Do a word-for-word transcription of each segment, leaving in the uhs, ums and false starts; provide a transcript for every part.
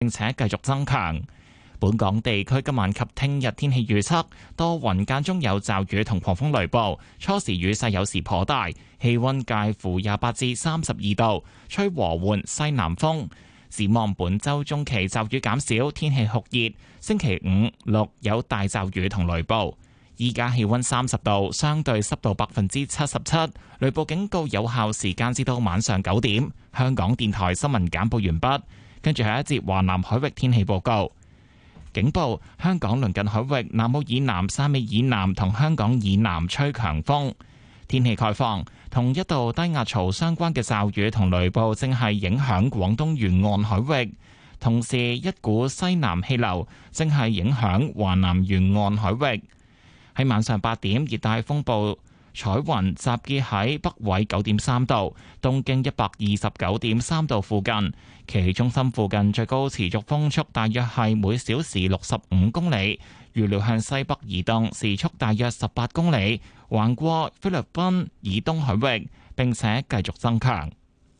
並且繼續增強。本港地區今晚及聽日天氣預測，多雲間中有驟雨同狂風雷暴，初時雨勢有時頗大，氣溫介乎廿八至三十二度，吹和緩西南風。展望本週中期驟雨減少，天氣酷熱。星期五六有大驟雨同雷暴。依家氣溫三十度，相對濕度百分之七十七，雷暴警告有效時間至到晚上九點。香港電台新聞簡報完畢，跟住係一節華南海域天氣報告。警報：香港鄰近海域南澳以南、汕尾以南同香港以南吹強風。天氣概況：同一道低壓槽相關嘅驟雨同雷暴正係影響廣東沿岸海域，同時一股西南氣流正係影響華南沿岸海域。喺晚上八點，熱帶風暴彩雲集結喺北緯九點三度、東經一百二十九點三度附近，其中心附近最高持續風速大約係每小時六十五公里，預料向西北移動，時速大約十八公里，橫過菲律賓以東海域，並且繼續增強。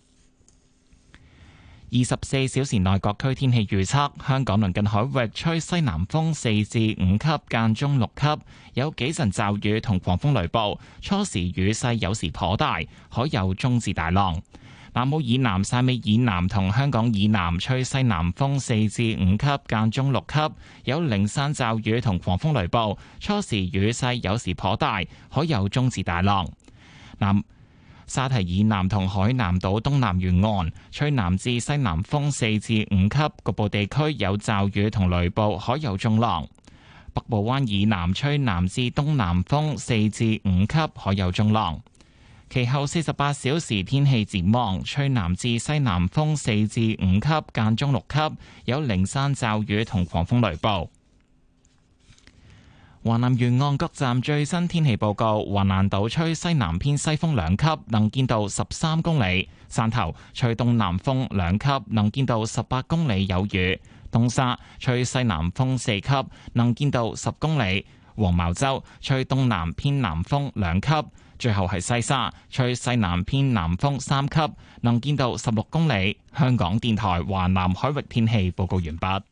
二十四小時內各區天氣預測：香港鄰近海域吹西南風四至五級，間中六級，有幾陣驟雨同狂風雷暴，初時雨勢有時頗大，海有中至大浪。南澳以南、汕尾以南同香港以南吹西南風四至五級，間中六級，有零散驟雨同狂風雷暴，初時雨勢有時頗大，海有中至大浪。南沙堤以南同海南島東南沿岸吹南至西南風四至五級，局部地區有驟雨同雷暴，海有中浪。北部灣以南吹南至東南風四至五級，海有中浪。其後四十八小時天氣展望，吹南至西南風四至五級，間中六級，有零散驟雨同狂風雷暴。華南沿岸各站最新天氣報告：華南島吹西南偏西風兩級，能見度十三公里；汕頭吹東南風兩級，能見度十八公里有雨；東沙吹西南風四級，能見度十公里；黃茅洲吹東南偏南風兩級；最後係西沙吹西南偏南風三級，能見度十六公里。香港電台華南海域天氣報告完畢。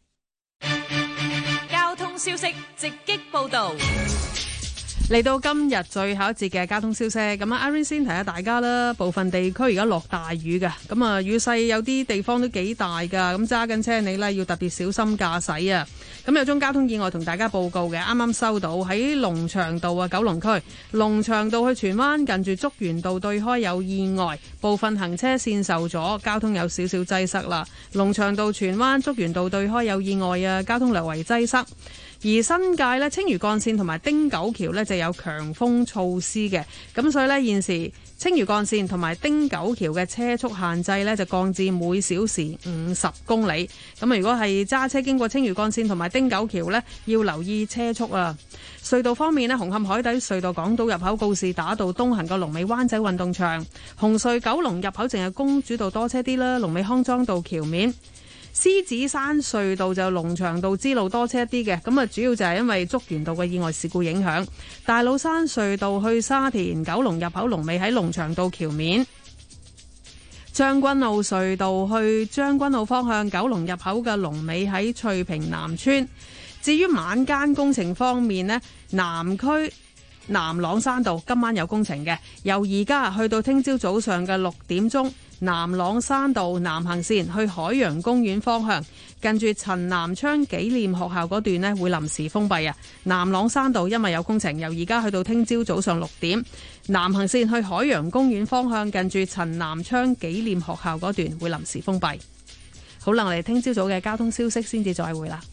消息直擊報道， 嚟到今日最後一節嘅交通消息，咁啊，Irene先提下大家啦。部分地區而家落大雨嘅，咁啊，雨勢有啲地方都幾大噶，咁揸緊車你呢要特別小心駕駛啊。咁有宗交通意外同大家報告嘅，啱啱收到喺龍翔道啊，九龍區龍翔道去荃灣近住竹園道對開有意外，部分行車線受阻，交通有少少擠塞啦。龍翔道荃灣竹園道對開有意外啊，交通略為擠塞。而新界咧，青嶼幹線同埋汀九橋咧就有強風措施嘅，咁所以咧現時青嶼幹線同埋汀九橋嘅車速限制咧就降至每小時五十公里。咁啊，如果係揸車經過青嶼幹線同埋汀九橋咧，要留意車速啊。隧道方面咧，紅磡海底隧道港島入口告士打道東行個龍尾灣仔運動場，紅隧九龍入口淨係公主道多車啲啦，龍尾康莊道橋面。獅子山隧道就龍翔道支路多車啲嘅，咁啊主要就係因為竹園道嘅意外事故影響。大老山隧道去沙田九龍入口龍尾喺龍翔道橋面。將軍澳隧道去將軍澳方向九龍入口嘅龍尾喺翠屏南村。至於晚間工程方面呢，南區南朗山道今晚有工程嘅，由而家去到聽朝早上嘅六點鐘。南朗山道南行線去海洋公園方向，近住陳南昌紀念學校嗰段呢會臨時封閉啊！南朗山道因為有工程，由而家去到聽朝早上六點，南行線去海洋公園方向，近住陳南昌紀念學校嗰段會臨時封閉。好啦，我哋聽朝早嘅交通消息先至再會啦。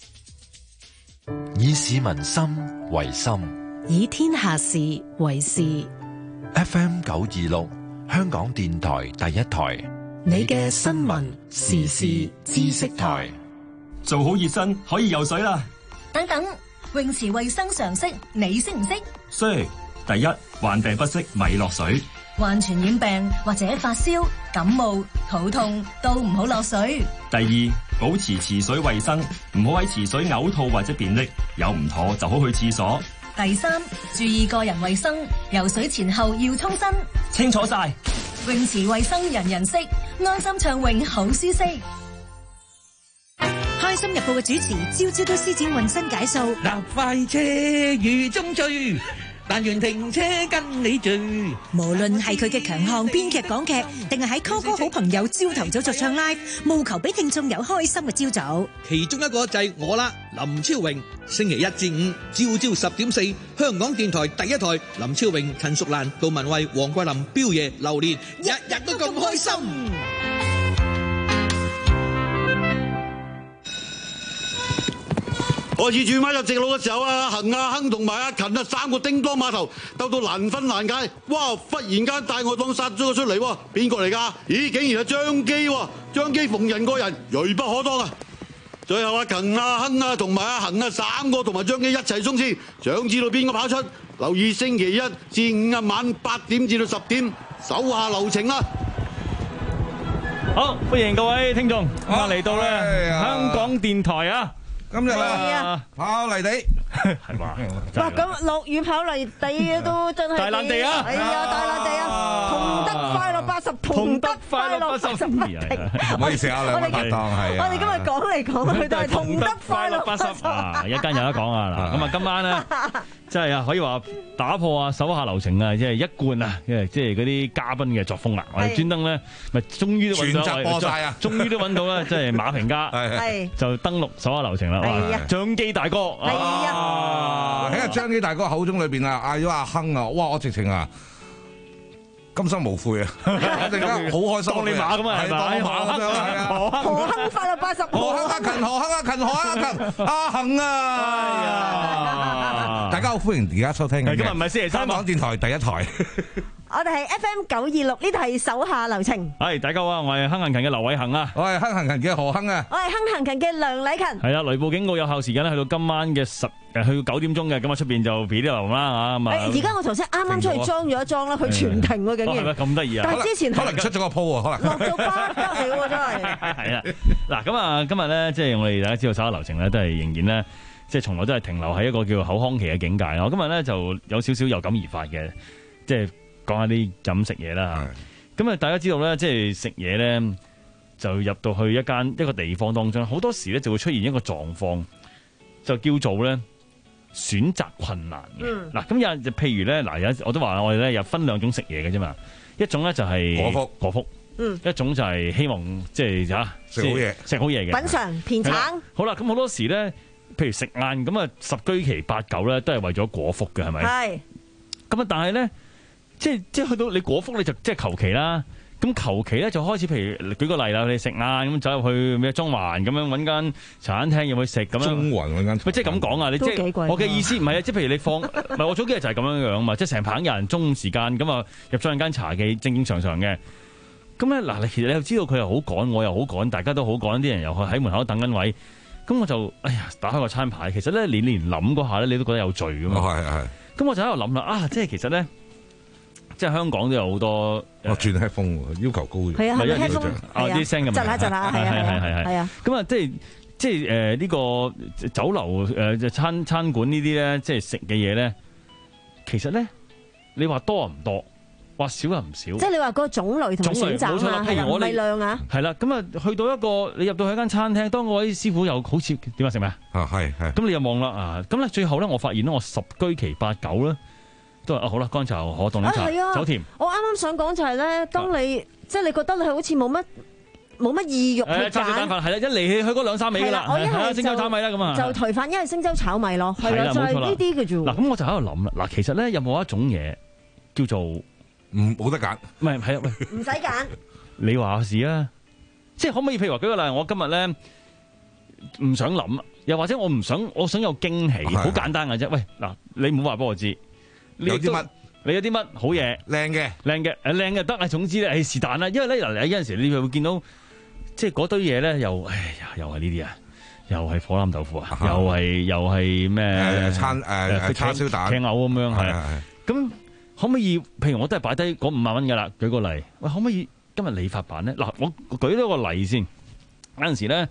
以市民心為心， 以天下事為事。 F M 九二六。香港電台第一台， 你嘅新聞時事知識台， 做好熱身可以游水啦。 等等，泳池衛生常識你識唔識？ 識。第一，患病不適咪落水。 患傳染病或者發燒、感冒、肚痛都唔好落水。 第二，保持池水衛生，唔好喺池水嘔吐或者便溺，有唔妥就好去廁所。 第三，注意個人衛生，游水前後要沖身。 清楚晒， 泳池衛生人人識，安心暢泳好舒適。 開心日報嘅主持，朝朝都施展渾身解數。 嗱，快車如中醉，但願停車跟你聚。 無論係佢嘅強項編劇港劇，定係喺 Call Call 好朋友朝頭早就唱 live， 務求俾聽眾有開心嘅朝早。 其中一個就係我啦，林超榮。星期一至五，朝朝十點四，香港電台第一台，林超榮、陳淑蘭、杜文慧、黃桂林、彪爺、榴蓮，日日都咁開心。 開始轉彎入直路嘅時候啊，恒啊亨同埋阿勤啊三個叮當碼頭鬥到難分難解，哇！忽然間大外檔殺咗個出嚟喎，邊個嚟㗎？咦，竟然係張基喎！張基逢人個人，銳不可當啊！最後阿勤啊亨啊同埋阿恒啊三個同埋張基一齊衝刺，想知道邊個跑出？留意星期一至五啊晚八點至到十點，手下留情啦！ 好，歡迎各位聽眾啊嚟到咧香港電台啊！ 今日啊，跑泥地係嘛？ 哇！咁落雨跑泥地都真係大爛地啊！ 係啊，大爛地啊！同得快樂八十，同得快樂八十不停。 唔好意思啊，兩位拍檔係我哋今日講嚟講去都係同得快樂八十啊！一間有得講啊嗱，咁啊今晚咧，真係啊可以話打破啊手下留情啊，即係一貫啊，即係即係嗰啲嘉賓嘅作風啦。我哋專登咧，咪終於都揾到， 全集播晒啊！ 終於都揾到咧，即係馬評家係就登錄手下留情啦。係啊，張基大哥係啊， 喺阿張基大哥口中裏邊啊，嗌咗阿亨啊，哇！我直情啊，今生無悔啊！我突然間好開心， 當你馬咁啊，係當馬咁樣係啊！ 何亨快樂八十， 何亨阿勤，何亨阿勤，何亨阿勤，阿亨啊！大家好，歡迎而家收聽嘅。 今日唔係星期三， 香港電台第一台。 我哋係 F M 九二六，呢度係手下留情。 係大家好啊，我係亨行勤嘅劉偉恒啊， 我係亨行勤嘅何亨啊， 我係亨行勤嘅梁禮勤。 係啦，雷暴警告有效時間咧，去到今晚嘅十誒，去到九點鐘嘅，咁啊出邊就噼里流啦嚇。 而家我頭先啱啱出去裝咗一裝啦，佢全停喎，竟然。 係咪咁得意啊？ 但係之前可能出咗個鋪喎，可能。 落咗巴得嚟喎，真係。 係啊，嗱咁啊，今日咧，即係我哋大家知道手下留情咧，都係仍然咧，即係從來都係停留喺一個叫做口腔期嘅境界。我今日咧就有少少有感而發嘅，即係。講下啲飲食嘢啦，咁啊大家知道咧，即係食嘢咧就入到去一間一個地方當中，好多時咧就會出現一個狀況，就叫做咧選擇困難嘅。嗱、嗯，咁有就譬如咧，嗱有我都話我哋咧有分兩種食嘢嘅啫嘛，一種咧就係果腹果腹，嗯，一種就係希望即係吓食好嘢， 食好嘢嘅品嚐片橙。好啦，咁好多時咧，譬如食晏咁啊，十居其八九咧都係為咗果腹嘅，係咪？係。咁啊，但係咧。即係即係去到你果腹你就即係求其啦，咁求其咧就開始，譬如舉個例啦，你食晏咁走入去咩中環咁樣揾間茶餐廳入去食咁樣。中環揾間，即係咁講啊！你即係我嘅意思唔係啊，即係譬如你放，唔係我早幾日就係咁樣樣嘛，即係成棚人中午時間咁啊入咗間茶記正正常常嘅。咁咧嗱，你其實你又知道佢又好趕，我又好趕，大家都好趕，啲人又喺門口等緊位。咁我就哎呀打開個餐牌，其實咧你連諗嗰下咧，你都覺得有罪噶嘛。係係。咁我就喺度諗啦，啊，即係其實咧。即係香港都有好多， 我轉 headphone 要求高咗， 係啊，係 headphone 啊啲聲咁， 窒下窒下，係係係係係啊。 咁啊，即係即係誒呢個酒樓誒即係餐餐館呢啲咧，即係食嘅嘢咧，其實咧你話多唔多，話少又唔少。即係你話嗰個種類同選擇啊，係唔係量啊？ 係啦，咁啊去到一個你入到去間餐廳，當嗰位師傅又好似點啊食咩啊？ 啊係係。咁你又望啦啊！咁咧最後咧，我發現咧，我十居其八九咧。都係啊，好啦，乾茶可凍檸茶，酒甜。 我啱啱想講就係咧，當你、啊、即係你覺得你好似冇乜冇乜意欲去揀， 係啦，一嚟去嗰兩三味噶啦， 我一係星洲炒米啦咁啊， 就頹飯，一係星洲炒米咯，係啦，就係呢啲嘅啫。 嗱，咁我就喺度諗啦，嗱，其實咧有冇一種嘢叫做唔冇得揀？ 唔係係啊， 唔使揀。 你話事啊，即係可唔可以？譬如話舉個例，我今日咧唔想諗，又或者我唔想，我想有驚喜，好簡單嘅啫。喂，嗱，你唔好話俾我知。你有啲乜？你有啲乜好嘢？靚嘅，靚嘅，誒靚嘅得啊！總之咧，係是但啦。因為咧，嗱，有陣時你會見到，即係嗰堆嘢咧，又哎呀，又係呢啲啊，又係火腩豆腐啊，又係又係咩餐誒叉燒蛋、 茄牛咁樣係。咁可唔可以？譬如我都係擺低嗰五萬蚊噶啦。舉個例，喂，可唔可以今日理髮版咧？嗱，我舉多個例先。有陣時咧，咁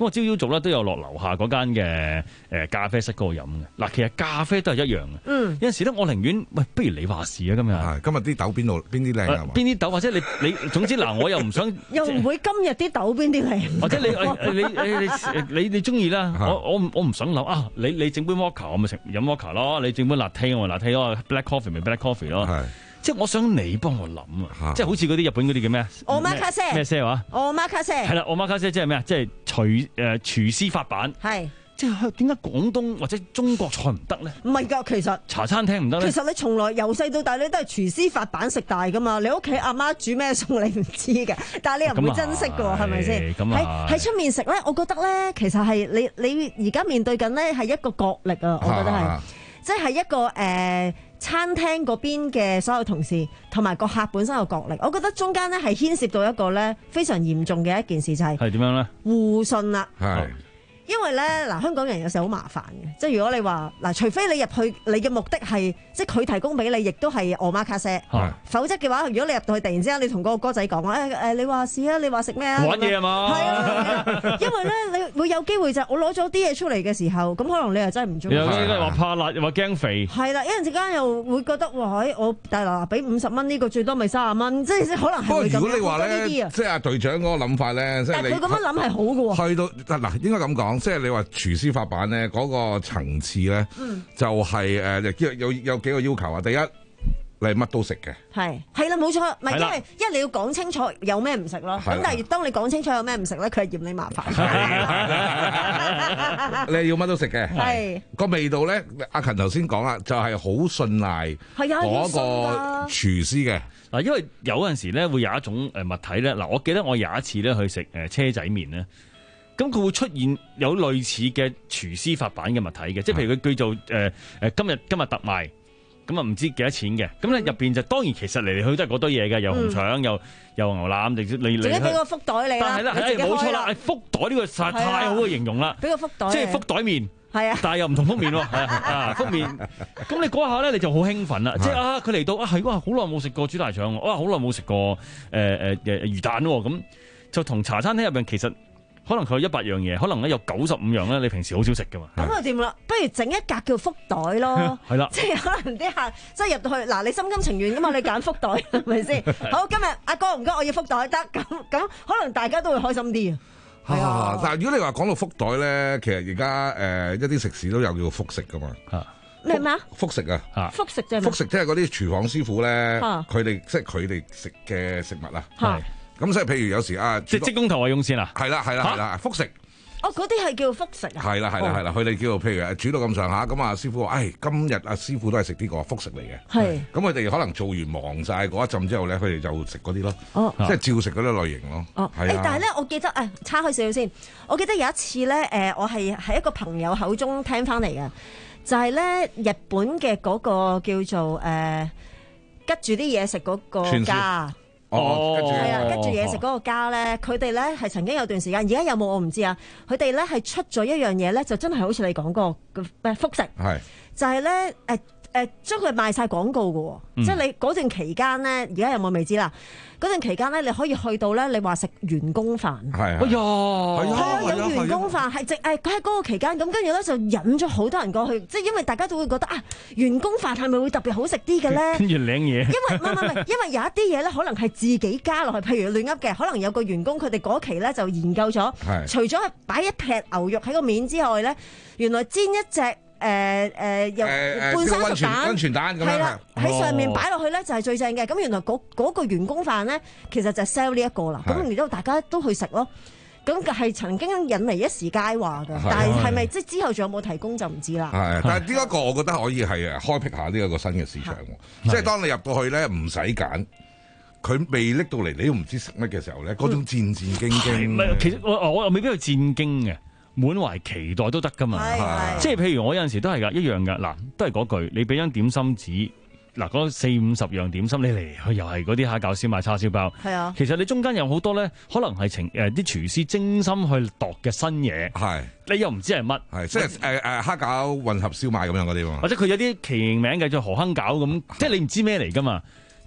咁我朝朝早咧都有落樓下嗰間嘅誒咖啡室嗰度飲嘅。嗱，其實咖啡都係一樣嘅。嗯，有陣時咧，我寧願喂，不如你話事啊！今日係今日啲豆邊度邊啲靚啊？ 邊啲豆或者你你總之嗱，我又唔想又唔會今日啲豆邊啲靚， 或者你你你你你中意啦。我我我唔想諗啊！你你整杯 mocha 我咪食飲 mocha 咯，你整杯 latte 我咪 latte 咯 ，black coffee 咪 black coffee 咯。即係我想你幫我諗啊！即係好似嗰啲日本嗰啲叫咩？ 我媽卡西咩西話？ 我媽卡西係啦，我媽卡西即係咩啊？即係廚誒廚師發辦係。 即係點解廣東或者中國菜唔得咧？ 唔係㗎，其實茶餐廳唔得咧。 其實你從來由細到大你都係廚師發辦食大㗎嘛。你屋企阿媽煮咩餸你唔知嘅，但係你又唔會珍惜㗎喎，係咪先？喺喺出面食咧，我覺得咧，其實係你你而家面對緊咧係一個角力啊，我覺得係，即係一個誒、呃、餐廳嗰邊嘅所有同事同埋個客本身嘅角力。我覺得中間咧係牽涉到一個咧非常嚴重嘅一件事，就係係點樣咧？ 互信啦。 係。 因為咧嗱，香港人有時好麻煩嘅，即係如果你話嗱，除非你入去，你嘅目的係即係佢提供俾你，亦都係我媽卡西，否則嘅話，如果你入到去突然之間，你同嗰個哥仔講話誒誒，你話事啊，你話食咩啊？ 玩嘢啊嘛， 係啊，因為咧你會有機會就係我攞咗啲嘢出嚟嘅時候，咁可能你又真係唔中意。 有啲話怕辣，又話驚肥。係啦，一陣之間又會覺得哇，我大嗱俾五十蚊呢個最多咪三十蚊，即係可能係會咁樣。 不過如果你話咧，即係阿隊長嗰個諗法咧，即係你佢咁樣諗係好嘅喎。 去到嗱，應該咁講。即係你話廚師發辦咧，嗰個層次咧，嗯、就係誒有有幾個要求啊。第一，你乜都食嘅，係係啦，冇錯，唔係因為因為你要講清楚有咩唔食咯。咁但係當你講清楚有咩唔食咧，佢係嫌你麻煩。 你係要乜都食嘅，係個味道咧。阿勤頭先講啦，就係好信賴嗰個廚師嘅。 嗱，因為有陣時咧會有一種誒物體咧。嗱，我記得我有一次咧去食誒車仔麵咧。咁佢會出現有類似嘅廚師發辦嘅物體嘅，即係譬如佢叫做誒誒、呃、今日今日特賣，咁啊唔知幾多錢嘅，咁咧入邊就當然其實嚟嚟去去都係嗰堆嘢嘅，又紅腸、嗯、又又牛腩，你你你， 自己俾個福袋你啦， 但係咧冇錯啦，福袋呢個實太好嘅形容啦， 俾個福袋， 即係福袋麵， 係啊， 但係又唔同福麵喎，啊福麵，咁你嗰下咧你就好興奮啦，即係啊佢嚟到啊係哇好耐冇食過豬大腸，哇好耐冇食過誒誒誒魚蛋喎，咁就同茶餐廳入邊其實。可能佢有一百樣嘢，可能咧有九十五樣咧，你平時好少食噶嘛。 咁啊掂啦，不如整一格叫福袋咯。係啦，即係可能啲客即係入到去，嗱你心甘情願噶嘛，你揀福袋係咪先？好，今日阿哥唔該，我要福袋得，咁咁可能大家都會開心啲啊。係啊， 但係如果你話講到福袋咧，其實而家誒一啲食肆都有叫福食噶嘛。 咩咩啊？ 福食啊！ 福食即係福食即係嗰啲廚房師傅咧，佢哋即係佢哋食嘅食物啊。係。咁所以，譬如有時啊， 即係職工頭啊，用先啦， 係啦，係啦，係啦，福食。 哦，嗰啲係叫福食啊。 係啦，係啦，係啦，佢哋叫做譬如煮到咁上下，咁啊師傅話，唉，今日阿師傅都係食呢個福食嚟嘅。係。咁佢哋可能做完忙晒嗰一陣之後咧，佢哋就食嗰啲咯。哦。即係照食嗰啲類型咯。 哦。係啊。但係咧，我記得誒，岔開少少先。我記得有一次咧，誒，我係喺一個朋友口中聽翻嚟嘅，就係咧日本嘅嗰個叫做誒，吉住啲嘢食嗰個家。 哦， 係啊，跟住嘢食嗰個家咧，佢哋咧係曾經有段時間，而家有冇我唔知啊。佢哋咧係出咗一樣嘢咧，就真係好似你講過嘅福食，係就係咧誒誒將佢賣晒廣告嘅，嗯、即係你嗰段期間咧，而家有冇未知啦。嗰段期間咧，你可以去到咧，你話食員工飯，係，哎呀，係啊，有員工飯係直誒，佢喺嗰個期間，咁跟住咧就引咗好多人過去，即係因為大家都會覺得啊，員工飯係咪會特別好食啲嘅咧？ 跟住領嘢， 因為唔係唔係，因為有一啲嘢咧，可能係自己加落去，譬如亂噏嘅，可能有個員工佢哋嗰期咧就研究咗，除咗係擺一劈牛肉喺個面之外咧，原來煎一隻。誒誒又半生熟蛋，溫泉蛋咁樣，係啦，喺上面擺落去咧就係最正嘅。咁原來嗰嗰個員工飯咧，其實就係 sell 呢一個啦。咁然之後大家都去食咯。咁係曾經引嚟一時佳話㗎，但係係咪即係之後仲有冇提供就唔知啦。 係，但係呢一個我覺得可以係開闢下呢一個新嘅市場喎。即係當你入到去咧，唔使揀，佢未拎到嚟，你都唔知食乜嘅時候咧，嗰種戰戰兢兢。 唔係，其實我我又未必去戰兢嘅。滿懷期待都得噶嘛，即係譬如我有陣時都係噶，一樣噶，嗱都係嗰句，你俾張點心紙，嗱嗰四五十樣點心，你嚟佢又係嗰啲蝦餃、燒賣、叉燒包，係啊，其實你中間有好多咧，可能係情誒啲廚師精心去度嘅新嘢，係你又唔知係乜， 係即係誒誒蝦餃混合燒賣咁樣嗰啲， 或者佢有啲奇名嘅，叫河坑餃咁，即係你唔知咩嚟噶嘛。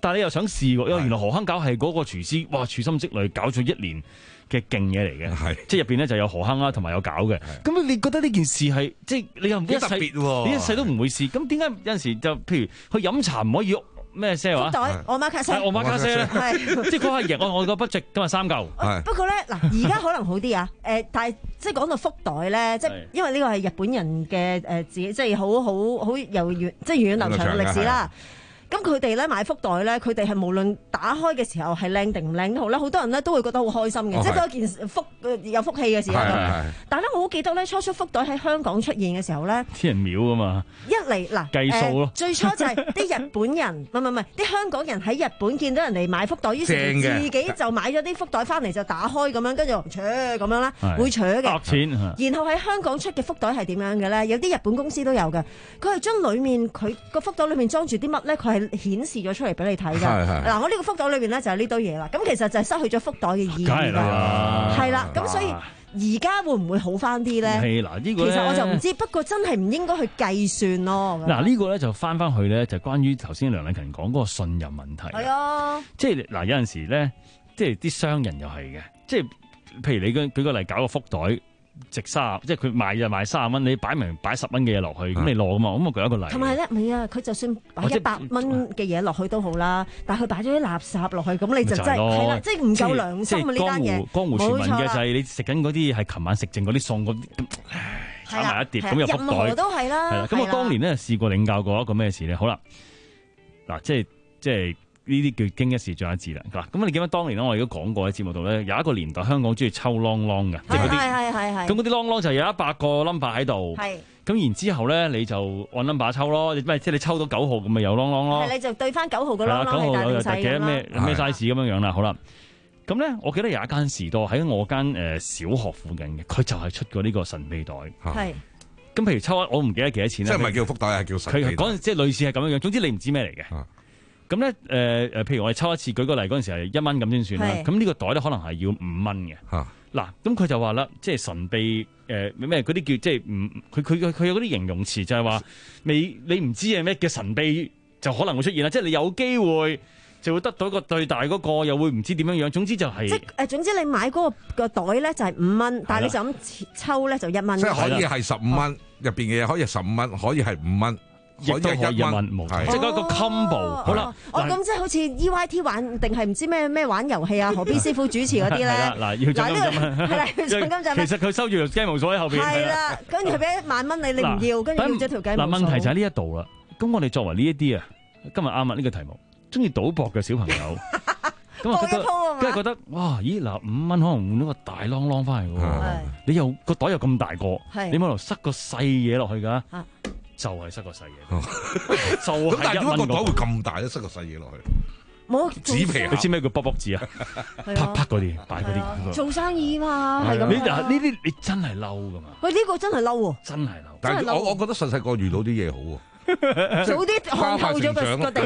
但係你又想試喎，因為原來河坑餃係嗰個廚師，哇，處心積慮搞咗一年嘅勁嘢嚟嘅，即係入邊咧就有河坑啦，同埋有餃嘅。咁你覺得呢件事係即係你又唔一世，特別喎，你一世都唔會試。咁點解有陣時就譬如去飲茶唔可以喐？咩聲話？ 福袋，我媽卡西， 我媽卡西咧，即係嗰下贏我我個 budget 今日三嚿。 不過咧嗱，而家可能好啲啊，誒，但係即係講到福袋咧，即係因為呢個係日本人嘅誒自己，即係好好好悠遠，即係源遠流長嘅歷史啦。咁佢哋咧買福袋咧，佢哋係無論打開嘅時候係靚定唔靚都好啦，好多人咧都會覺得好開心嘅，即係嗰件福有福氣嘅時候。但係咧，我好記得咧，初初福袋喺香港出現嘅時候咧， 啲人秒噶嘛， 一嚟嗱計數咯。 最初就係啲日本人，唔係唔係，啲香港人喺日本見到人哋買福袋，於是自己就買咗啲福袋翻嚟就打開咁樣，跟住扯咁樣啦，會扯嘅。 呃錢。 然後喺香港出嘅福袋係點樣嘅咧？有啲日本公司都有嘅，佢係將裡面佢個福袋裡面裝住啲乜咧？佢係顯示咗出嚟俾你睇㗎。嗱，我呢個福袋裏邊咧就係呢堆嘢啦。咁其實就係失去咗福袋嘅意義㗎。係啦，咁所以而家會唔會好翻啲咧？ 係嗱，呢個其實我就唔知，不過真係唔應該去計算咯。 嗱，呢個咧就翻翻去咧，就關於頭先梁麗勤講嗰個信任問題。 係啊， 即係嗱，有陣時咧，即係啲商人又係嘅，即係譬如你舉舉個例，搞個福袋。值三，即係佢賣就賣三十蚊，你擺明擺十蚊嘅嘢落去，咁、啊、你攞噶嘛？咁我舉一個例。 同埋咧，唔係啊，佢就算擺一百蚊嘅嘢落去都好啦，但係佢擺咗啲垃圾落去，咁你就真係係啦，即係唔夠良心啊！呢單嘢江湖傳聞嘅就係你食緊嗰啲係琴晚食剩嗰啲餸嗰啲，炒埋一碟咁有福袋。 任何都係啦。係啦， 咁我當年咧試過領教過一個咩事咧？好啦，嗱，即係即係。呢啲叫經一事長一智啦，咁你記得當年咧，我哋都講過喺節目度咧，有一個年代香港中意抽啷啷嘅，即係嗰啲， 係係係。 咁嗰啲啷啷就有一百個 number 喺度， 係。 咁然之後咧，你就按 number 抽咯，咩即係你抽到九號咁咪有啷啷咯。 係，你就對翻九號個啷啷係大定細咁啦。 咩咩 size 咁樣樣啦，好啦。咁咧，我記得有一間士多喺我間誒小學附近嘅，佢就係出過呢個神秘袋。 係。 咁譬如抽我唔記得幾多錢啦。 即係唔係叫福袋，係叫神秘袋。 佢嗰陣即係類似係咁樣樣，總之你唔知咩嚟嘅。咁咧，誒誒、呃，譬如我哋抽一次，舉個例，嗰陣時係一蚊咁先算啦。咁呢個袋咧，可能係要五蚊嘅。嗱、啊，咁佢就話啦，即係神秘誒咩嗰啲叫即係唔，佢佢佢有嗰啲形容詞就係話，你你唔知係咩嘅神秘就可能會出現啦。即係你有機會就會得到一個最大嗰個，又會唔知點樣樣。總之就係、是、 即誒，總之你買嗰個個袋咧就係五蚊，但係你就咁抽咧就一蚊。 即係可以係十五蚊入邊嘅嘢，可以係十五蚊，可以係五蚊。 亦都可以一蚊，冇錯，即係嗰個 combo。 哦、 好啦， 哦咁即係好似 E Y T 玩定係唔知咩咩玩遊戲啊？何必師傅主持嗰啲咧？ 係啦，嗱，要獎金係啦，要獎金就其實佢收住條雞毛掃喺後邊。係啦， 跟住佢俾一萬蚊你，你唔要，跟住要咗條雞毛掃。 嗱，問題就喺呢一度啦。咁我哋作為呢一啲啊，今日啱啊呢個題目，中意賭博嘅小朋友，咁我覺得，跟住覺得，哇，咦嗱，五蚊可能換到個大啷啷翻嚟喎。你又個袋又咁大個，你冇理由塞個細嘢落去㗎。就係塞個細嘢，就係但係點解個袋會咁大咧？塞個細嘢落去， 冇紙皮， 你知咩叫卜卜紙啊？啪啪嗰啲，擺嗰啲， 做生意嘛，係咁。 你嗱呢啲你真係嬲噶嘛？ 喂，呢個真係嬲喎， 真係嬲。 但係我我覺得細細個遇到啲嘢好喎， 早啲看透咗個個地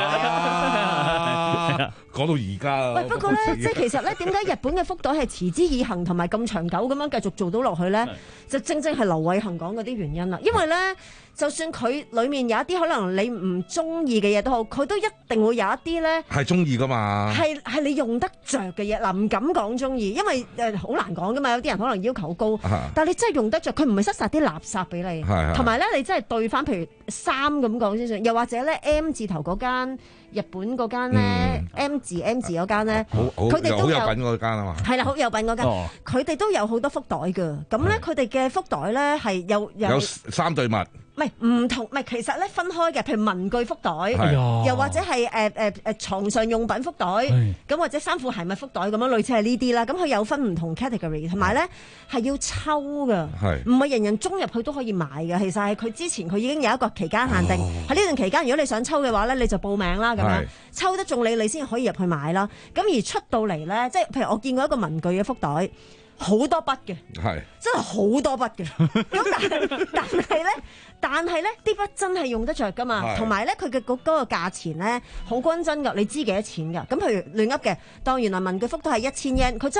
方。 講到而家啊！ 喂，不過咧，即係其實咧，點解日本嘅福袋係持之以恆同埋咁長久咁樣繼續做到落去咧？就正正係劉偉恒講嗰啲原因啦。因為咧，就算佢裡面有一啲可能你唔中意嘅嘢都好，佢都一定會有一啲咧係中意噶嘛。係係你用得着嘅嘢嗱，唔敢講中意，因為誒好難講噶嘛。有啲人可能要求高，但係你真係用得着，佢唔係塞晒啲垃圾俾你，同埋咧你真係對翻，譬如衫咁講先算，又或者咧 M 字頭嗰間。日本嗰間咧 M 字 M 字嗰間咧，佢哋都有好有品嗰間啊嘛， 係啦，好有品嗰間，佢哋都有好多福袋㗎。咁咧，佢哋嘅福袋咧係有有有三對襪， 唔係唔同，唔係其實咧分開嘅，譬如文具福袋，又或者係誒誒誒床上用品福袋，咁或者衫褲鞋襪福袋咁樣，類似係呢啲啦。咁佢有分唔同 category，同埋咧係要抽㗎，唔係人人中入去都可以買嘅。其實係佢之前佢已經有一個期間限定，喺呢段期間，如果你想抽嘅話咧，你就報名啦。咁樣抽得中你，你先可以入去買啦。咁而出到嚟咧，即係譬如我見過一個文具嘅福袋，好多筆嘅，係真係好多筆嘅。咁但係但係咧，但係咧啲筆真係用得着噶嘛。同埋咧，佢嘅嗰嗰個價錢咧好均真噶，你知幾多錢噶？咁譬如亂噏嘅，當原來文具福袋係一千 yen，佢真係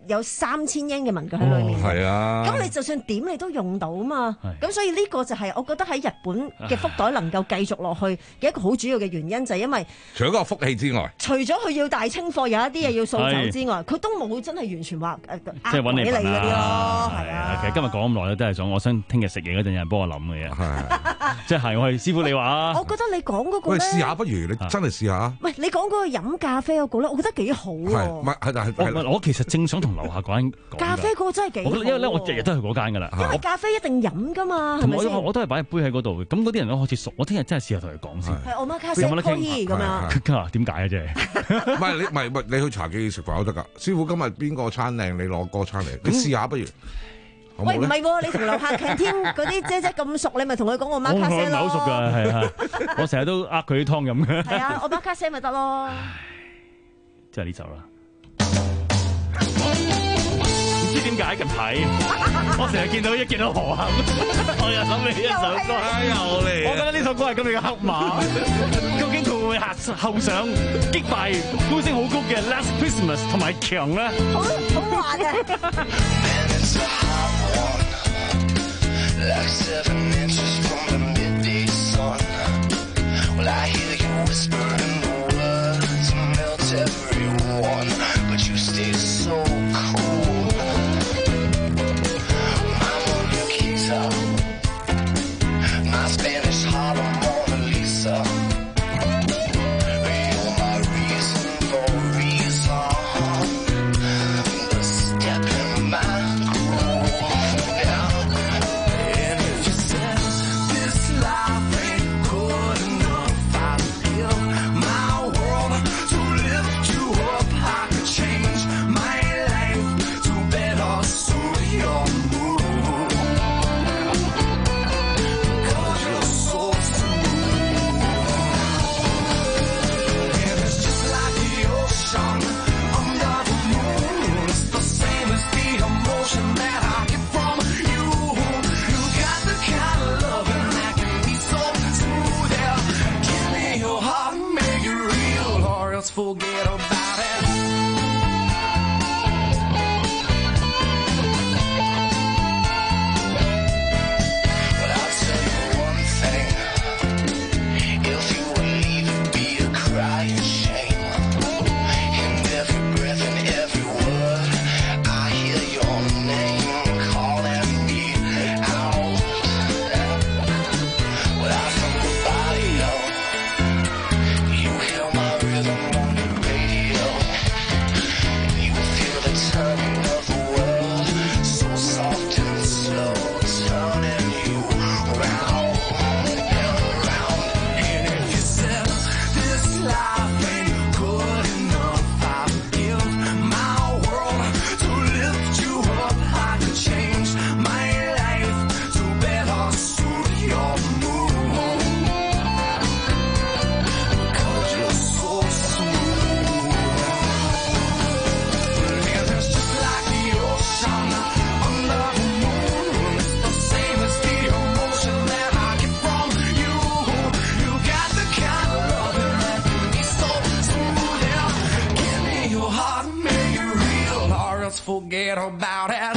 有三千英嘅文具喺裏面。 係啊。 咁你就算點你都用到嘛。咁所以呢個就係我覺得喺日本嘅福袋能夠繼續落去嘅一個好主要嘅原因，就係因為除咗個福氣之外， 除咗佢要大清貨，有一啲嘢要掃走之外，佢都冇真係完全話誒即係揾你嗰啲咯。 係啊，其實今日講咁耐咧，都係想我想聽日食嘢嗰陣有人幫我諗嘅嘢。即係我係師傅你話啊。 我覺得你講嗰個喂，試下不如你真係試下。 喂，你講嗰個飲咖啡嗰個咧，我覺得幾好喎。 係，係係係。 我其實正想同樓下嗰間講。 咖啡嗰個真係幾好。 因為咧，我日日都去嗰間㗎啦。 因為咖啡一定飲㗎嘛，係咪先？ 我我都係擺杯喺嗰度嘅。咁嗰啲人都開始熟，我聽日真係試下同佢講先。 係我媽咖啡 coffee 咁樣。 點解啊？啫？ 唔係你唔係唔係你去茶記食飯都得㗎。師傅今日邊個餐靚，你攞個餐嚟，你試下不如。 喂，唔係喎，你同樓下 canteen 嗰啲姐姐咁熟，你咪同佢講我媽咖啡咯。 我唔係好熟㗎，係啊，我成日都呃佢啲湯飲嘅。 係啊，我媽咖啡咪得咯。 即係呢首啦。唔知點解近排我成日見到一見到何幸，我又諗起一首歌。 又嚟！ 我覺得呢首歌係今日嘅黑馬。究竟佢會唔會後後上擊敗呼聲好高嘅 Last Christmas 同埋強咧？ 好好玩嘅。 Like seven inches from the midday sun. Well, I hear you whispering the words to melt everyone, but you stay so cool. My Mona Lisa, my Spanish Harlem Mona Lisa. You're my reason for reason. The step in my groove. Yeah. Forget about it. But I'll tell you one thing. If you would leave, it'd be a crying shame. In every breath and every word, I hear your name calling me out. Without somebody else, you hear my rhythm. Turning of the world, so soft and slow, turning you round and around. And if you said this life ain't good enough, I would give my world to lift you up. I could change my life to better suit your mood. 'Cause you're so sweet. Forget about it.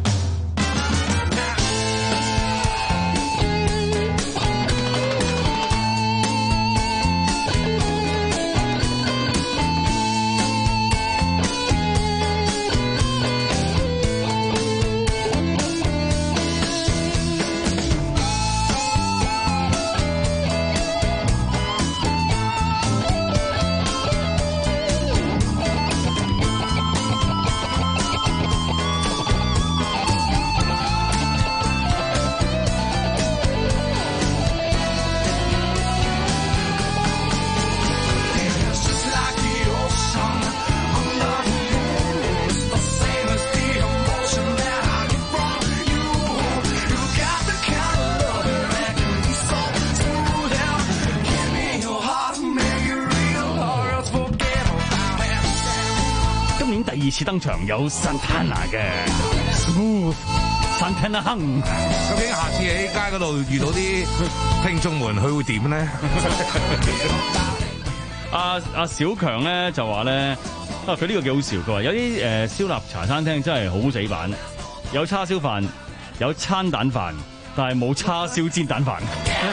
Santana 第二次登場有 Santana 嘅 Smooth Santana 哼。 究竟下次喺街嗰度遇到啲聽眾們，佢會點咧？ 阿阿小強咧就話咧， 啊，佢呢個幾好笑，佢話有啲誒燒臘茶餐廳真係好死板，有叉燒飯，有餐蛋飯，但係冇叉燒煎蛋飯。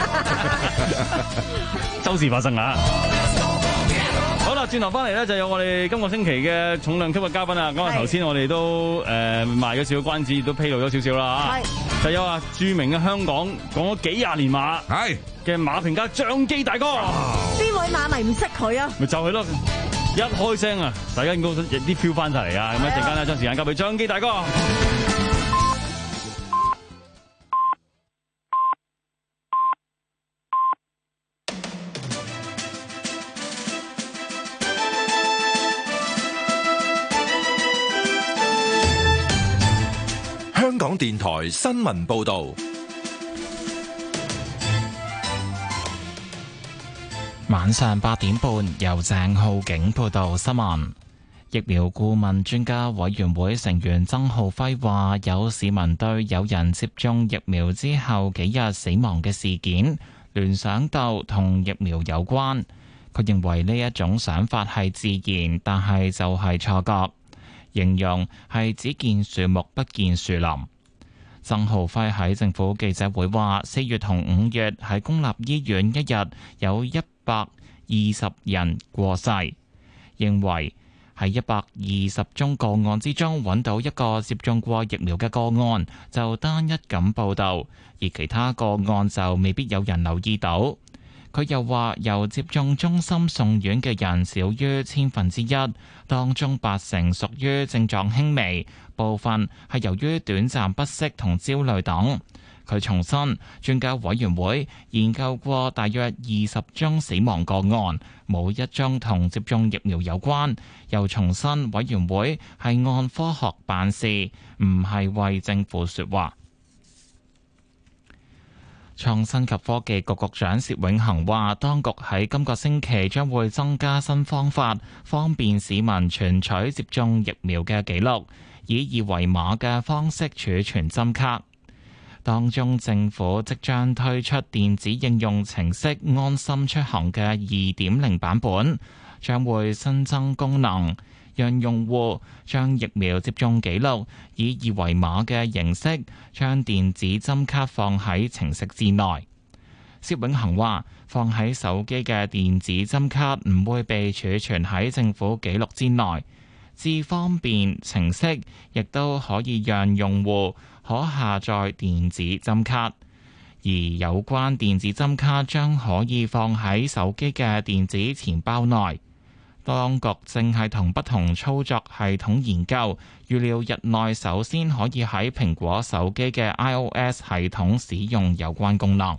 周時發生啊！好啦，轉頭翻嚟咧，就有我哋今個星期嘅重量級嘅嘉賓啊！咁啊，頭先我哋都誒賣咗少少關子，亦都披露咗少少啦嚇。就有啊著名嘅香港講咗幾廿年馬係嘅馬評家張基大哥。 邊位馬迷唔識佢啊？ 咪就係咯，一開聲啊，大家應該啲 feel 翻晒嚟啊！咁一陣間咧，將時間交俾張基大哥。 香港電台新聞報道， 晚上八點半由鄭浩景報道新聞。疫苗顧問專家委員會成員曾浩輝話，有市民對有人接種疫苗之後幾日死亡嘅事件聯想到同疫苗有關。佢認為呢一種想法係自然，但係就係錯覺。形容係只見樹木不見樹林。曾浩輝喺政府記者會話，四月同五月喺公立醫院一日有一百二十人過世，認為喺一百二十宗個案之中揾到一個接種過疫苗嘅個案，就單一咁報導，而其他個案就未必有人留意到。佢又話，由接種中心送院嘅人少於千分之一，當中八成屬於症狀輕微，部分係由於短暫不適同焦慮等。佢重申，專家委員會研究過大約二十宗死亡個案，冇一宗同接種疫苗有關。又重申，委員會係按科學辦事，唔係為政府說話。創新及科技局局長薛永恒話，當局喺今個星期將會增加新方法，方便市民存取接種疫苗嘅記錄，以二維碼嘅方式儲存針卡。當中政府即將推出電子應用程式安心出行嘅二點零版本，將會新增功能，讓用戶將疫苗接種記錄以二維碼嘅形式將電子針卡放喺程式之內。薛永恒話，放喺手機嘅電子針卡唔會被儲存喺政府記錄之內，至方便程式亦都可以讓用戶可下載電子針卡，而有關電子針卡將可以放喺手機嘅電子錢包內。當局正係同不同操作系統研究，預料日內首先可以喺蘋果手機嘅 iOS 系統使用有關功能。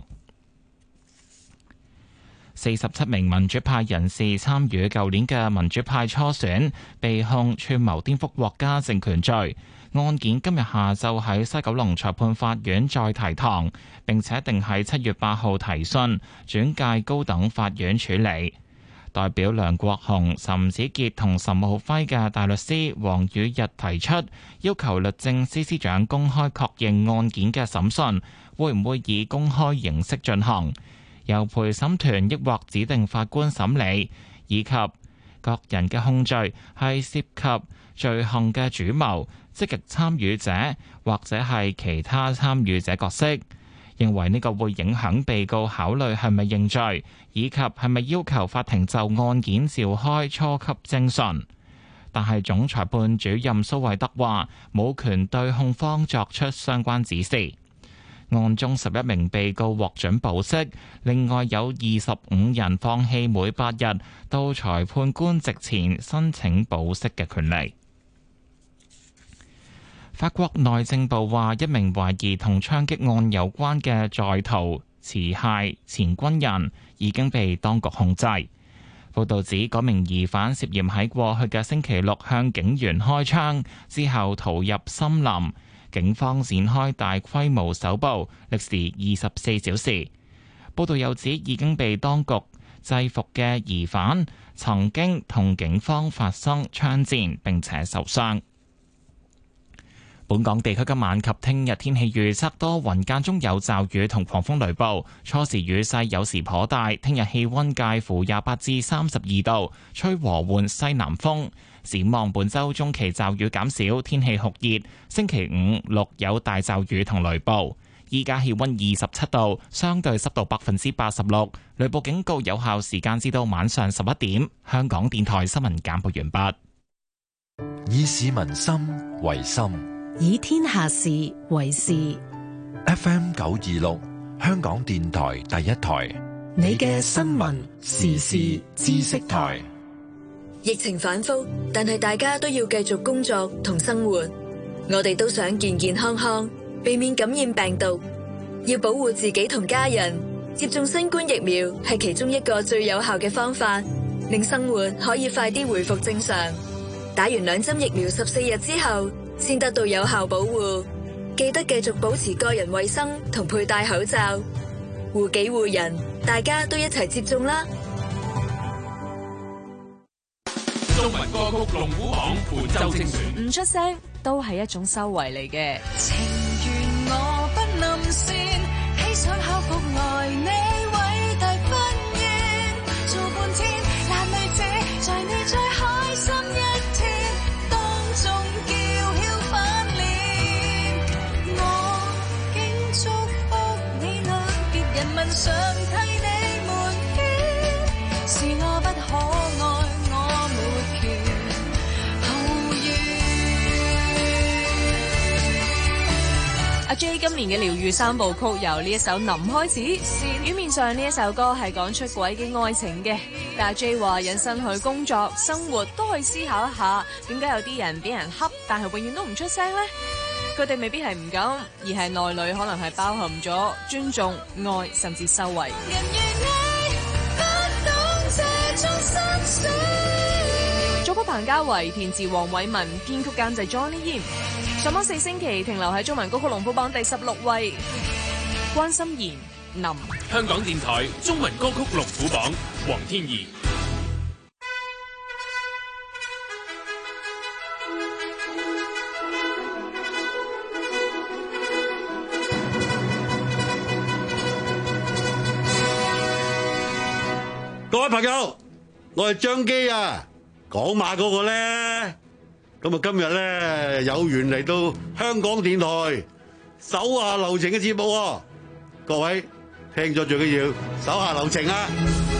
四十七名民主派人士參與舊年嘅民主派初選，被控串謀顛覆國家政權罪。案件今日下晝喺西九龍裁判法院再提堂，並且定喺七月八號提訊，轉介高等法院處理。代表梁國雄、岑子傑同岑敖暉嘅大律師黃宇日提出，要求律政司司長公開確認案件嘅審訊會唔會以公開形式進行，由陪審團抑或指定法官審理，以及各人嘅控罪係涉及罪行嘅主謀、積極參與者或者係其他參與者角色。認為呢個會影響被告考慮係咪認罪，以及係咪要求法庭就案件召開初級偵訊。但係總裁判主任蘇惠德話冇權對控方作出相關指示。案中十一名被告獲准保釋，另外有二十五人放棄每八日到裁判官席前申請保釋嘅權利。法國內政部話，一名懷疑同槍擊案有關嘅在逃持械前軍人已經被當局控制。報道指，嗰名疑犯涉嫌喺過去嘅星期六向警員開槍，之後逃入森林。警方展開大規模搜捕，歷時二十四小時。報道又指，已經被當局制服嘅疑犯曾經同警方發生槍戰，並且受傷。本港地區今晚及聽日天氣預測多雲，間中有驟雨同狂風雷暴，初時雨勢有時頗大。聽日氣溫介乎廿八至三十二度，吹和緩西南風。 展望本週中期驟雨減少，天氣酷熱。星期五六有大驟雨同雷暴。依家氣溫二十七度，相對濕度百分之八十六。雷暴警告有效時間至到晚上十一點。香港電台新聞簡報完畢。 以市民心為心， 以天下事為事。 F M 九二六，香港電台第一台。 你嘅新聞時事知識台。 疫情反覆，但係大家都要繼續工作同生活。我哋都想健健康康，避免感染病毒。要保護自己同家人，接種新冠疫苗係其中一個最有效嘅方法，令生活可以快啲回復正常。打完兩針疫苗十四日之後，先得到有效保護。記得繼續保持個人衛生同佩戴口罩，護己護人，大家都一齊接種啦！ 中文歌曲龍虎榜本周精選， 唔出聲都係一種修為嚟嘅。 情願我不能算，披上校服來你偉大婚宴，做半天眼淚者，在你最開心一天當中叫囂反臉，我竟祝福你倆，別人問上替你們牽，是我不可愛。 阿 J 今年嘅療愈三部曲由呢一首林開始，表面上呢一首歌係講出軌嘅愛情嘅，但阿 J 話引申去工作、生活都可以思考一下，點解有啲人俾人恰，但係永遠都唔出聲呢？佢哋未必係唔敢，而係內裏可能係包含咗尊重、愛甚至修為。作曲彭家維，填詞黃偉文，編曲監製 Johnny Yim。上榜四星期停留喺中文歌曲龍虎榜第十六位。關心妍林。 香港電台中文歌曲龍虎榜，黃天怡。 各位朋友，我係張基啊，講馬嗰個咧。咁啊，今日咧有緣嚟到香港電台手下留情嘅節目喎，各位聽咗最緊要手下留情啊！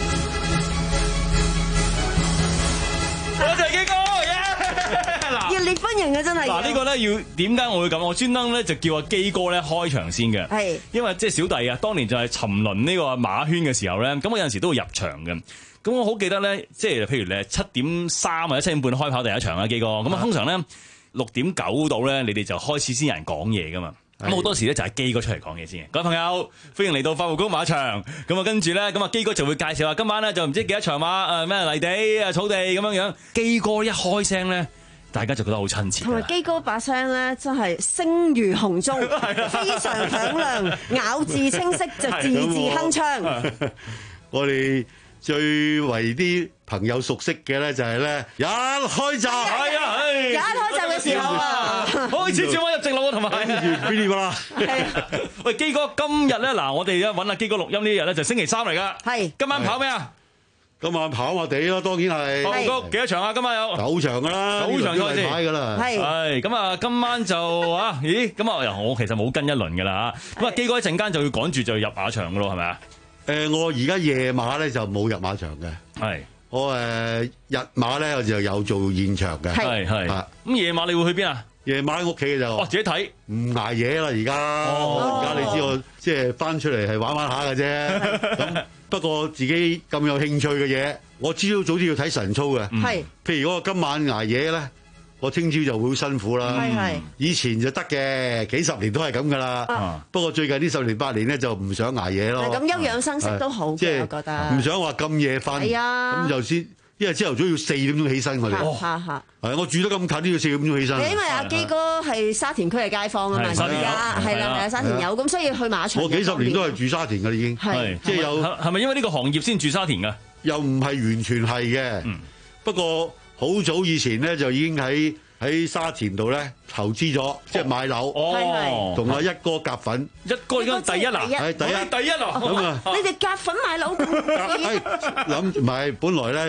多謝基哥，嗱， 熱烈歡迎啊！真係嗱，呢個咧要點解我會咁？我專登咧就叫阿基哥咧開場先嘅，係因為即係小弟啊，當年就係沉淪呢個馬圈嘅時候咧，咁我有陣時都會入場嘅。咁我好記得咧，即係譬如你七點三或者七點半開跑第一場啦，基哥。咁啊，通常咧六點九到咧，你哋就開始先有人講嘢噶嘛。咁好多時咧就係基哥出嚟講嘢先。各位朋友，歡迎嚟到快活谷馬場。咁啊，跟住咧，咁啊基哥就會介紹下今晚咧就唔知幾多場馬誒咩泥地啊草地咁樣樣。基哥一開聲咧，大家就覺得好親切。 同埋基哥把聲咧，真係聲如洪鐘，非常響亮，咬字清晰，就字字鏗鏘。 我哋最為啲朋友熟悉嘅咧，就係咧一開閘，係啊， 一開閘嘅時候啊， 開始轉彎入直路啊，同埋跟住噼里啪啦。喂，基哥，今日咧嗱，我哋而家揾阿基哥錄音呢日咧就星期三嚟噶，係今晚跑咩啊？ 今晚跑馬地咯，當然係。 報告幾多場啊？今晚有九場噶啦， 九場賽事㗎啦。 係係咁啊！今晚就啊，咦？咁啊，我其實冇跟一輪㗎啦嚇。咁啊，基哥一陣間就要趕住就入馬場㗎咯，係咪啊？ 誒，我而家夜馬咧就冇入馬場嘅。係。我誒日馬咧我就有做現場嘅。係係。咁夜馬你會去邊啊？夜馬喺屋企嘅就。哦，自己睇。唔捱夜啦，而家。哦。而家你知我即係翻出嚟係玩玩下嘅啫。咁。不過自己咁有興趣嘅嘢，我朝早早啲要睇晨操嘅。係，譬如如果我今晚捱夜咧，我聽朝就會好辛苦啦。係係，以前就得嘅，幾十年都係咁噶啦。不過最近呢十年八年咧就唔想捱夜咯。咁休養生息都好嘅，我覺得。唔想話咁夜瞓。係啊。咁就先，因為朝頭早要四點鐘起身我哋。嚇嚇。係，我住得咁近都要四點鐘起身。因為阿基哥係沙田區嘅街坊啊嘛，而家係啦係啊，沙田有，咁所以去馬場。我幾十年都係住沙田㗎，已經係即係有。 係咪因為呢個行業先住沙田㗎？ 又唔係完全係嘅。不過好早以前咧就已經喺喺沙田度咧投資咗，即係買樓。哦，同阿一哥夾粉。一哥而家第一啦，係第一，第一啊！咁啊， 你哋夾粉買樓咁？ 諗唔係本來咧。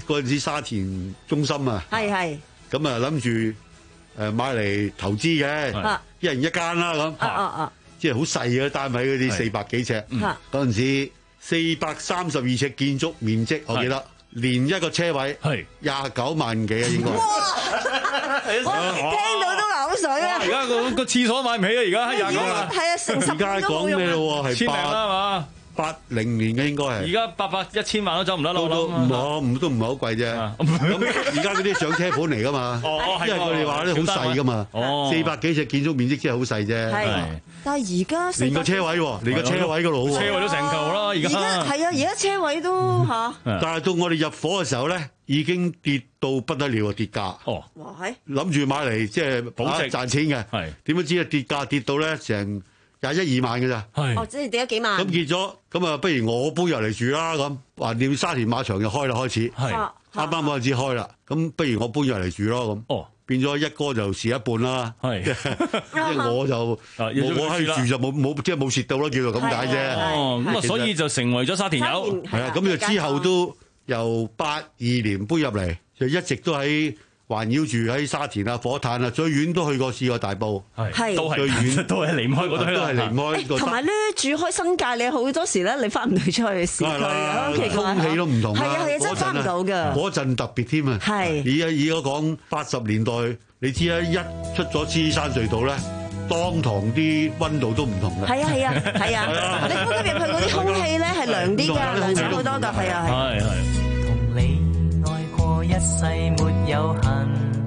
嗰陣時沙田中心啊， 係係。 咁啊諗住誒買嚟投資嘅，一人一間啦咁。 啊啊啊！ 即係好細嘅單位嗰啲四百幾尺，嗰陣時四百三十二尺建築面積，我記得連一個車位係廿九萬幾啊，應該。 哇！聽到都流水啊！ 而家個個廁所買唔起啊！而家廿九萬， 係啊，成十而家講咩咯？係千零啦嘛。 八零年嘅應該係， 而家八百一千萬都走唔甩咯， 都唔好唔都唔係好貴啫。咁而家嗰啲上車盤嚟噶嘛，因為佢哋話咧好細噶嘛，四百幾尺建築面積真係好細啫。 係，但係而家連個車位喎，連個車位嗰度好， 車位都成嚿啦。而家係啊，而家車位都嚇。 但係到我哋入伙嘅時候咧，已經跌到不得了啊！跌價。 哦， 哇係。諗住買嚟即係保值賺錢嘅，係點樣知啊？跌價跌到咧成廿一二萬嘅咋？ 哦，即係跌咗幾萬。 咁結咗，咁啊，不如我搬入嚟住啦咁。橫掂沙田馬場就開啦，開始。係。啱啱嗰陣時開啦，咁不如我搬入嚟住咯咁。哦。變咗一哥就蝕一半啦。係。即係我就我我喺住就冇冇即係冇蝕到咯，叫做咁解啫。 哦，咁啊，所以就成為咗沙田友。 係啊，咁就之後都由八二年搬入嚟，就一直都喺。環繞住喺沙田啊、火炭啊，最遠都去過試過大埔， 係都係最遠都係離唔開嗰度， 都係離唔開。 同埋咧，住開新界，你好多時咧，你翻唔到出去市區啊，好奇怪， 空氣都唔同啦。 係啊係啊，真係翻唔到㗎。 嗰陣特別添啊！係而家而家講八十年代，你知啦，一出咗獅山隧道咧，當堂啲溫度都唔同嘅。係啊係啊係啊！你呼吸入去嗰啲空氣咧係涼啲㗎，涼咗好多㗎，係啊係。係係。 一世沒有恨，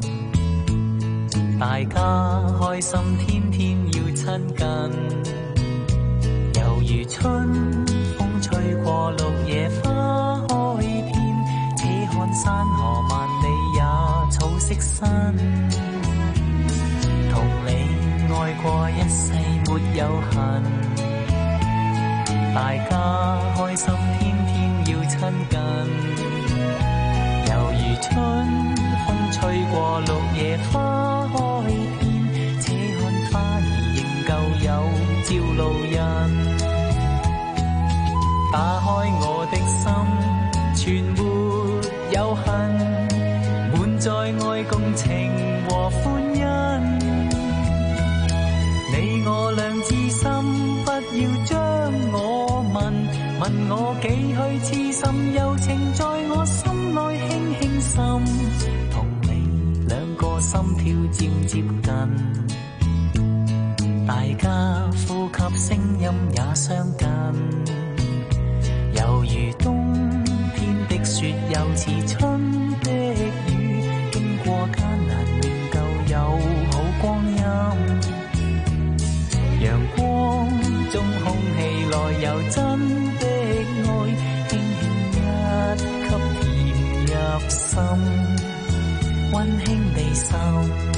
大家開心，天天要親近。猶如春風吹過綠野花開遍，且看山河萬里也草色新。同你愛過一世沒有恨，大家開心，天天要親近。猶如春風吹過綠野花開遍，且看花兒仍舊有朝露印。打開我的心，全沒有恨，滿載愛共情和歡欣。你我兩知心，不要將我問，問我幾許痴心，柔情在我心內輕輕滲，同你兩個心跳漸接近，大家呼吸聲音也相近，猶如冬天的雪，又似春的雨，經過艱難仍舊有好光陰，陽光中空氣內有真的愛，輕輕一吸甜入心，溫馨地滲。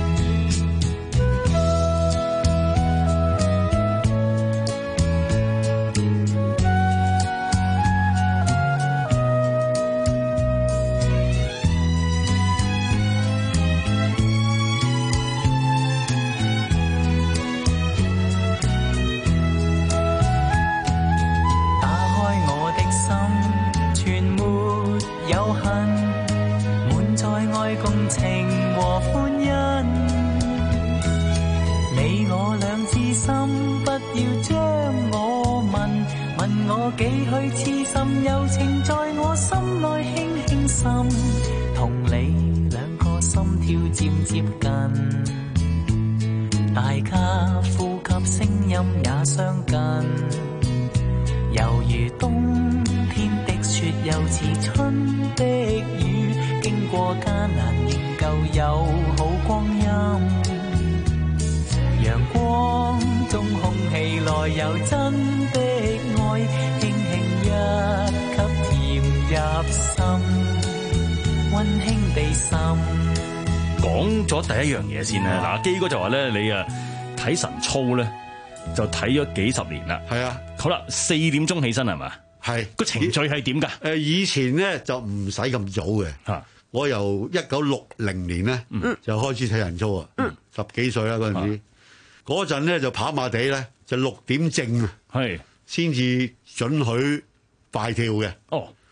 幾許痴心柔情在我心內輕輕滲，同你兩個心跳漸接近，大家呼吸聲音也相近，猶如冬天的雪，又似春的雨，經過艱難仍舊有好光陰，陽光中空氣內有真的愛，一吸甜入心，溫馨地滲。 講咗第一樣嘢先啦，嗱，基哥就話咧，你啊睇晨操咧就睇咗幾十年啦。係啊，好啦，四點鐘起身係嘛？係個程序係點㗎？ 誒，以前咧就唔使咁早嘅。嚇，我由一九六零年咧、嗯、就開始睇晨操啊、嗯，十幾歲啦嗰陣時，嗰陣咧就跑馬地咧就六點正啊，係先至准許快跳嘅，哦，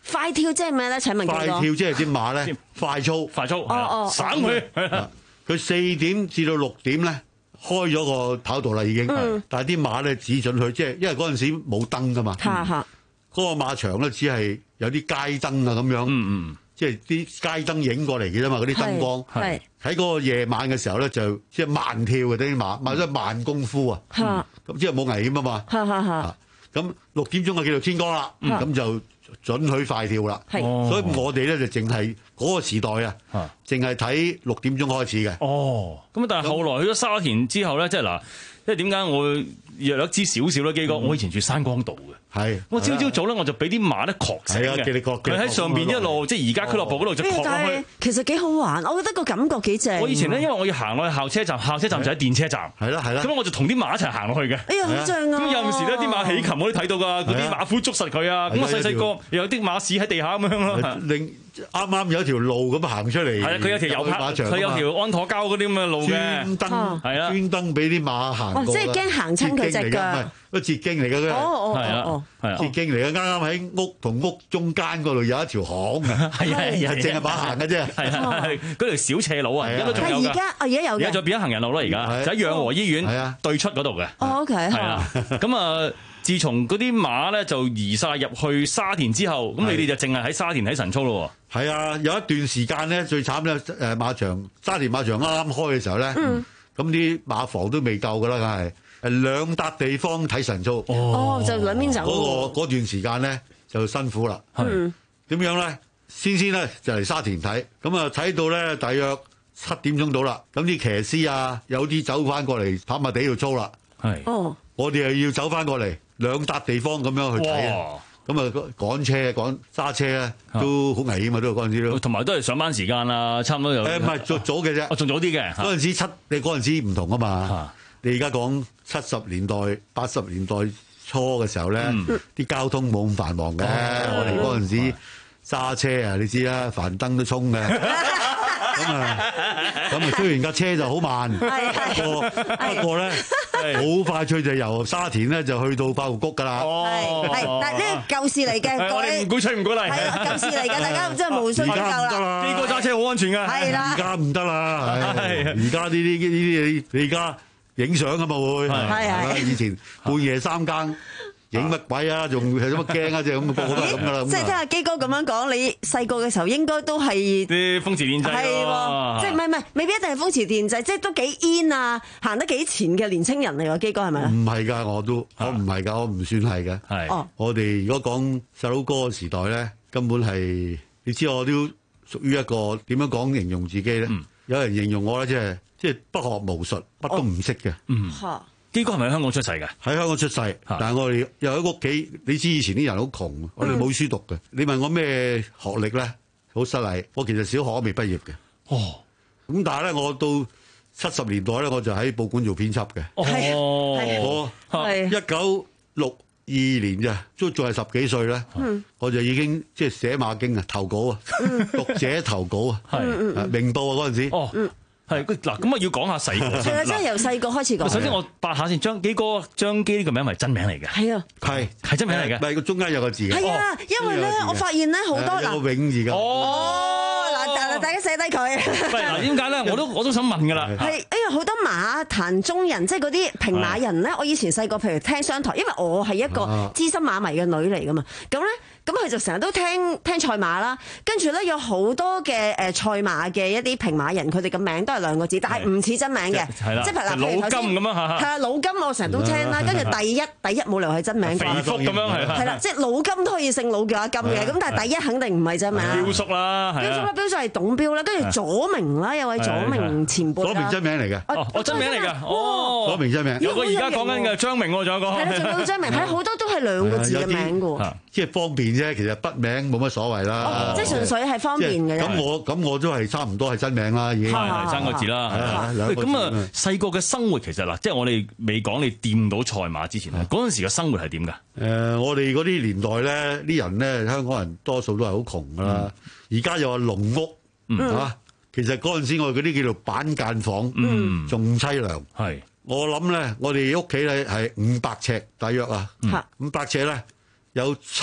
快跳即係咩咧？請問快跳即係啲馬咧快操， 快操， 哦哦省佢。 佢四點至到六點咧開咗個跑道啦已經， 嗯但係啲馬咧只準佢，即係因為嗰陣時冇燈噶嘛， 嚇嚇嗰個馬場咧只係有啲街燈啊咁樣， 嗯嗯， 即係啲街燈影過嚟嘅啫嘛，嗰啲燈光係喺嗰個夜晚嘅時候咧就即係慢跳嘅啲馬，馬即係慢功夫啊， 嚇咁即係冇危險啊嘛， 嚇嚇嚇， 咁六點鐘就叫做天光啦，咁就準許快跳啦， 係所以我哋咧就淨係嗰個時代啊，淨係睇六點鐘開始嘅。 哦，咁但係後來去咗沙田之後咧，即係嗱，即係點解我約略知少少咧？基哥，我以前住山光道嘅。 係， 我朝朝早咧我就俾啲馬咧確醒嘅，佢喺上邊一路即係而家俱樂部嗰度就確落去。 其實幾好玩，我覺得個感覺幾正。 我以前咧，因為我要行落去校車站，校車站就喺電車站。 係啦係啦。 咁我就同啲馬一齊行落去嘅。 哎呀，好正啊！ 咁有陣時咧，啲馬起擒我都睇到㗎，嗰啲馬夫捉實佢啊。咁啊細細個有啲馬屎喺地下咁樣咯。 另啱啱有條路咁行出嚟。 係啊，佢有條油拍，佢有條安妥膠嗰啲咁嘅路嘅。 專登係啦，專登俾啲馬行過。 即係驚行親佢隻腳。 個捷徑嚟嘅佢， 哦哦哦哦，捷徑嚟嘅，啱啱喺屋同屋中間嗰度有一條巷嘅， 係係係， 淨係馬行嘅啫， 係係嗰條小斜路啊，而家都仲有㗎。 而家啊，而家有嘅， 而家就變咗行人路啦，而家就喺養和醫院對出嗰度嘅。 哦 OK， 係啦，咁啊，自從嗰啲馬咧就移晒入去沙田之後，咁你哋就淨係喺沙田睇晨操咯喎。 係啊，有一段時間咧最慘咧，誒馬場沙田馬場啱啱開嘅時候咧，咁啲馬房都未夠㗎啦，梗係。誒兩笪地方睇晨操， 哦，就兩邊走。 嗰個嗰段時間咧就辛苦啦。係點樣咧？先先咧就嚟沙田睇，咁啊睇到咧大約七點鐘到啦。咁啲騎師啊，有啲走翻過嚟跑馬地度操啦。 係哦， 我哋又要走翻過嚟兩笪地方咁樣去睇啊。咁啊趕車趕揸車咧都好危險啊！都嗰陣時都， 同埋都係上班時間啦，差唔多有。 誒唔係早早嘅啫， 哦仲早啲嘅。 嗰陣時七，你嗰陣時唔同啊嘛。你而家講七十年代、八十年代初嘅時候咧，啲、嗯、交通冇咁繁忙嘅。哦、我哋嗰陣時揸車啊，你知啦，凡燈都衝嘅。咁啊，咁啊，雖然架車就好慢，不過不過咧，好快脆就由沙田咧就去到爆谷谷㗎啦。 係係，但係呢個舊事嚟嘅， 我哋唔鼓吹唔鼓勵。 係啊，舊事嚟嘅，大家真係無需研究啦。 呢個揸車好安全㗎。 係啦， 而家唔得啦。而家呢啲呢啲你而家。影相㗎嘛會，係係以前半夜三更影乜鬼啊？仲係乜驚啊？即係咁個個都係咁㗎啦。 即係聽阿基哥咁樣講，你細個嘅時候應該都係啲風馳電掣係喎，即係唔係唔係，未必一定係風馳電掣，即係都幾 in 啊，行得幾前嘅年青人嚟喎，基哥係咪啊？ 唔係㗎，我都我唔係㗎，我唔算係嘅。 係， 我哋如果講細佬哥時代咧，根本係你知我都屬於一個點樣講形容自己咧？有人形容我咧，即係。即係不學無術，乜都唔識嘅。 嗯，基哥係咪喺香港出世嘅？ 喺香港出世，但係我哋又喺屋企。你知以前啲人好窮，我哋冇書讀嘅。你問我咩學歷咧？好失禮，我其實小學都未畢業嘅。 哦， 咁但係咧，我到七十年代咧，我就喺報館做編輯嘅。 哦， 我一九六二年咋，都仲係十幾歲咧。我就已經即係寫馬經啊，投稿啊，讀者投稿啊，係明報啊嗰陣時。 哦。係嗱，咁啊要講下細個先。 係啊，真係由細個開始講。 首先我八下先，張基哥張基呢個名係真名嚟嘅。 係啊， 係係真名嚟嘅。 唔係個中間有個字嘅。 係啊，因為咧，我發現咧好多嗱， 有個永字㗎。 哦，嗱，大家寫低佢。 喂，嗱點解咧？我都我都想問㗎啦。 係，因為好多馬壇中人，即係嗰啲平馬人咧。我以前細個，譬如聽商台，因為我係一個資深馬迷嘅女嚟㗎嘛。咁咧。咁佢就成日都聽聽賽馬啦，跟住咧有好多嘅誒賽馬嘅一啲平馬人，佢哋嘅名都係兩個字，但係唔似真名嘅，即係嗱， 老金咁樣嚇， 係啊，老金我成日都聽啦，跟住第一第一冇理由係真名， 肥福咁樣係， 係啦，即係老金都可以姓老叫阿金嘅，咁但係第一肯定唔係真名。 標叔啦， 標叔啦，標叔係董標啦，跟住左明啦，有位左明前輩啦， 左明真名嚟嘅， 哦，我真名嚟㗎，哦， 左明真名， 有個而家講緊嘅張明喎，仲有個係啦，仲有張明，係好多都係兩個字嘅名㗎， 即係方便啫，其實筆名。冇乜所謂啦， 即係純粹係方便嘅。 咁我咁我都係差唔多係真名啦，已經係三個字啦。咁啊，細個嘅生活其實嗱，即係我哋未講你掂到賽馬之前咧，嗰陣時嘅生活係點㗎？ 誒，我哋嗰啲年代咧，啲人咧，香港人多數都係好窮㗎啦。而家又話農屋嚇，其實嗰陣時我哋嗰啲叫做板間房，仲凄涼。係我諗咧，我哋屋企咧係五百尺大約啊，五百尺咧有七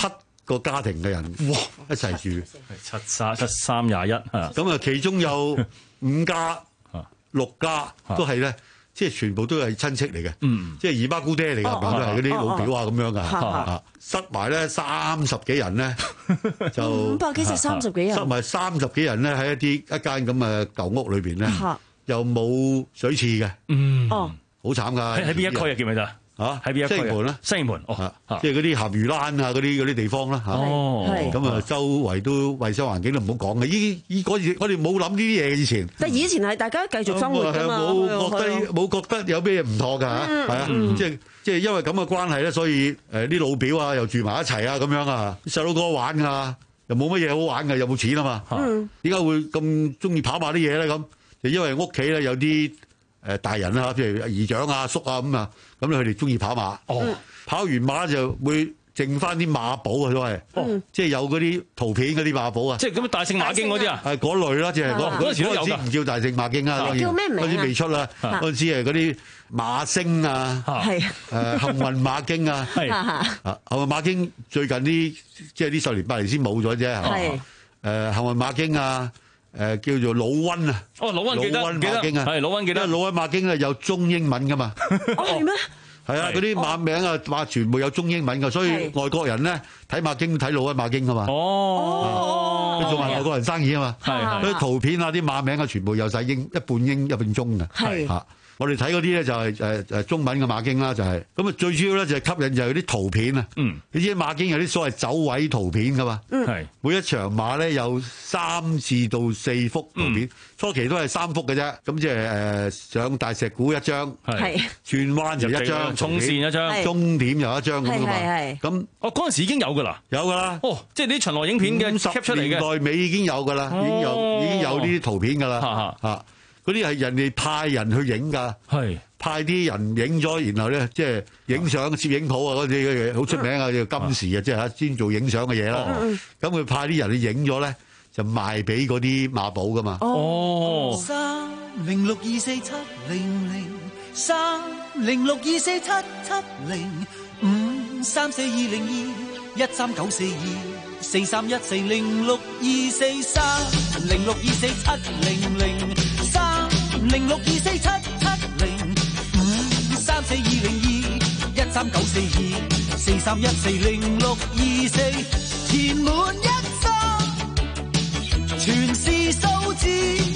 個家庭嘅人，哇，一齊住， 七三七三廿一嚇。 咁啊，其中有五家、六家都係咧。即係全部都係親戚嚟嘅，嗯、即係姨媽姑爹嚟㗎，都係嗰啲老表啊咁樣㗎，啊，塞埋咧三十幾人咧，就五百幾至三十幾人， 塞埋三十幾人咧喺一啲一間咁嘅舊屋裏邊咧，又冇水廁嘅， 嗯， 好慘㗎。 喺邊一區啊？記唔記得？嚇喺邊一區？ 西營盤啦， 西營盤哦， 即係嗰啲鹹魚欄啊，嗰啲嗰啲地方啦嚇。 哦， 咁啊，周圍都衞生環境都唔好講嘅。依依嗰時我哋冇諗呢啲嘢嘅以前。 但係以前係大家繼續生活㗎嘛， 冇覺得冇覺得有咩唔妥㗎嚇，係啊，即係即係因為咁嘅關係咧，所以誒啲老表啊又住埋一齊啊咁樣啊，細佬哥玩啊，又冇乜嘢好玩嘅，又冇錢啊嘛。點解會咁中意跑馬啲嘢咧？咁就因為屋企咧有啲誒大人啊，譬如姨丈啊、叔啊咁啊，咁咧佢哋中意跑馬。哦，跑完馬就會剩翻啲馬寶啊，都係，哦，即係有嗰啲圖片嗰啲馬寶啊。 即係咁大聖馬經嗰啲啊？ 係嗰類啦，即係嗰嗰陣時都有㗎。唔叫大聖馬經啊，當然叫咩名啊？ 嗰陣未出啦，嗰陣時係嗰啲馬星啊， 係誒幸運馬經啊， 係啊幸運馬經最近啲即係啲十年八年先冇咗啫，係誒幸運馬經啊。誒叫做老溫啊！ 哦，老溫記得， 老溫馬經啊， 係老溫記得。 因為老溫馬經咧有中英文噶嘛。 哦，係咩？ 係啊，嗰啲馬名啊，話全部有中英文噶，所以外國人咧睇馬經睇老溫馬經噶嘛。哦，佢做埋外國人生意啊嘛。係係。嗰啲圖片啊，啲馬名啊，全部有晒英一半英一半中嘅。係嚇。我哋睇嗰啲咧就係誒誒中文嘅馬經啦，就係咁啊！最主要咧就係吸引就係啲圖片啊。嗯，你知馬經有啲所謂走位圖片噶嘛？嗯，係每一場馬咧有三至到四幅圖片，初期都係三幅嘅啫。咁即係誒上大石鼓一張，係轉彎就一張， 衝線一張， 終點又一張咁噶嘛。咁哦嗰陣時已經有㗎啦， 有㗎啦。 哦，即係啲巡邏影片嘅 cap 出嚟嘅， 年代尾已經有㗎啦，已經有已經有呢啲圖片㗎啦。嚇！嗰啲係人哋派人去影㗎，係派啲人影咗，然後咧即係影相攝影鋪啊嗰啲好出名啊，叫金時啊，即係嚇專做影相嘅嘢啦。咁佢派啲人去影咗咧，就賣俾嗰啲馬寶㗎嘛。 哦，三零六二四七零零三零六二四七七零五三四二零二一三九四二四三一四零六二四三零六二四七零零。零六二四七七零五三四二零二一三九四二四三一四零六二四填滿一生全是數字，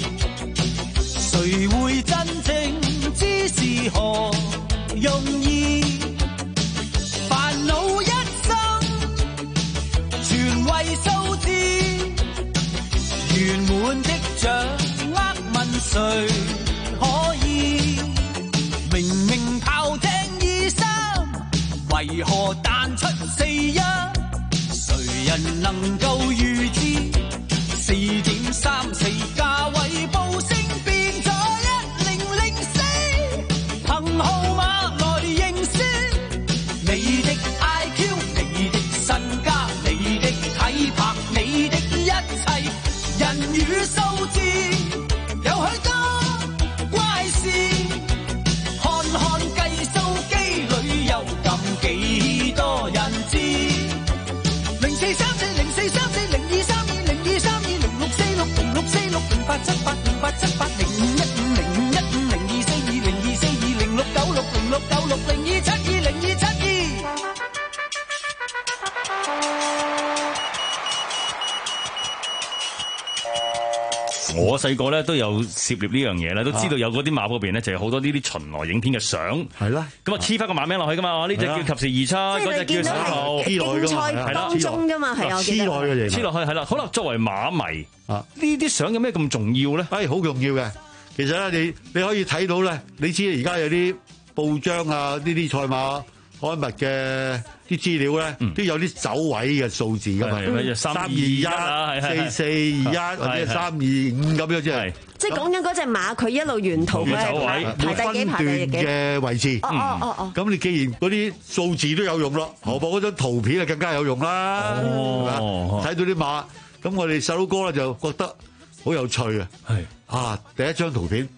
誰會真正知是何用意？煩惱一生全為數字，圓滿的掌握問誰？可以明明炮艇二三，為何彈出四一？誰人能夠預知？四點三四價位報升變咗一零零四，憑號碼來認輸。你的 I Q， 你的身家，你的體魄，你的一切，人與數字有許多。看看計數機裏有咁幾多人知？零四三四零四三四零二三二零二三二零六四六零六四六零八七八零八七八零五一五零五一五零二四二零二四二零六九六零六九六零二七二零二七二。 我細個咧都有涉獵呢樣嘢咧，都知道有嗰啲馬嗰邊咧就有好多呢啲巡邏影片嘅相，係啦。咁啊黐翻個馬名落去噶嘛，呢隻叫及時二七，嗰隻叫手號， 黐落去噶嘛，當中噶嘛，係啊， 黐落去嘅嘢， 黐落去係啦。好啦，作為馬迷啊，呢啲相有咩咁重要咧？ 誒，好重要嘅。其實咧，你你可以睇到咧，你知而家有啲報章啊，呢啲賽馬刊物嘅啲資料咧，都有啲走位嘅數字噶嘛，三二一、四四二一或者三二五咁樣，即係即係講緊嗰隻馬，佢一路沿途嘅排第幾排第幾嘅位置。 哦哦哦哦。 咁你既然嗰啲數字都有用咯，何況嗰張圖片啊更加有用啦。哦，睇到啲馬，咁我哋細佬哥咧就覺得好有趣啊。係啊，第一張圖片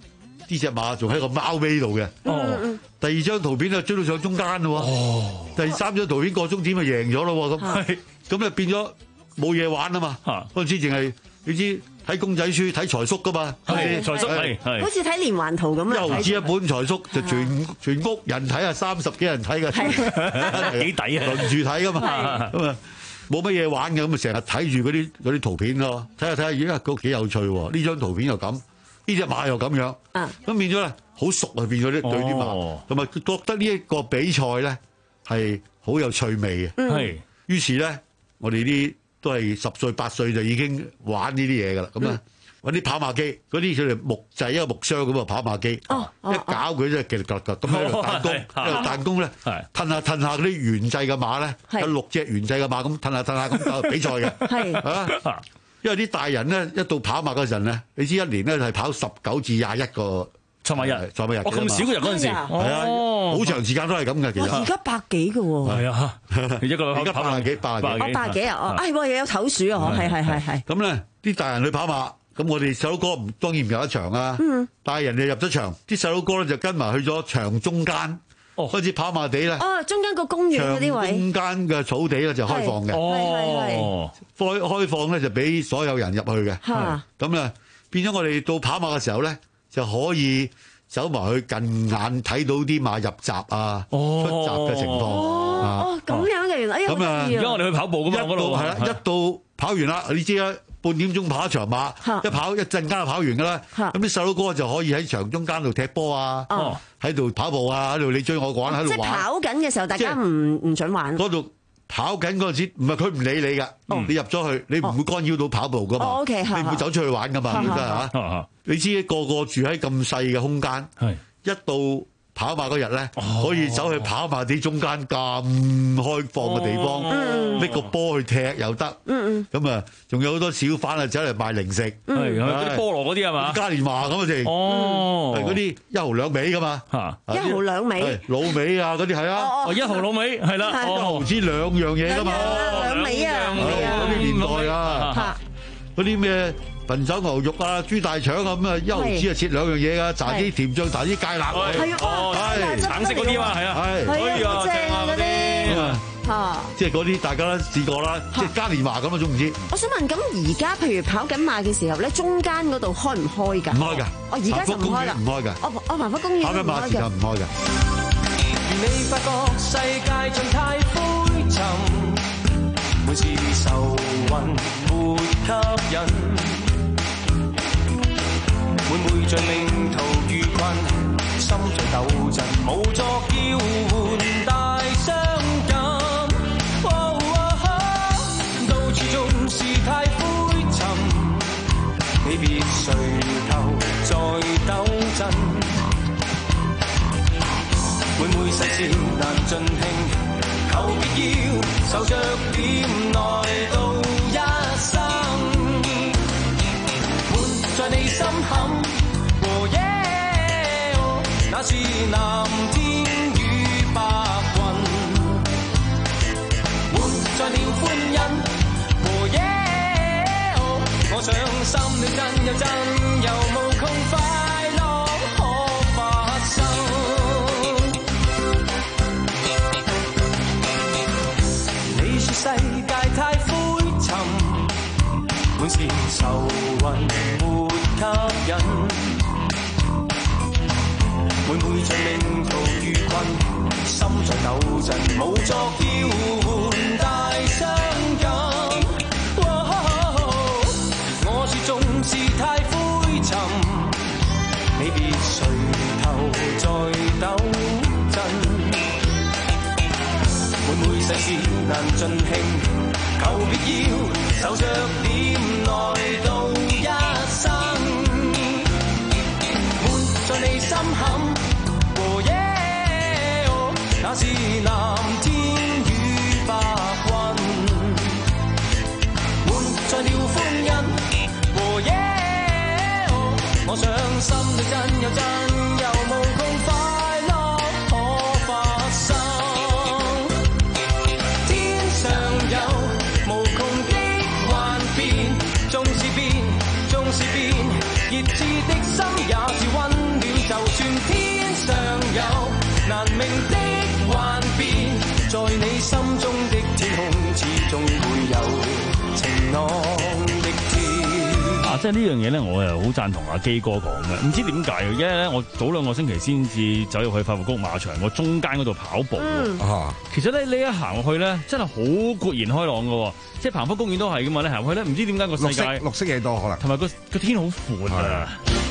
呢隻馬仲喺個貓尾度嘅。哦，第二張圖片就追到上中間咯。哦，第三張圖片過終點就贏咗咯。咁咁咧變咗冇嘢玩啊嘛。嗰陣時淨係你知睇公仔書睇財叔噶嘛。係財叔係係。 好似睇連環圖咁啊。 又知一本財叔就全全屋人睇啊，三十幾人睇嘅， 幾抵啊！ 輪住睇噶嘛。咁啊冇乜嘢玩嘅，咁啊成日睇住嗰啲嗰啲圖片咯，睇下睇下，咦個幾有趣喎！呢張圖片又咁，呢隻馬又咁樣。啊，咁變咗咧好熟啊，變咗啲對啲馬，同埋覺得呢一個比賽咧係好有趣味嘅。係，於是咧我哋啲都係十歲八歲就已經玩呢啲嘢噶啦。咁啊揾啲跑馬機，嗰啲佢哋木製一個木箱咁啊跑馬機，一搞佢真係極力格格咁喺度彈弓，喺度彈弓咧，褪下褪下嗰啲原製嘅馬咧，有六隻原製嘅馬咁褪下褪下咁就比賽嘅。係啊，因為啲大人咧一到跑馬嗰陣咧，你知一年咧係跑十九至廿一個賽馬日，賽馬日。哦，咁少嘅人嗰陣時，係啊，好長時間都係咁嘅。其實而家百幾嘅喎。係啊，一個而家跑百幾百幾。 哦，百幾啊！哦，哎喎，又有頭鼠啊！嗬，係係係係。咁咧，啲大人去跑馬。咁我哋細佬哥唔當然唔入得場啊，嗯、但係人哋入咗場，啲細佬哥咧就跟埋去咗場中間，哦、開始跑馬地咧。 哦，中間個公園嗰啲位， 中間嘅草地咧就開放嘅。哦，開開放咧就俾所有人入去嘅。嚇，咁啊變咗我哋到跑馬嘅時候咧，就可以走埋去近眼睇到啲馬入閘啊、哦、出閘嘅情況。 哦，咁、啊、樣嘅原來。 咁啊， 而家我哋去跑步咁嘛，嗰度係啦，一到跑完啦，你知啦。半點鐘跑一場馬，一跑一陣間就跑完噶啦。咁啲細佬哥就可以喺場中間度踢波啊，喺度跑步啊，喺度你追我趕喺度玩。 即係跑緊嘅時候，大家唔唔準玩。 嗰度跑緊嗰陣時，唔係佢唔理你噶，你入咗去，你唔會干擾到跑步噶嘛。你唔會走出去玩噶嘛，真係嚇。你知個個住喺咁細嘅空間，一到跑馬嗰日咧，可以走去跑馬地中間咁開放嘅地方，拎個波去踢又得。咁啊，仲有好多小販啊，走嚟賣零食。係嗰啲菠蘿嗰啲係嘛？ 嘉年華咁啊，直哦，係嗰啲一毫兩味噶嘛。 嚇，一毫兩味， 老味啊，嗰啲係啊。 哦，一毫老味係啦， 一毫子兩樣嘢噶嘛。 兩味啊， 嗰啲年代啊，嗰啲咩？笨手牛肉啊，豬大腸啊，咁啊一毫子啊切兩樣嘢噶，搽啲甜醬，搽啲芥辣。 係啊，係橙色嗰啲嘛，係啊， 係， 哎呀，正啊嗰啲，嚇， 即係嗰啲大家都試過啦，即係嘉年華咁啊，總唔知。 我想問，咁而家譬如跑緊馬嘅時候咧，中間嗰度開唔開㗎？ 唔開㗎。 哦，而家就唔開啦。 唔開㗎。 我我繁福公園跑緊馬時間唔開㗎。 你發覺世界仲太灰沉，每次愁雲沒吸引。每每像命途遇困，心在鬥陣，無作叫喚，大傷感。哦哦、到處總是太灰沉，你別垂頭再抖震。每每世事難盡興，求別要受着點來到一生。在你心坎和野，那是藍天與白雲。活在了歡欣和野，我想心裏真有真有無窮快樂可發生。你說世界太灰沉，滿是愁雲。吸引，每每像命途遇困，心在鬥陣，無作叫喚，大傷感。我說總是太灰沉，你別垂頭再抖震。每每世事難盡興，求別要受着點來到一生。在你心坎和野，那是藍天與白雲。活在了歡欣和野，我想心裏真有真有無窮快樂可發生。天上有無窮的幻變，縱是變，縱是變，熱熾的心也是溫暖。 在你心中的天空，始終會有晴朗的天。 啊，即係呢樣嘢咧，我又好贊同阿基哥講嘅。唔知點解，因為咧我早兩個星期先至走入去發育谷馬場，我中間嗰度跑步。 嗯、 啊， 其實咧你一行落去咧，真係好豁然開朗嘅。即係彭福公園都係噶嘛，你行去咧，唔知點解個世界綠色嘢多可能， 同埋個個天好闊啊！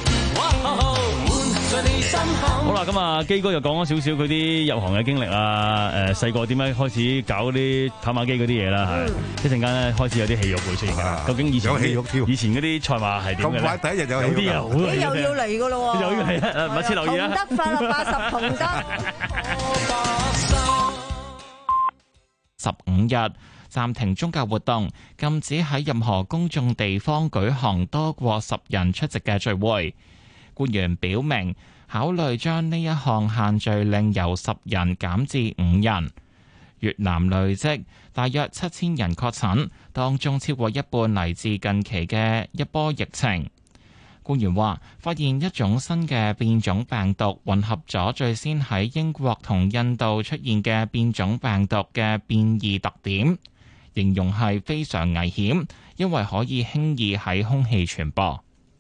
好啦，咁啊，基哥又講咗少少佢啲入行嘅經歷啊，誒細個點樣開始搞啲跑馬機嗰啲嘢啦，係一陣間咧開始有啲戲肉會出現㗎。究竟以前有戲肉跳， 以前嗰啲賽馬係點嘅咧？ 咁快第一日有戲肉， 有啲啊，好你又要嚟㗎咯喎！ 又要嚟啊！密切留意啊！ 同得快樂八十同得十五日。暫停宗教活動，禁止喺任何公眾地方舉行多過十人出席嘅聚會。官員表明，考慮將呢一項限聚令由十人減至五人。越南累積大約七千人確診，當中超過一半嚟自近期嘅一波疫情。官員話，發現一種新嘅變種病毒，混合咗最先喺英國同印度出現嘅變種病毒嘅變異特點。形容係非常危險，因為可以輕易喺空氣傳播。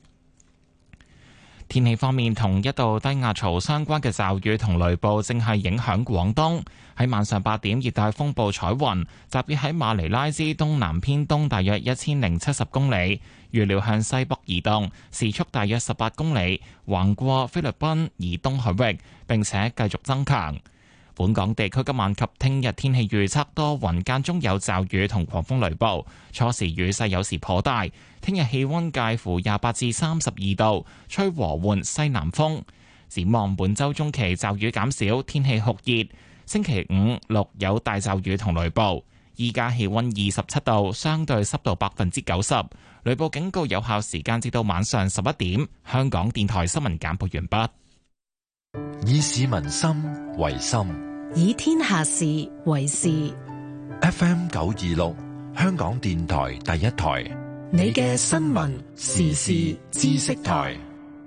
天氣方面，同一道低壓槽相關嘅驟雨同雷暴正係影響廣東。喺晚上八點，熱帶風暴彩雲集結喺馬尼拉之東南偏東大約一千零七十公里，預料向西北移動，時速大約十八公里，橫過菲律賓以東海域，並且繼續增強。本港地區今晚及聽日天氣預測多雲，間中有驟雨同狂風雷暴，初時雨勢有時頗大。聽日氣溫介乎廿八至三十二度，吹和緩西南風。展望本週中期驟雨減少，天氣酷熱。星期五六有大驟雨同雷暴。依家氣溫二十七度，相對濕度百分之九十。雷暴警告有效時間至到晚上十一點。香港電台新聞簡報完畢。 以市民心為心， 以天下事為事。 F M 九二六，香港電台第一台， 你嘅新聞時事知識台。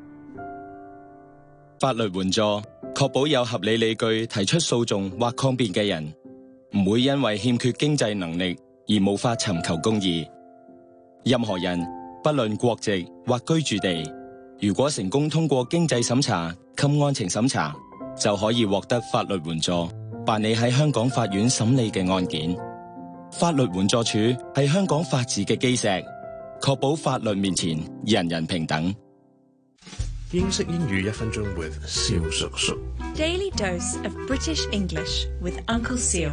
法律援助，確保有合理理據提出訴訟或抗辯嘅人，唔會因為欠缺經濟能力而無法尋求公義。任何人，不論國籍或居住地，如果成功通過經濟審查及案情審查，就可以獲得法律援助，辦理喺香港法院審理嘅案件。法律援助署係香港法治嘅基石，確保法律面前人人平等。 英式英語一分鐘 with 蕭叔叔。 Daily dose of British English with Uncle Seal。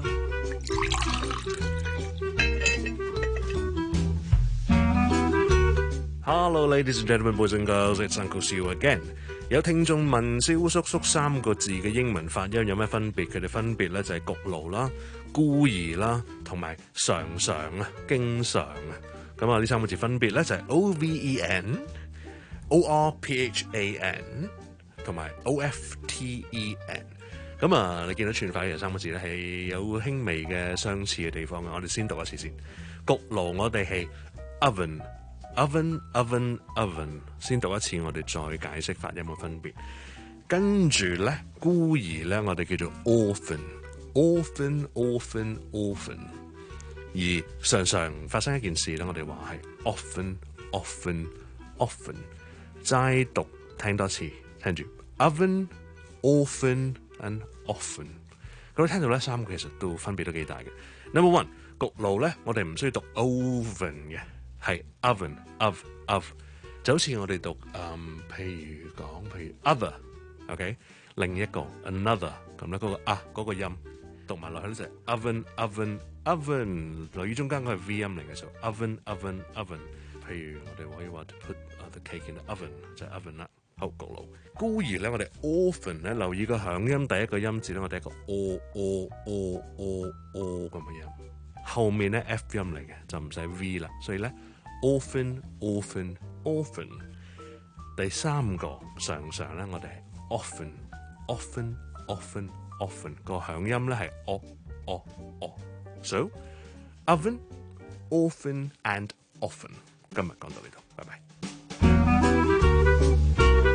Hello, ladies and gentlemen, boys and girls, it's Uncle Seal again。有聽眾問蕭叔叔三個字嘅英文發音有咩分別？佢哋分別咧就係焗爐啦、孤兒啦，同埋常常啊、經常啊。咁啊，呢三個字分別咧就係 O V E N、O R P H A N 同埋 O F T E N。咁啊，你見到串法呢三個字咧係有輕微嘅相似嘅地方嘅。我哋先讀一次先。焗爐我哋係 oven。oven oven oven 先讀一次，我哋再解釋發音嘅分別。跟住咧，孤兒咧，我哋叫做 orphan orphan orphan orphan。而常常發生一件事咧，我哋話係 often often often。齋讀聽多次，聽住 oven orphan and often。咁你聽到咧三個其實都分別都幾大嘅。Number one， 焗爐咧，我哋唔需要讀 oven 嘅。係 oven of of 就好似我哋讀誒，譬如講，譬如 other，OK， 另一個 another 咁咧，嗰個啊嗰個音讀埋落去咧就係 oven oven oven， 留意中間嗰係 V 音嚟嘅時候 oven oven oven。譬如我哋可以話 to put the cake in the oven 就係 oven 啦。好，焗爐。孤兒咧，我哋 orphan 咧，留意個響音，第一個音字咧，我哋一個 o o o o o 咁嘅音，後面咧 F 音嚟嘅，就唔使 V 啦，所以咧。Orphan, orphan, orphan。第三個常常咧，我哋係 often, often, often, often。個響音咧係 o, o, o。So, oven, orphan and often。今日講到呢度，拜拜。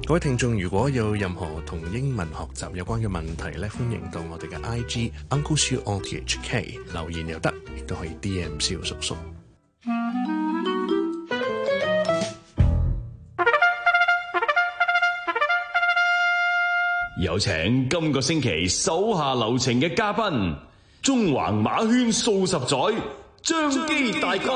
各位聽眾，如果有任何同英文學習有關嘅問題咧，歡迎到我哋嘅 I G Uncle Siu O T H K 留言又得，亦都可以 D M 蕭叔叔。 有請今個星期手下留情嘅嘉賓，中橫馬圈數十載張基大哥。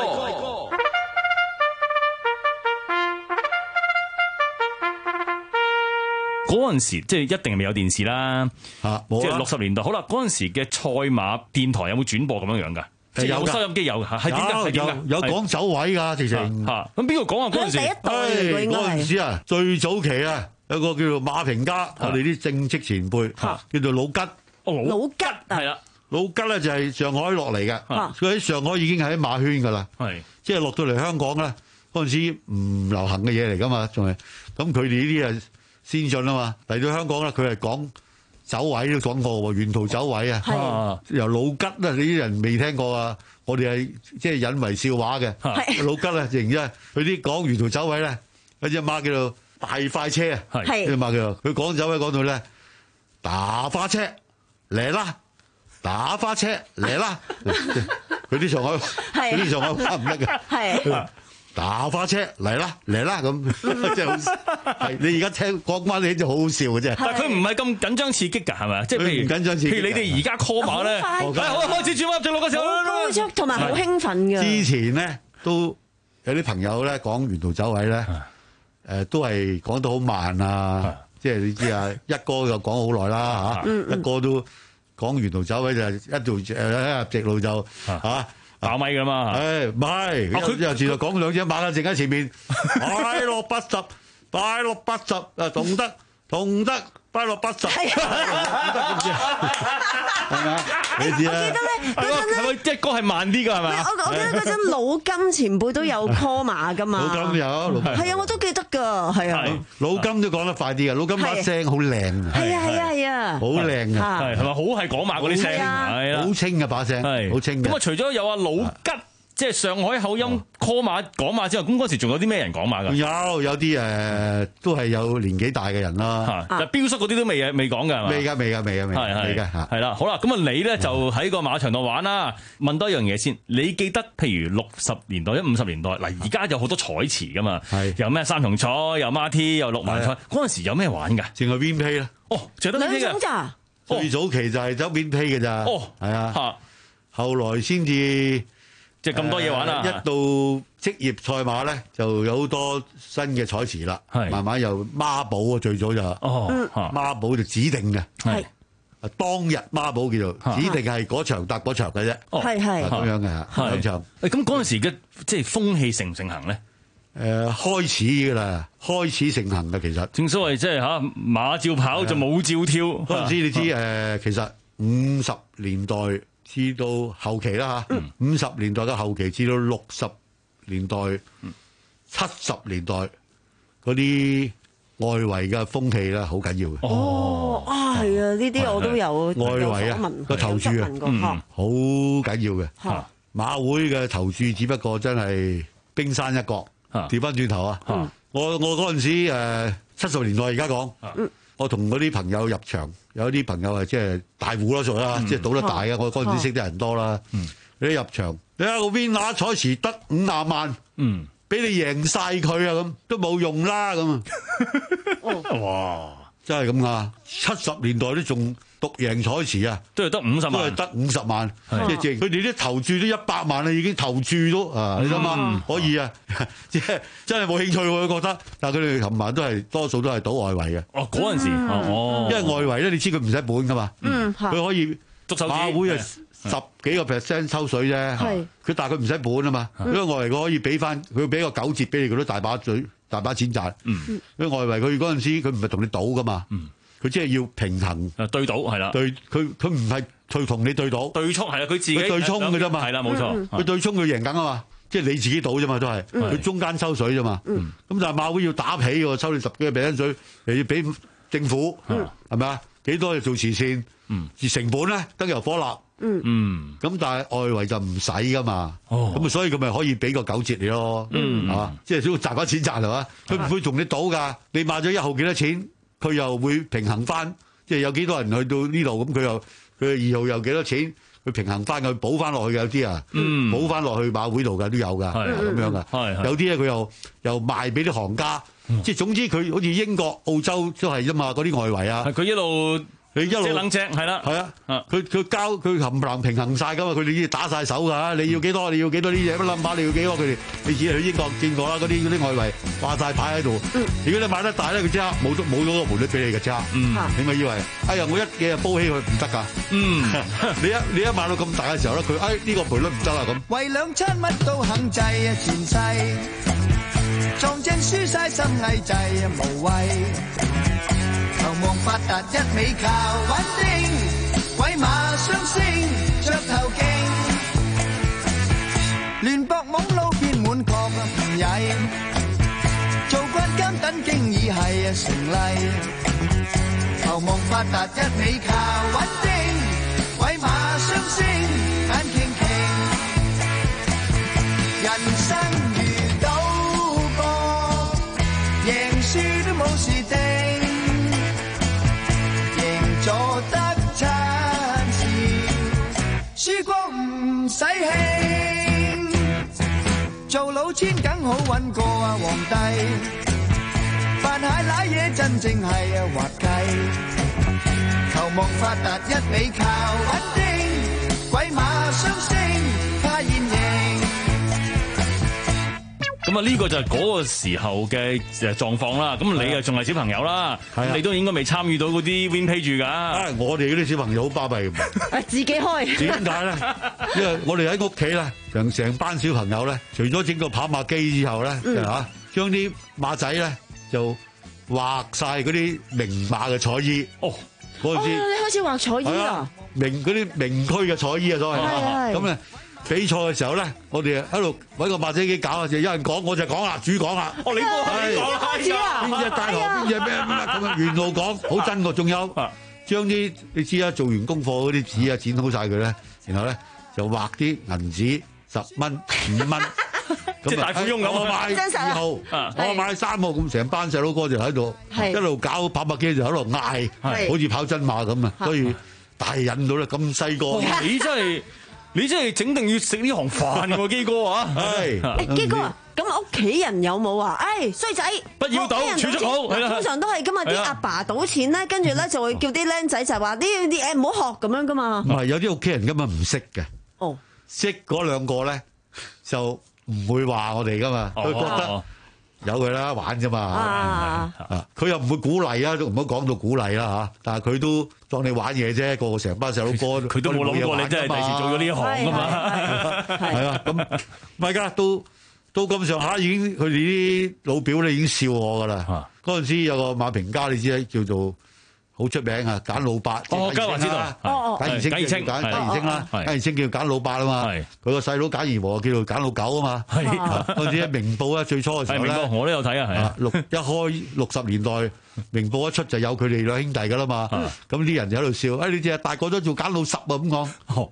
嗰陣時即係一定係未有電視啦， 嚇， 即係六十年代。好啦，嗰陣時嘅賽馬電台有冇轉播咁樣樣㗎？ 係有收音機有嚇，係點㗎？係點㗎？ 有有講走位㗎，直情嚇。咁邊個講啊？嗰陣時， 誒嗰陣時啊，最早期啊，有個叫做馬評家，我哋啲正式前輩，叫做老吉。 哦，老吉係啦， 老吉咧就係上海落嚟嘅，佢喺上海已經係喺馬圈㗎啦， 係即係落到嚟香港咧，嗰陣時唔流行嘅嘢嚟㗎嘛，仲係咁佢哋呢啲啊先進啊嘛，嚟到香港咧佢係講走位都講過喎，沿途走位啊，由老吉咧你啲人未聽過啊，我哋係即係引為笑話嘅，老吉啊，認真佢啲講沿途走位咧，有隻馬叫做大快車啊，呢隻馬叫做佢講走位講到咧打花車嚟啦。打花車嚟啦！佢啲上海，佢啲上海話唔得嘅。係打花車嚟啦，嚟啦咁，即係好。係你而家聽講翻你就好好笑嘅啫。 但係佢唔係咁緊張刺激㗎，係咪？即係譬如唔緊張刺激。 譬如你哋而家 call 馬咧，好開始轉彎入正路嘅時候， 好高速同埋好興奮嘅。 之前咧都有啲朋友咧講沿途走位咧，誒都係講得好慢啊！即係你知啊，一哥就講好耐啦嚇，一哥都。講沿途走位就一條誒一入直路就嚇爆米㗎嘛， 誒唔係佢又前度講兩隻馬啦，正喺前面，快樂八十，快樂八十啊，同得同得快樂八十，係咪啊？你知啊？ 我記得咧，嗰陣係咪一哥係慢啲㗎係咪？ 我我記得嗰陣老金前輩都有 call 馬㗎嘛， 老金有， 係啊，我都記得㗎，係啊， 老金都講得快啲嘅，老金把聲好靚， 係啊係啊係啊， 好靚啊， 係係咪好係講馬嗰啲聲，係啦， 好清嘅把聲，係好清嘅。 咁啊，除咗有阿老吉。即係上海口音 call 馬講馬之後，咁嗰時仲有啲咩人講馬㗎？ 有有啲誒都係有年紀大嘅人啦。 就標叔嗰啲都未未講㗎係嘛？ 未㗎未㗎未㗎未㗎未㗎嚇。 係啦，好啦，咁啊你咧就喺個馬場度玩啦。問多一樣嘢先，你記得譬如六十年代、一五十年代嗱，而家有好多彩池㗎嘛，有咩三重彩、有孖 T、有六萬彩。嗰陣時有咩玩㗎？ 淨係 win pay 啦。 哦，淨係得呢啲㗎。 兩種咋？ 最早期就係走 win pay 㗎咋。 哦， 係啊。後來先至。 即係咁多嘢玩啦！ 一到職業賽馬咧，就有好多新嘅彩池啦。慢慢由孖寶啊，最早就哦，孖寶就指定嘅。係啊，當日孖寶叫做指定係嗰場搭嗰場嘅啫。係係咁樣嘅嚇，兩場。 誒咁嗰陣時嘅即係風氣盛唔盛行咧？ 誒開始㗎啦，開始盛行嘅其實。 正所謂即係嚇馬照跑就舞照跳。 嗰陣時你知誒，其實五十年代。至到後期啦嚇，五十年代嘅後期至到六十年代、七十年代嗰啲外圍嘅風氣咧，好緊要嘅。 哦，啊係啊，呢啲我都有外圍啊個投注啊，好緊要嘅。馬會嘅投注只不過真係冰山一角。調翻轉頭啊，我我嗰陣時誒七十年代而家講。我同嗰啲朋友入場，有啲朋友係即係大戶咯，做啦，即係賭得大嘅。我嗰陣時識得人多啦。你入場，你睇個 winner 彩池得五廿萬，俾你贏晒佢啊，咁都冇用啦咁啊！哇，真係咁啊！七十年代都仲獨贏彩池啊， 都係得五十萬， 都係得五十萬，即係正。佢哋啲投注都一百萬啦，已經投注都啊，你諗下可以啊，即係真係冇興趣我覺得。但係佢哋琴晚都係多數都係賭外圍嘅。 哦，嗰陣時哦， 因為外圍咧，你知佢唔使本噶嘛，佢可以馬會啊十幾個 percent 抽水啫，佢但係佢唔使本啊嘛，因為外圍佢可以俾翻，佢俾個九折俾你，佢都大把水大把錢賺。因為外圍佢嗰陣時佢唔係同你賭噶嘛。佢即係要平衡， 對賭係啦， 對佢佢唔係佢同你對賭， 對沖係啦，佢自己對沖嘅啫嘛， 係啦冇錯， 佢對沖佢贏緊啊嘛，即係你自己賭啫嘛都係，佢中間收水啫嘛，咁但係馬會要打起喎，收你十幾個 percent 水，又要俾政府，係咪啊？幾多要做慈善，而成本咧燈油火蠟嗯嗯， 咁但係外圍就唔使噶嘛， 哦， 咁啊所以佢咪可以俾個九折你咯， 嗯係嘛，即係都賺翻錢賺係嘛，佢唔會同你賭㗎，你買咗一號幾多錢，佢又會平衡翻，即係有幾多人去到呢度，咁佢又佢二號又幾多錢。佢平衡翻佢補翻落去嘅有啲啊， 嗯、 補翻落去馬會度嘅都有㗎，咁樣㗎。有啲咧佢又又賣俾啲行家，嗯、即係總之佢好似英國、澳洲都係啫嘛，嗰啲外圍啊。 佢一路佢一路即係冷隻係啦， 係啊，佢佢交佢冚唪唥平衡晒㗎嘛，佢哋要打晒手㗎，你要幾多你要幾多呢嘢乜冧巴你要幾多佢哋，你只係去英國見過啦，嗰啲嗰啲外圍掛晒牌喺度。嗯、如果你買得大咧，佢即刻冇咗冇咗個賠率俾你嘅即刻。嗯，你咪以為哎呀我一幾日煲起佢唔得㗎。嗯，你一你一買到咁大嘅時候咧，佢哎呢個賠率唔得啦咁。 為兩餐乜都肯制啊，前世撞正輸晒心翳滯啊，無謂。求望發達一味靠穩定，鬼馬雙星着頭勁，亂搏懵撈變滿確啊唔曳，做慣監等經已係啊成例。求望發達一味靠穩定，鬼馬雙星眼傾傾，人生如賭博，贏輸都冇事定。做得親切，輸過唔使興，做老千梗好揾過啊皇帝，扮蟹瀨嘢真正係啊滑稽，求望發達一味靠穩定，鬼馬雙星他現形。 咁啊，呢個就係嗰個時候嘅誒狀況啦。咁你啊仲係小朋友啦，你都應該未參與到嗰啲 win pay 住㗎。 我哋嗰啲小朋友好巴閉， 誒自己開。 點解咧？因為我哋喺屋企咧，成成班小朋友咧，除咗整個跑馬機之後咧，嚇將啲馬仔咧就畫晒嗰啲名馬嘅彩衣。哦，嗰陣時你開始畫彩衣啊？ 名嗰啲名區嘅彩衣啊，所謂咁咧。比賽嘅時候咧，我哋喺度揾個馬仔機搞下，就有人講我就講啦，主講啦。 哦，你都係講啦， 邊隻大頭，邊隻咩咩咁樣沿路講，好真個。仲有將啲你知啦，做完功課嗰啲紙啊剪好晒佢咧，然後咧就畫啲銀紙十蚊、五蚊， 即係大富翁咁。 我買二號，我買三號，咁成班細佬哥就喺度一路搞跑馬機，就喺度嗌，好似跑真馬咁啊！所以大引到咧咁細個， 你真係〜你真係整定要食呢行飯喎，基哥啊！ 係， 誒基哥啊，咁屋企人有冇話，誒衰仔， 不要賭，儲蓄好，係啦。 通常都係噶嘛，啲阿爸賭錢咧，跟住咧就會叫啲僆仔就話呢啲誒唔好學咁樣噶嘛。 啊，有啲屋企人根本唔識嘅， 哦， 識嗰兩個咧就唔會話我哋噶嘛，佢覺得。有佢啦，玩啫嘛，啊！佢又唔會鼓勵啊，都唔好講到鼓勵啦嚇。但係佢都當你玩嘢啫，個個成班細佬哥， 佢都冇諗過你真係第時做咗呢一行噶嘛。 係啊，咁唔係㗎，到到咁上下已經，佢哋啲老表咧已經笑我㗎啦。嗰陣時有個馬評家，你知咧，叫做好出名啊，簡老八。 哦，嘉華知道。 簡而清，簡而清，簡而清啦，簡而清叫簡老八啊嘛。佢個細佬簡而和叫做簡老九啊嘛。係嗰陣時明報咧最初嘅時候咧， 我都有睇啊，係啊。 六一開六十年代，明報一出就有佢哋兩兄弟噶啦嘛。咁啲人就喺度笑，誒你隻大個咗做簡老十啊咁講。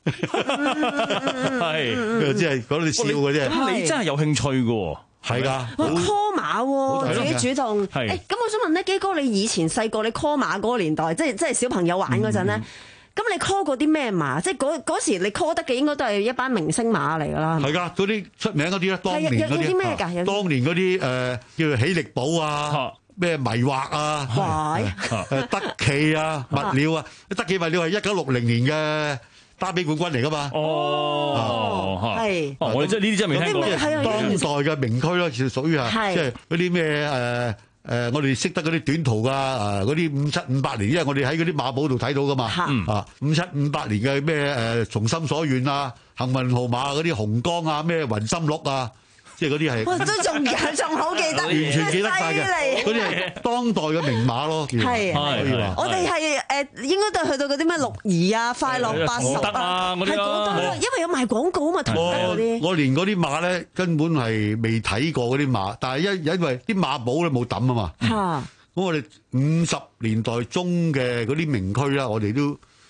係，即係講你笑嘅啫。 咁你真係有興趣嘅喎。 係㗎， 哇 call 馬喎，自己主動。誒，咁我想問咧，基哥，你以前細個你 call 馬嗰個年代，即係即係小朋友玩嗰陣咧，咁你 call 過啲咩馬？即係嗰嗰時你 call 得嘅應該都係一班明星馬嚟㗎啦。 係㗎，嗰啲出名嗰啲咧，當年嗰啲。有啲咩㗎？當年嗰啲誒叫做喜力寶啊，咩迷惑啊，誒德企啊，物料啊，德企物料係一九六零年嘅打比冠軍嚟噶嘛？ 哦，係。 哦，我哋即係呢啲真係未聽過。 當代嘅名區咯，其實屬於係即係嗰啲咩誒誒，我哋識得嗰啲短途噶啊，嗰啲五七五八年，因為我哋喺嗰啲馬寶度睇到噶嘛。啊，五七五八年嘅咩誒從心所願啊，幸運號碼嗰啲紅光啊，咩雲心鹿啊。即係嗰啲係， 我都仲仲好記得， 完全記得晒嘅。嗰啲係當代嘅名馬咯， 係係。我哋係誒應該都係去到嗰啲咩六兒啊、快樂八十啊，係嗰啲，因為有賣廣告啊嘛，同得嗰啲。 我連嗰啲馬咧根本係未睇過嗰啲馬，但係因因為啲馬寶咧冇抌啊嘛。嚇！咁我哋五十年代中嘅嗰啲名區啦，我哋都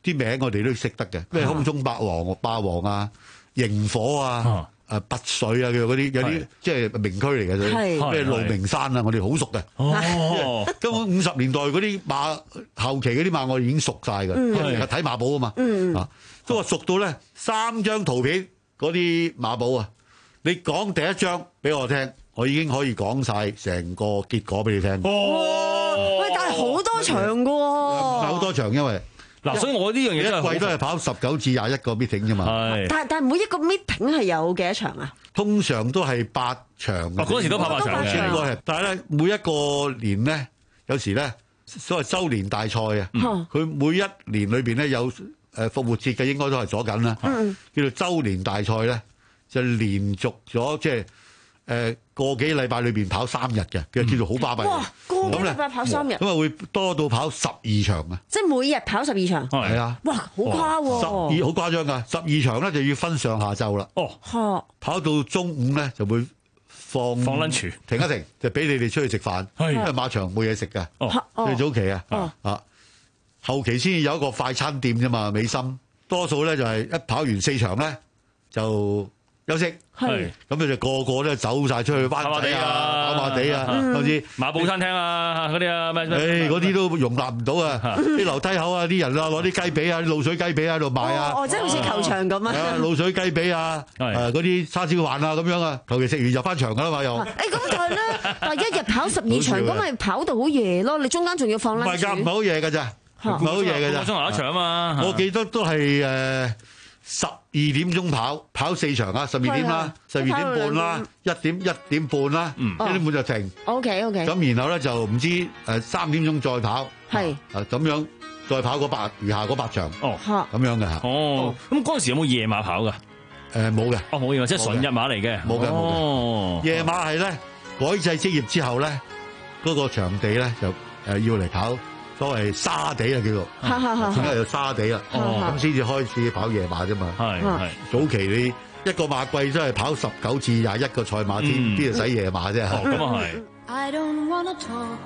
啲名我哋都識得嘅，咩空中霸王、霸王啊、螢火啊。誒拔萃啊，佢嗰啲有啲即係名區嚟嘅，咩鹿鳴山啊，我哋好熟嘅。哦，根本五十年代嗰啲馬後期嗰啲馬，我哋已經熟晒嘅，因為睇馬寶啊嘛。嗯、啊，都話熟到咧三張圖片嗰啲馬寶啊，你講第一張俾我聽，我已經可以講晒成個結果俾你聽。 哦，喂，但係好多場㗎喎， 好多場，因為。 嗱，所以我呢樣嘢都係一季都係跑十九至廿一個 meeting 啫嘛。係， 但係但係每一個 meeting 係有幾多場啊？ 通常都係八場。 嗰陣時都跑八場嘅， 應該係。但係咧，每一個年咧，有時咧，所謂周年大賽啊，佢、嗯、每一年裏邊咧有誒復活節嘅，應該都係咗緊啦。嗯、叫做周年大賽咧，就連續咗即係。誒個幾禮拜裏邊跑三日嘅，叫叫做好巴閉。 哇！個幾禮拜跑三日， 咁啊會多到跑十二場啊！ 即係每日跑十二場。 係啊！ 哇，好誇喎！ 十二好誇張㗎，十二場咧就要分上下晝啦。 哦， 跑到中午咧就會放放 lunch， 停一停，就俾你哋出去食飯。因為馬場冇嘢食㗎。哦，最早期啊，啊後期先有一個快餐店啫嘛，美心多數咧就係一跑完四場咧就休息。係，咁佢就個個咧走晒出去灣仔啊、跑馬地啊，好似馬寶餐廳啊嗰啲啊，咩咩， 誒嗰啲都容納唔到啊！啲樓梯口啊，啲人啊攞啲雞髀啊、啲滷水雞髀喺度賣啊， 哦，即係好似球場咁啊！ 滷水雞髀啊，誒嗰啲叉燒飯啊咁樣啊，求其食完就翻場噶啦嘛又。誒咁但係咧，但係一日跑十二場，咁咪跑到好夜咯？你中間仲要放 lunch？ 唔係㗎，唔係好夜㗎咋，唔係好夜㗎咋。 個鐘頭一場啊嘛！ 我記得都係誒。十二點鐘跑，跑四場啊，十二點啦，十二點半啦，一點一點半啦，一點半就停。 O K O K。 咁然後咧就唔知誒三點鐘再跑，係啊咁樣再跑嗰八餘下嗰八場。哦，咁樣嘅嚇。 哦，咁嗰陣時有冇夜馬跑㗎？ 誒冇嘅。 哦冇夜馬，即係純日馬嚟嘅。 冇嘅冇嘅。夜馬係咧改制職業之後咧，嗰個場地咧就誒要嚟跑。所謂沙地啊，叫做，點解有沙地啊？咁先至開始跑夜馬啫嘛。係係，早期你一個馬季都係跑十九至廿一個賽馬天，邊度使夜馬啫？ 咁啊係。 I don't wanna talk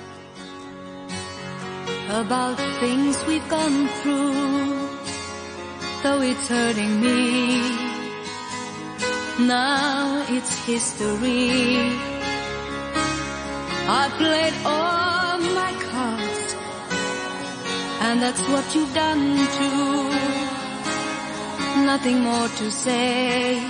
about things we've gone through, though it's hurting me. Now it's history. I played all my cards, and that's what you've done too. Nothing more to say,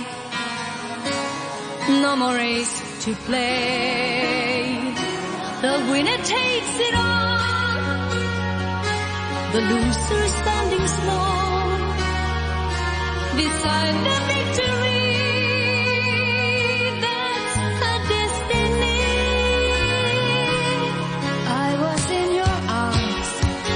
no more race to play. The winner takes it all, the loser standing small beside the victory. That's her destiny. I was in your arms,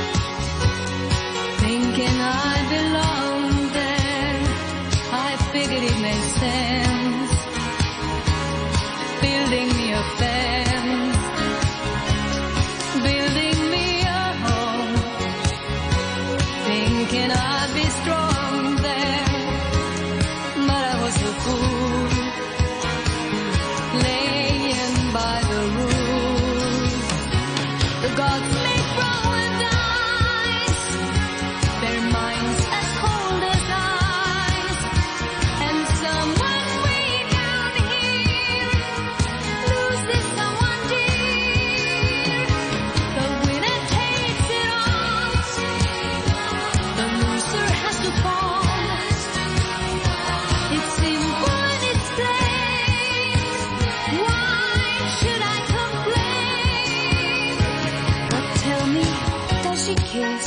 thinking I belonged there. I figured it made sense, building me a fence, building me a home, thinking I'd be strong there. But I was a fool, laying by the rules. The gods make wrong with eyes, their minds as cold as ice. And someone way down here loses someone dear. The winner takes it all, the loser has to fall. It's simple and it's plain. Why should I complain? But tell me, does she kiss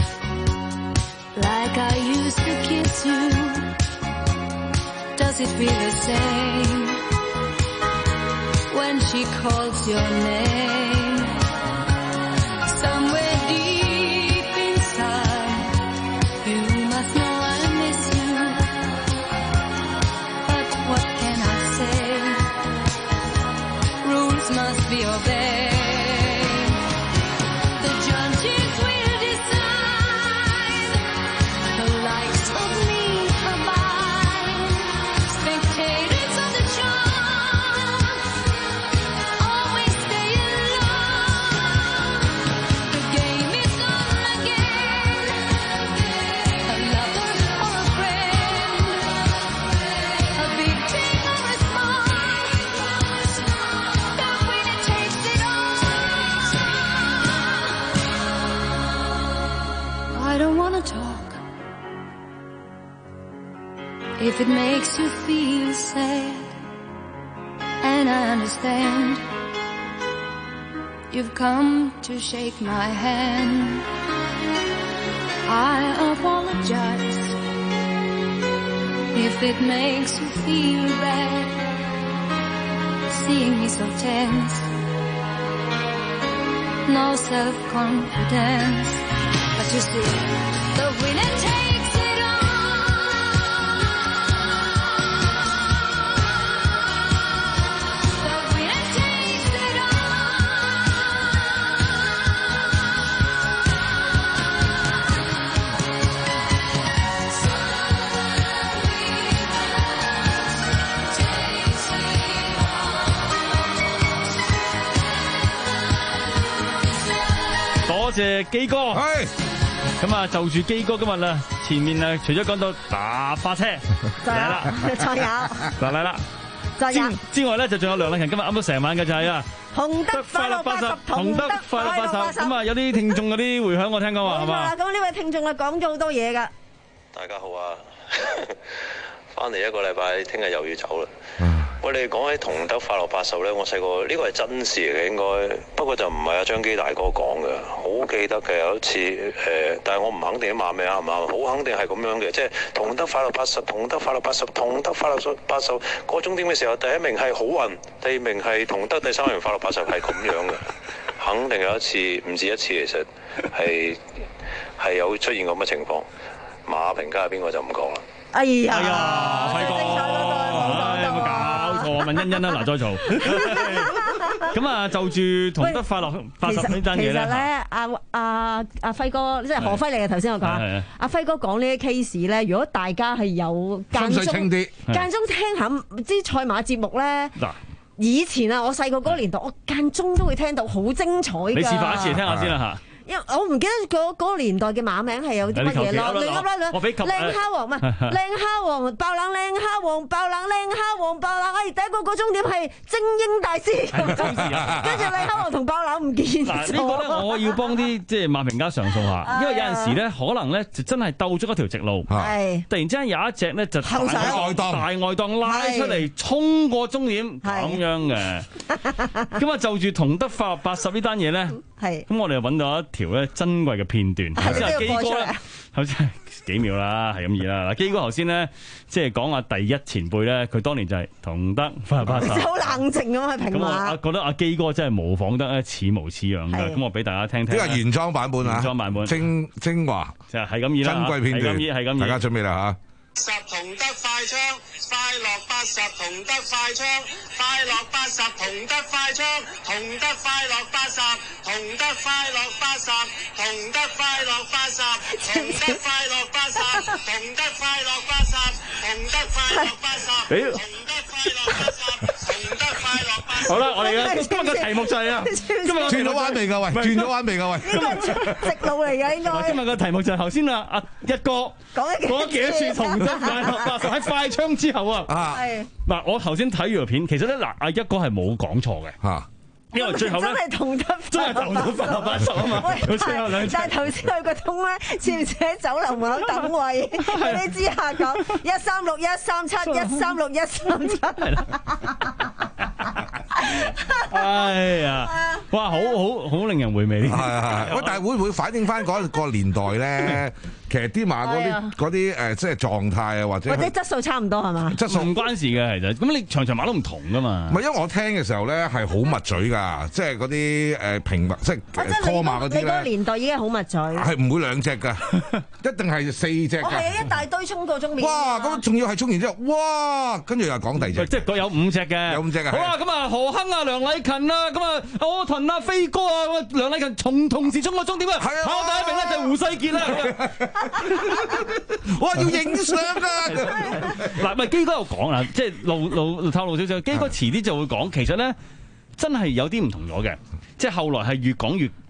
like I used to kiss you? Does it feel the same when she calls your name? Somewhere deep inside, you must know I miss you. But what can I say? Rules must be obeyed. The judges will decide. The likes of me abide. Spectators of the show always stay in If it makes you feel sad, and I understand, you've come to shake my hand. I apologize if it makes you feel bad, seeing me so tense, no self-confidence. But you see, the winner takes it all. The winner takes it 多謝基哥。係。咁啊，就住基哥今日啦，前面啊，除咗講到打花車， 再有啦，再有， 嗱嚟啦， 再有之外咧，就仲有梁禮勤今日啱到成晚嘅就係啊， 同得快樂八十， 同得快樂八十。咁啊，有啲聽眾嗰啲回響我聽講話係嘛？ 咁呢位聽眾啊講咗好多嘢㗎。 大家好啊，翻嚟一個禮拜，聽日又要走啦。喂，你講起同得快樂八十咧，我細個呢個係真事嚟嘅應該，不過就唔係阿張基大哥講嘅，好記得嘅有一次誒、呃，但係我唔肯定啲馬名啱唔啱，好肯定係咁樣嘅，即係同得快樂八十，同得快樂八十，同得快樂八十個終點嘅時候，第一名係好運，第二名係同得，第三名快樂八十係咁樣嘅，肯定有一次唔止一次，其實係係有出現咁嘅情況。馬評家係邊個就唔講啦。 哎呀， 哎呀，輝哥，唉，有冇搞錯？問欣欣啦，嗱，再嘈。咁啊，就住同得快樂八十呢單嘢咧，其實咧， 阿阿阿輝哥，即係何輝嚟嘅。頭先我講，阿輝哥講呢啲 case 咧，如果大家係有間中間中聽下啲賽馬節目咧，嗱，以前啊，我細個嗰個年代，我間中都會聽到，好精彩㗎。你示範一次聽下先啦嚇。因為我唔記得嗰嗰個年代嘅馬名係有啲乜嘢咯，亂噏啦亂，靚蝦王唔係靚蝦王爆冷，靚蝦王爆冷，靚蝦王爆冷，哎第一個個終點係精英大師，跟住靚蝦王同爆冷唔見咗。嗱呢個咧我要幫啲即係馬評家上訴下，因為有陣時咧可能咧就真係鬥咗一條直路，係突然之間有一隻咧就大外檔大外檔拉出嚟衝過終點咁樣嘅，咁啊就住同得快樂八十呢單嘢咧，係咁我哋又揾到一條咧珍貴嘅片段，頭先阿基哥咧，頭先幾秒啦，係咁易啦。嗱，基哥頭先咧，即係講阿第一前輩咧，佢當年就係同得快樂八十，好冷靜咁去評馬。咁我覺得阿基哥真係模仿得咧似模似樣嘅，咁我俾大家聽聽。呢個原裝版本啊，原裝版本精精華就係咁易啦，珍貴片段，係咁易，大家準備啦嚇。十同得快槍，快樂八十同得快槍，快樂八十同得快槍，同得快樂八十，同得快樂八十，同得快樂八十，同得快樂八十，同得快樂八十，同得快樂八十，同得快樂八十，同得快樂八十。好啦，我哋嘅今日嘅題目就係啊，今日轉咗彎未㗎？喂，轉咗彎未㗎？喂，呢個直路嚟嘅應該。今日嘅題目就係頭先啊，阿一哥講咗幾多次同得快樂八十喺快槍之後啊，係嗱，我頭先睇完條片，其實咧嗱，阿一哥係冇講錯嘅嚇，因為最後咧真係同得真係同得快樂八十啊嘛。喂，但係頭先佢個通咧，似唔似喺酒樓門口等位？你知下講一三六一三七一三六一三七。哎呀，哇，好好好令人回味呢啲。係係，喂，但係會唔會反映翻嗰個年代咧？其實啲馬嗰啲嗰啲誒，即係狀態啊，或者或者質素差唔多係嘛？質素唔關事嘅，其實咁你場場馬都唔同噶嘛。唔係，因為我聽嘅時候咧係好密嘴㗎，即係嗰啲誒平物，即係拖馬嗰啲咧。你嗰個年代已經係好密嘴。係唔會兩隻㗎，一定係四隻㗎。我係一大堆衝過終點。哇！咁仲要係衝完之後，哇！跟住又講第二隻。即係嗰有五隻嘅。有五隻嘅。好啦，咁啊何亨啊、梁禮勤啊、咁啊柯騰啊、飛哥啊，梁禮勤從同時衝過終點啊！係啊！跑第一名咧就係胡世傑啦。我要影相啊！嗱，咪基哥又講啦，即係露露透露少少。基哥遲啲就會講，其實咧真係有啲唔同咗嘅，即係後來係越講越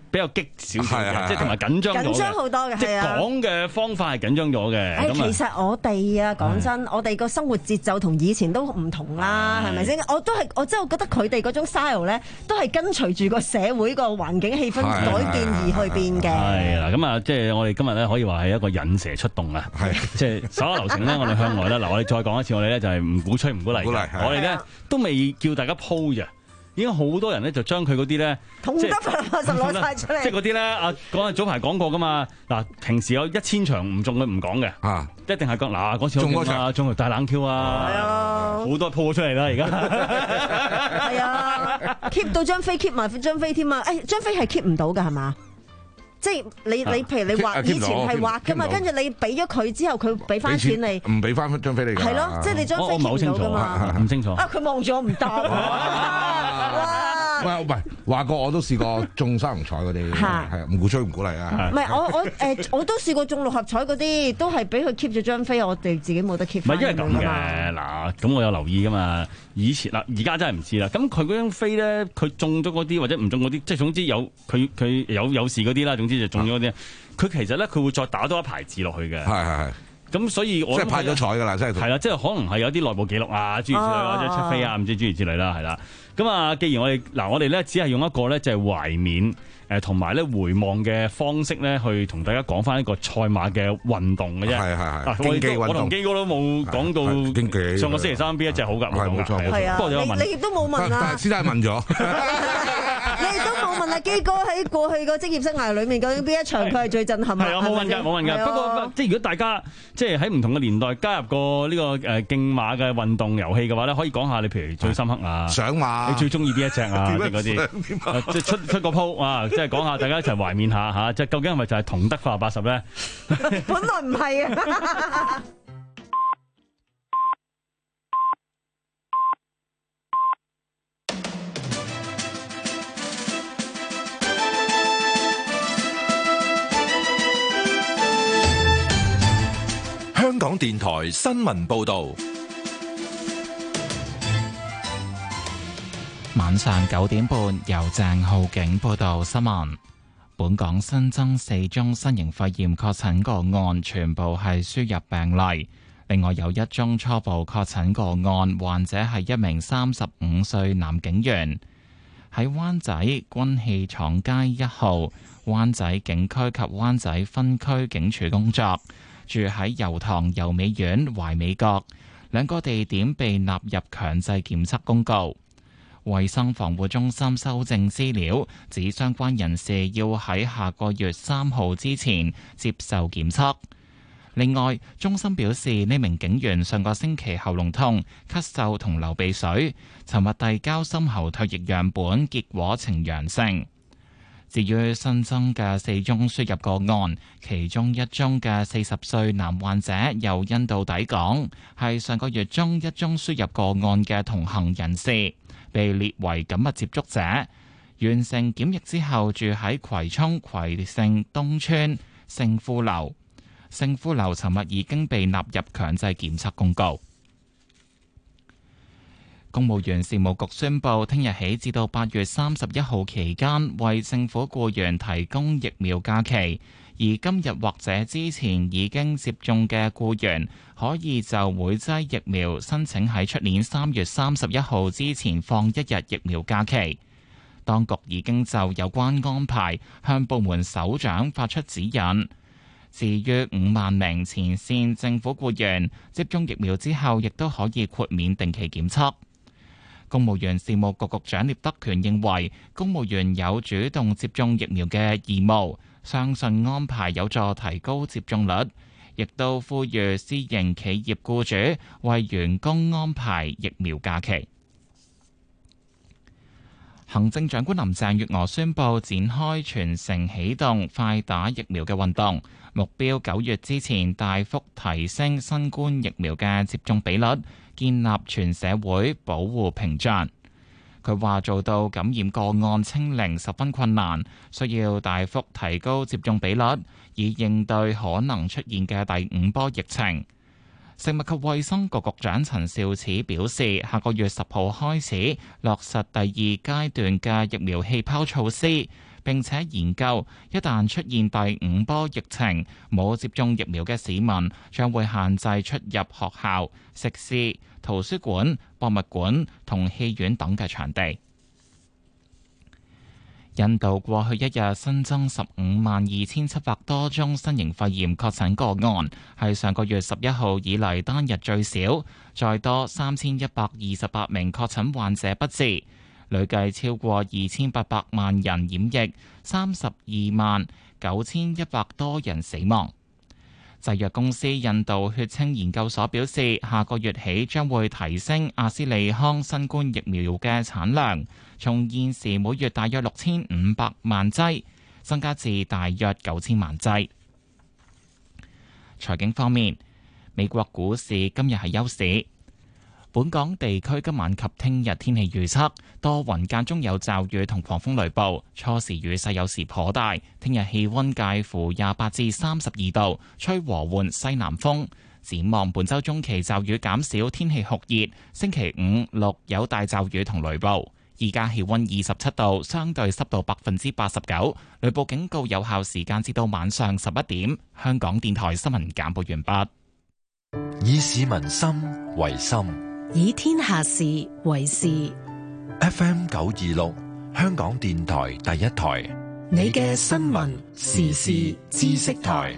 比較激少少嘅，即係同埋緊張咗嘅緊張好多嘅， 即係講嘅方法係緊張咗嘅。 誒，其實我哋啊，講真，我哋個生活節奏同以前都唔同啦，係咪先？我都係，我真係覺得佢哋嗰種 style 咧，都係跟隨住個社會個環境氣氛改變而去變嘅。係啦，咁啊，即係我哋今日咧可以話係一個引蛇出洞啊！係，即係手下留情咧，我哋向外啦。嗱，我哋再講一次，我哋咧就係唔鼓吹唔鼓勵嘅，我哋咧都未叫大家鋪啫。已經好多人咧就將佢嗰啲咧， 同得快樂八十攞晒出嚟， 即係嗰啲咧，啊講早排講過噶嘛。嗱，平時有一千場唔中佢唔講嘅，啊，一定係講嗱嗰次中嗰場，中大冷 Q 啊，係啊，好多鋪出嚟啦而家， 係啊 ，keep 到張飛 keep 埋張飛添啊！誒，張飛係 keep 唔到㗎係嘛？即係你你譬如你畫以前係畫㗎嘛，跟住你俾咗佢之後，佢俾翻錢你， 唔俾翻張飛你㗎。 係咯，即係你張飛 keep 唔到㗎嘛？ 唔清楚。 啊，佢望住我唔答。 喂，唔係話過我都試過中三合彩嗰啲，係唔鼓吹唔鼓勵啊？ 唔係我我誒我都試過中六合彩嗰啲，都係俾佢 keep 咗張飛，我哋自己冇得 keep 唔係因為咁嘅嗱，咁我有留意㗎嘛。以前嗱，而家真係唔知啦。咁佢嗰張飛咧，佢中咗嗰啲或者唔中嗰啲，即係總之有佢佢有有事嗰啲啦。總之就中咗嗰啲，佢、啊、其實咧佢會再打多一排字落去嘅。係係係。咁所以我即係派咗彩㗎啦，即係係啦，即係可能係有啲內部記錄啊，諸如此類或者出飛啊，唔知諸如此類啦，係啦。咁啊，既然我哋嗱，我哋咧只係用一個咧就係懷緬誒同埋咧回望嘅方式咧，去同大家講翻一個賽馬嘅運動嘅啫。係係係。競技運動。我同基哥都冇講到競技。上個星期三邊一隻好㗎？係冇錯。係啊。不過有問。 你亦都冇問啊。 但係師奶問咗。 你亦都冇問阿基哥喺過去個職業生涯裏面究竟邊一場佢係最震撼啊？ 係啊，冇問㗎，冇問㗎。不過即係如果大家即係喺唔同嘅年代加入過呢個誒競馬嘅運動遊戲嘅話咧，可以講下你譬如最深刻啊， 上馬， 你最中意邊一隻啊？即係嗰啲，即係出出個鋪啊！即係講下大家一齊懷緬下嚇，即係究竟係咪就係同德快樂八十咧？ 本來唔係啊！ 香港電台新聞報道， 晚上九點半由鄭浩景報道新聞。本港新增四宗新型肺炎確診個案，全部係輸入病例。另外有一宗初步確診個案，患者係一名三十五歲男警員，喺灣仔軍器廠街一號、灣仔警區及灣仔分區警署工作。住喺油塘油美苑懷美閣，兩個地點被納入強制檢測公告。衛生防護中心修正資料，指相關人士要喺下個月三號之前接受檢測。另外，中心表示呢名警員上個星期喉嚨痛、咳嗽同流鼻水，尋日遞交深喉唾液樣本，結果呈陽性。至於新增嘅四宗輸入個案，其中一宗嘅四十歲男患者由印度抵港，係上個月中一宗輸入個案嘅同行人士，被列為緊密接觸者。完成檢疫之後，住喺葵涌葵盛東村盛富樓。盛富樓尋日已經被納入強制檢測公告。公務員事務局宣布，聽日起至到八月三十一號期間，為政府僱員提供疫苗假期。而今日或者之前已經接種嘅僱員，可以就每劑疫苗申請喺出年三月三十一號之前放一日疫苗假期。當局已經就有關安排向部門首長發出指引。至於五萬名前線政府僱員接種疫苗之後，亦都可以豁免定期檢測。公務員事務局局長聶德權認為，公務員有主動接種疫苗嘅義務，相信安排有助提高接種率，亦都呼籲私營企業僱主為員工安排疫苗假期。行政長官林鄭月娥宣布展開全城起動快打疫苗嘅運動，目標九月之前大幅提升新冠疫苗嘅接種比率，建立全社會保護屏障。佢話做到感染個案清零十分困難，需要大幅提高接種比率，以應對可能出現嘅第五波疫情。食物及衛生局局長陳肇始表示，下個月十號開始落實第二階段嘅疫苗氣泡措施， 並且研究一旦出現第五波疫情，冇接種疫苗嘅市民將會限制出入學校、食肆、圖書館、博物館同戲院等嘅場地。印度過去一日新增十五萬二千七百多宗新型肺炎確診個案，係上個月十一號以嚟單日最少，再多三千一百二十八名確診患者不治，累計超過二千八百萬人染疫，三十二萬九千一百多人死亡。製藥公司印度血清研究所表示，下個月起將會提升阿斯利康新冠疫苗嘅產量，從現時每月大約六千五百萬劑增加至大約九千萬劑。財經方面，美國股市今日係休市。本港地區今晚及聽日天氣預測，多雲間中有驟雨同狂風雷暴，初時雨勢有時頗大。聽日氣溫介乎廿八至三十二度，吹和緩西南風。展望本週中期驟雨減少，天氣酷熱。星期五六有大驟雨同雷暴。而家氣溫二十七度，相對濕度百分之八十九。雷暴警告有效時間至到晚上十一點。香港電台新聞簡報完畢。 以市民心為心， 以天下事為事。 F M 九二六，香港電台第一台， 你嘅新聞時事知識台。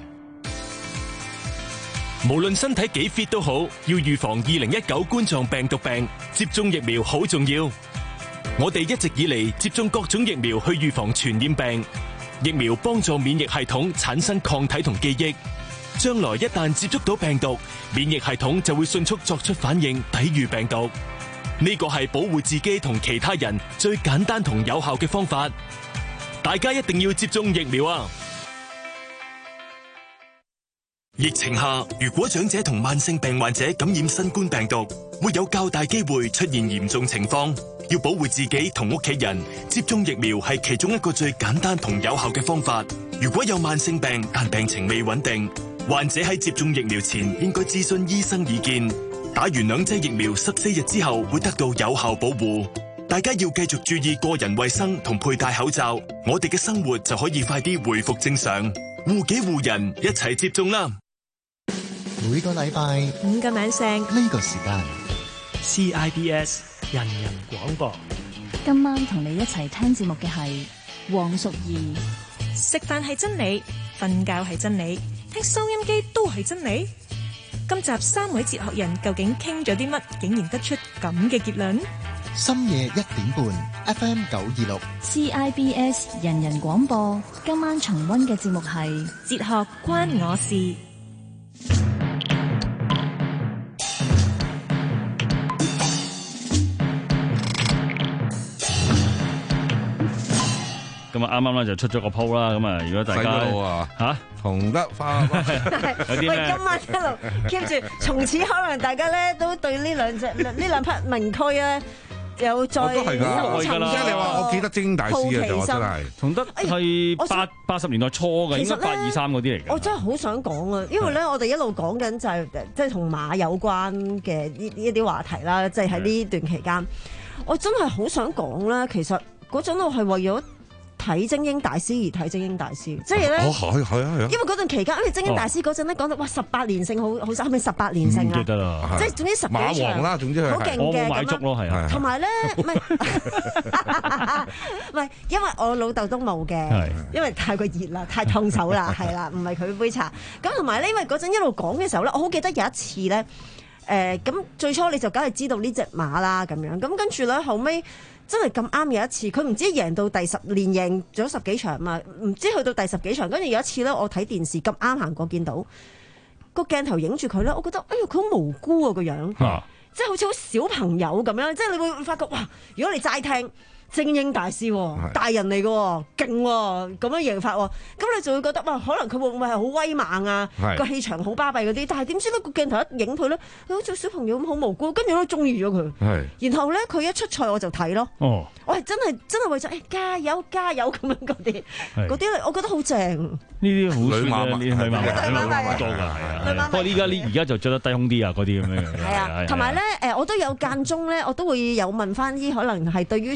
無論身體幾 fit 都好，要預防二零一九冠狀病毒病，接種疫苗好重要。我哋一直以嚟接種各種疫苗去預防傳染病，疫苗幫助免疫系統產生抗體同記憶。將來一旦接觸到病毒，免疫系統就會迅速作出反應，抵禦病毒。呢個係保護自己同其他人最簡單同有效嘅方法。大家一定要接種疫苗啊！疫情下，如果長者同慢性病患者感染新冠病毒，會有較大機會出現嚴重情況。要保護自己同屋企人，接種疫苗係其中一個最簡單同有效嘅方法。如果有慢性病但病情未穩定，患者喺接種疫苗前應該諮詢醫生意見。打完兩劑疫苗十四日之後會得到有效保護。大家要繼續注意個人衛生同佩戴口罩，我哋嘅生活就可以快啲回復正常。護己護人，一齊接種啦！ 每個禮拜五個晚上呢個時間 ，C I B S 人人廣播。 今晚同你一齊聽節目嘅係黃淑儀。 食飯係真理，瞓覺係真理，聽收音機都係真理。今集三位哲學人究竟傾咗啲乜，竟然得出咁嘅結論？ 深夜一點半 ，F M 九二六 C I B S 人人廣播。今晚重溫嘅節目係哲學關我事。 咁啊，啱啱咧就出咗個鋪啦。咁啊，如果大家嚇同得花， 喂，今晚一路 keep 住，從此可能大家咧都對呢兩隻呢兩匹名區咧有再都係㗎，即係你話我記得精英大師啊，就我真係同得係八八十年代初嘅，應該八二三嗰啲嚟嘅。 我真係好想講啊，因為咧我哋一路講緊就係即係同馬有關嘅呢呢一啲話題啦，即係喺呢段期間，我真係好想講啦。其實嗰陣我係為咗睇精英大師而睇精英大師，即係咧， 哦係係啊係啊， 因為嗰段期間，因為精英大師嗰陣咧講到哇十八連勝好好係咪十八連勝啊？ 記得啦， 即係總之十幾場馬王啦，總之係好勁嘅咁樣。同埋咧，唔係唔係，因為我老豆都冇嘅，因為太過熱啦，太燙手啦，係啦，唔係佢杯茶。咁同埋咧，因為嗰陣一路講嘅時候咧，我好記得有一次咧，誒咁最初你就梗係知道呢隻馬啦咁樣，咁跟住咧後尾。真係咁啱有一次，佢唔知贏到第十連贏咗十幾場嘛，唔知去到第十幾場，跟住有一次咧，我睇電視咁啱行過見到個鏡頭影住佢咧，我覺得哎呀佢好無辜啊個樣，啊、即係好似好小朋友咁樣，即係你會發覺哇！如果你齋聽精英大師、哦、大人嚟嘅喎，勁喎、哦，咁樣贏法喎、哦，咁你就會覺得哇，可能佢會唔會係好威猛啊？個氣場好巴閉嗰啲，但係點知咧個鏡頭一影佢咧，佢好似小朋友咁好無辜，跟住都中意咗佢。然後咧佢一出賽我就睇咯。哦，我係真係真係為咗誒、哎、加油加油咁樣嗰啲嗰啲，我覺得好正。 呢啲好女馬呢啲女馬女馬多㗎，係啊。不過依家呢而家就着得低胸啲啊，嗰啲咁樣。 係啊，同埋咧誒，我都有間中咧，我都會有問翻啲可能係對於賽馬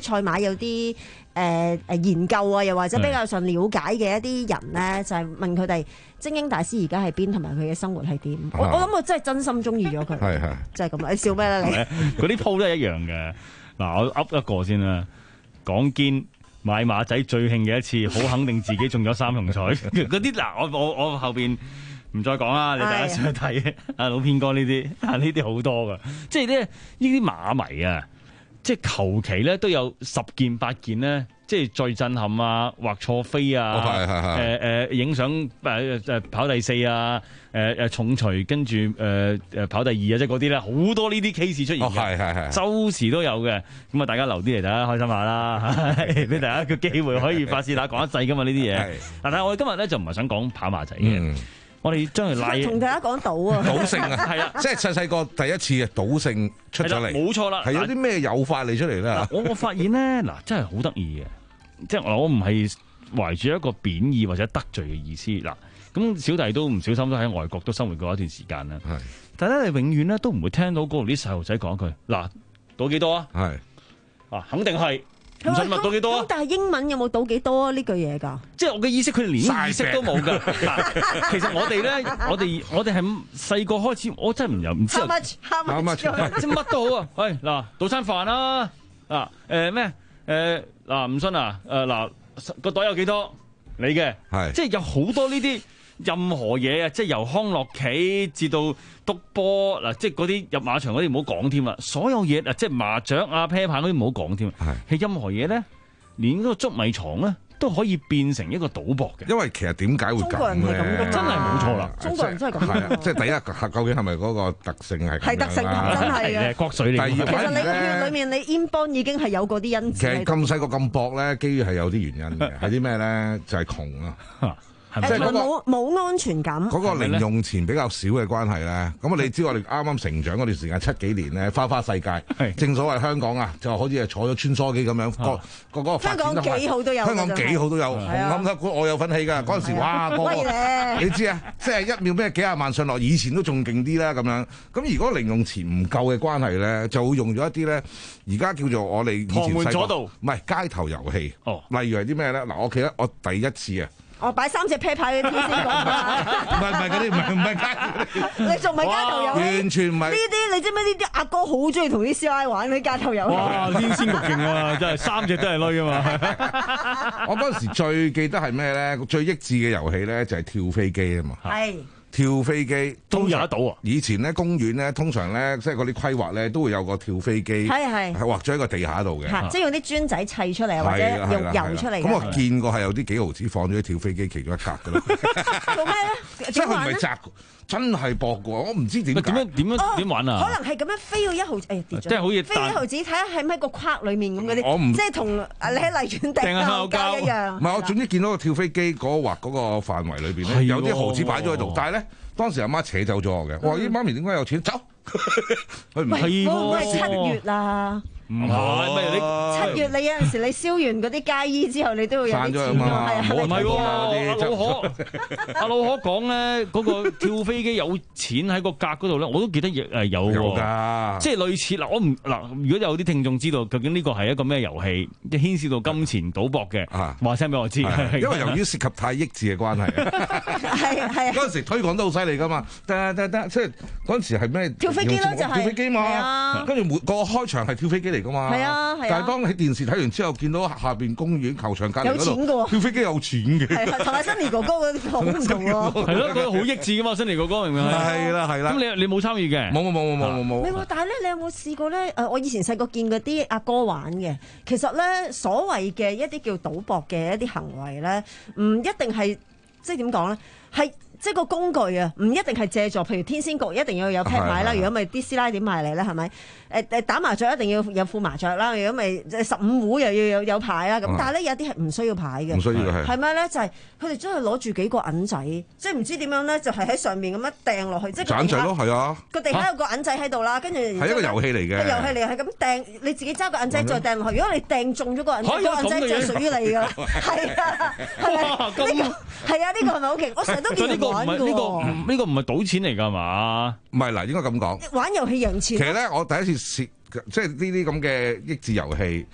有啲誒誒研究啊，又或者比較上了解嘅一啲人咧，就係問佢哋精英大師而家喺邊，同埋佢嘅生活係點。我我諗我真係真心中意咗佢， 係係， 就係咁啦。你笑咩咧？你嗰啲鋪都係一樣嘅。嗱，我噏一個先啦，講堅。買馬仔最興嘅一次，好肯定自己中咗三重彩。嗰啲嗱，我我我後邊唔再講啦，你大家上去睇阿老編哥呢啲，啊呢啲好多噶，即係咧呢啲馬迷啊，即係求其咧都有十件八件咧，即係最震撼啊，畫錯飛啊，誒誒影相誒誒跑第四啊，誒誒重錘跟住誒誒跑第二啊，即係嗰啲咧好多呢啲 case 出現嘅，係係係，周時都有嘅。咁啊，大家留啲嚟，大家開心下啦，俾大家個機會可以發泄下講一世噶嘛呢啲嘢。嗱，但係我哋今日咧就唔係想講跑馬仔嘅。嗯我哋將佢拉， 同大家講賭啊， 賭聖啊， 係啊， 即係細細個第一次嘅賭聖出咗嚟， 冇錯啦。 係有啲咩誘發嚟出嚟咧？ 我我發現咧，嗱，真係好得意嘅，即係我唔係懷住一個貶義或者得罪嘅意思。嗱，咁小弟都唔小心都喺外國都生活過一段時間啦。係，但係咧，你永遠咧都唔會聽到嗰度啲細路仔講一句，嗱，賭幾多啊？係，啊，肯定係。唔信問賭幾多啊？ 但係英文有冇賭幾多啊？呢句嘢㗎， 即係我嘅意思，佢哋連意識都冇㗎。其實我哋咧，我哋我哋係細個開始，我真係唔有唔知。How much? How much? 即係乜都好啊！喂，嗱，賭餐飯啦，嗱，誒咩？誒嗱，唔信啊？誒嗱，個袋有幾多？你嘅係，即係有好多呢啲任何嘢啊！即係由康樂棋至到篤波嗱，即係嗰啲入馬場嗰啲唔好講添啦。所有嘢嗱，即係麻雀啊、啤牌嗰啲唔好講添。係任何嘢咧，連嗰個捉米床咧都可以變成一個賭博嘅。 因為其實點解會咁咧？中國人係咁嘅， 真係冇錯啦。 中國人真係咁。 係啊，即係第一，究竟係咪嗰個特性係？ 係特性，真係嘅。 國粹嚟。第二， 其實你個血裏面，你煙幫已經係有嗰啲因子。 其實咁細個咁薄咧，基於係有啲原因嘅。係啲咩咧？就係窮啊。 即係冇冇安全感， 嗰個零用錢比較少嘅關係咧。咁啊，你知我哋啱啱成長嗰段時間七幾年咧，花花世界，正所謂香港啊，就好似係坐咗穿梭機咁樣，個個嗰個發展得快。香港幾好都有，香港幾好都有，紅磡得館我有份氣㗎。嗰陣時哇，個個你知啊，即係一秒咩幾廿萬上落，以前都仲勁啲啦咁樣。咁如果零用錢唔夠嘅關係咧，就會用咗一啲咧，而家叫做我哋以前細個唔係街頭遊戲。哦，例如係啲咩咧？嗱，我記得我第一次啊。 我擺三隻啤牌嘅天先講啊！ 唔係唔係嗰啲，唔係唔係街， 你仲唔係街頭遊戲？ 完全唔係呢啲，你知唔知呢啲阿哥好中意同啲師奶玩啲街頭遊戲？ 哇！天仙局勁啊，真係三隻都係女啊嘛！ 我嗰陣時最記得係咩咧？最益智嘅遊戲咧就係跳飛機啊嘛！ 係。 跳飛機都有得到啊！ 以前咧公園咧，通常咧即係嗰啲規劃咧，都會有個跳飛機，係係係畫咗喺個地下度嘅， 即係用啲磚仔砌出嚟，或者用油出嚟。 咁我見過係有啲幾毫子放咗啲跳飛機其中一格嘅咯。做咩咧？即係佢唔係擲，真係搏嘅。我唔知點點樣點樣點玩啊？ 可能係咁樣飛到一毫子，誒跌咗。 即係好似飛一毫子，睇下喺咩個框裡面咁嗰啲。 我唔即係同你喺荔園掟口膠一樣。 唔係，我總之見到個跳飛機嗰個畫嗰個範圍裏邊咧，有啲毫子擺咗喺度，但係咧。當時阿媽扯走咗我嘅，我話：咦，媽咪點解有錢？走，佢唔係喎，係七月啦。 唔係，咩你七月你有陣時你燒完嗰啲街衣之後，你都會有啲錢㗎嘛。係啊， 唔係喎，阿老可，阿老可講咧，嗰個跳飛機有錢喺個格嗰度咧，我都記得亦係有喎。即係類似嗱，我唔嗱，如果有啲聽眾知道究竟呢個係一個咩遊戲，即係牽涉到金錢賭博嘅，話聲俾我知。 因為由於涉及太益智嘅關係， 係係嗰陣時推廣得好犀利㗎嘛，得得得，即係嗰陣時係咩？ 跳飛機咯，就係跳飛機嘛，跟住每個開場係跳飛機嚟㗎嘛。 係啊係啊。 但係當喺電視睇完之後，見到下邊公園球場隔離嗰度跳飛機有錢嘅， 係啊，同埋新年哥哥嗰啲好唔同喎。 係咯，佢好益智㗎嘛，新年哥哥明唔明啊？ 係啦係啦。 咁你你冇參與嘅？ 冇冇冇冇冇冇冇。 唔係喎，但係咧，你有冇試過咧？誒，我以前細個見嗰啲阿哥玩嘅，其實咧所謂嘅一啲叫賭博嘅一啲行為咧，唔一定係即係點講咧，係。即係個工具啊，唔一定係借助，譬如天仙局一定要有啤牌啦，如果咪啲師奶點埋嚟咧，係咪？誒誒打麻雀一定要有副麻雀啦，如果咪十五壺又要有有牌啦，咁但係咧有啲係唔需要牌嘅， 唔需要係係咪咧？就係佢哋真係攞住幾個銀仔，即係唔知點樣咧，就係喺上面咁樣掟落去，即係盞仔咯，係啊， 個地下有個銀仔喺度啦，跟住係一個遊戲嚟嘅， 遊戲嚟係咁掟，你自己揸個銀仔再掟落去，如果你掟中咗個銀仔，個銀仔就屬於你㗎，係啊，係咪？呢個係啊，呢個係咪好勁？我成日都見人玩㗎。 呢個唔係賭錢嚟㗎嘛？ 唔係嗱，應該咁講。 玩遊戲贏錢。 其實咧，我第一次試即係呢啲咁嘅益智遊戲，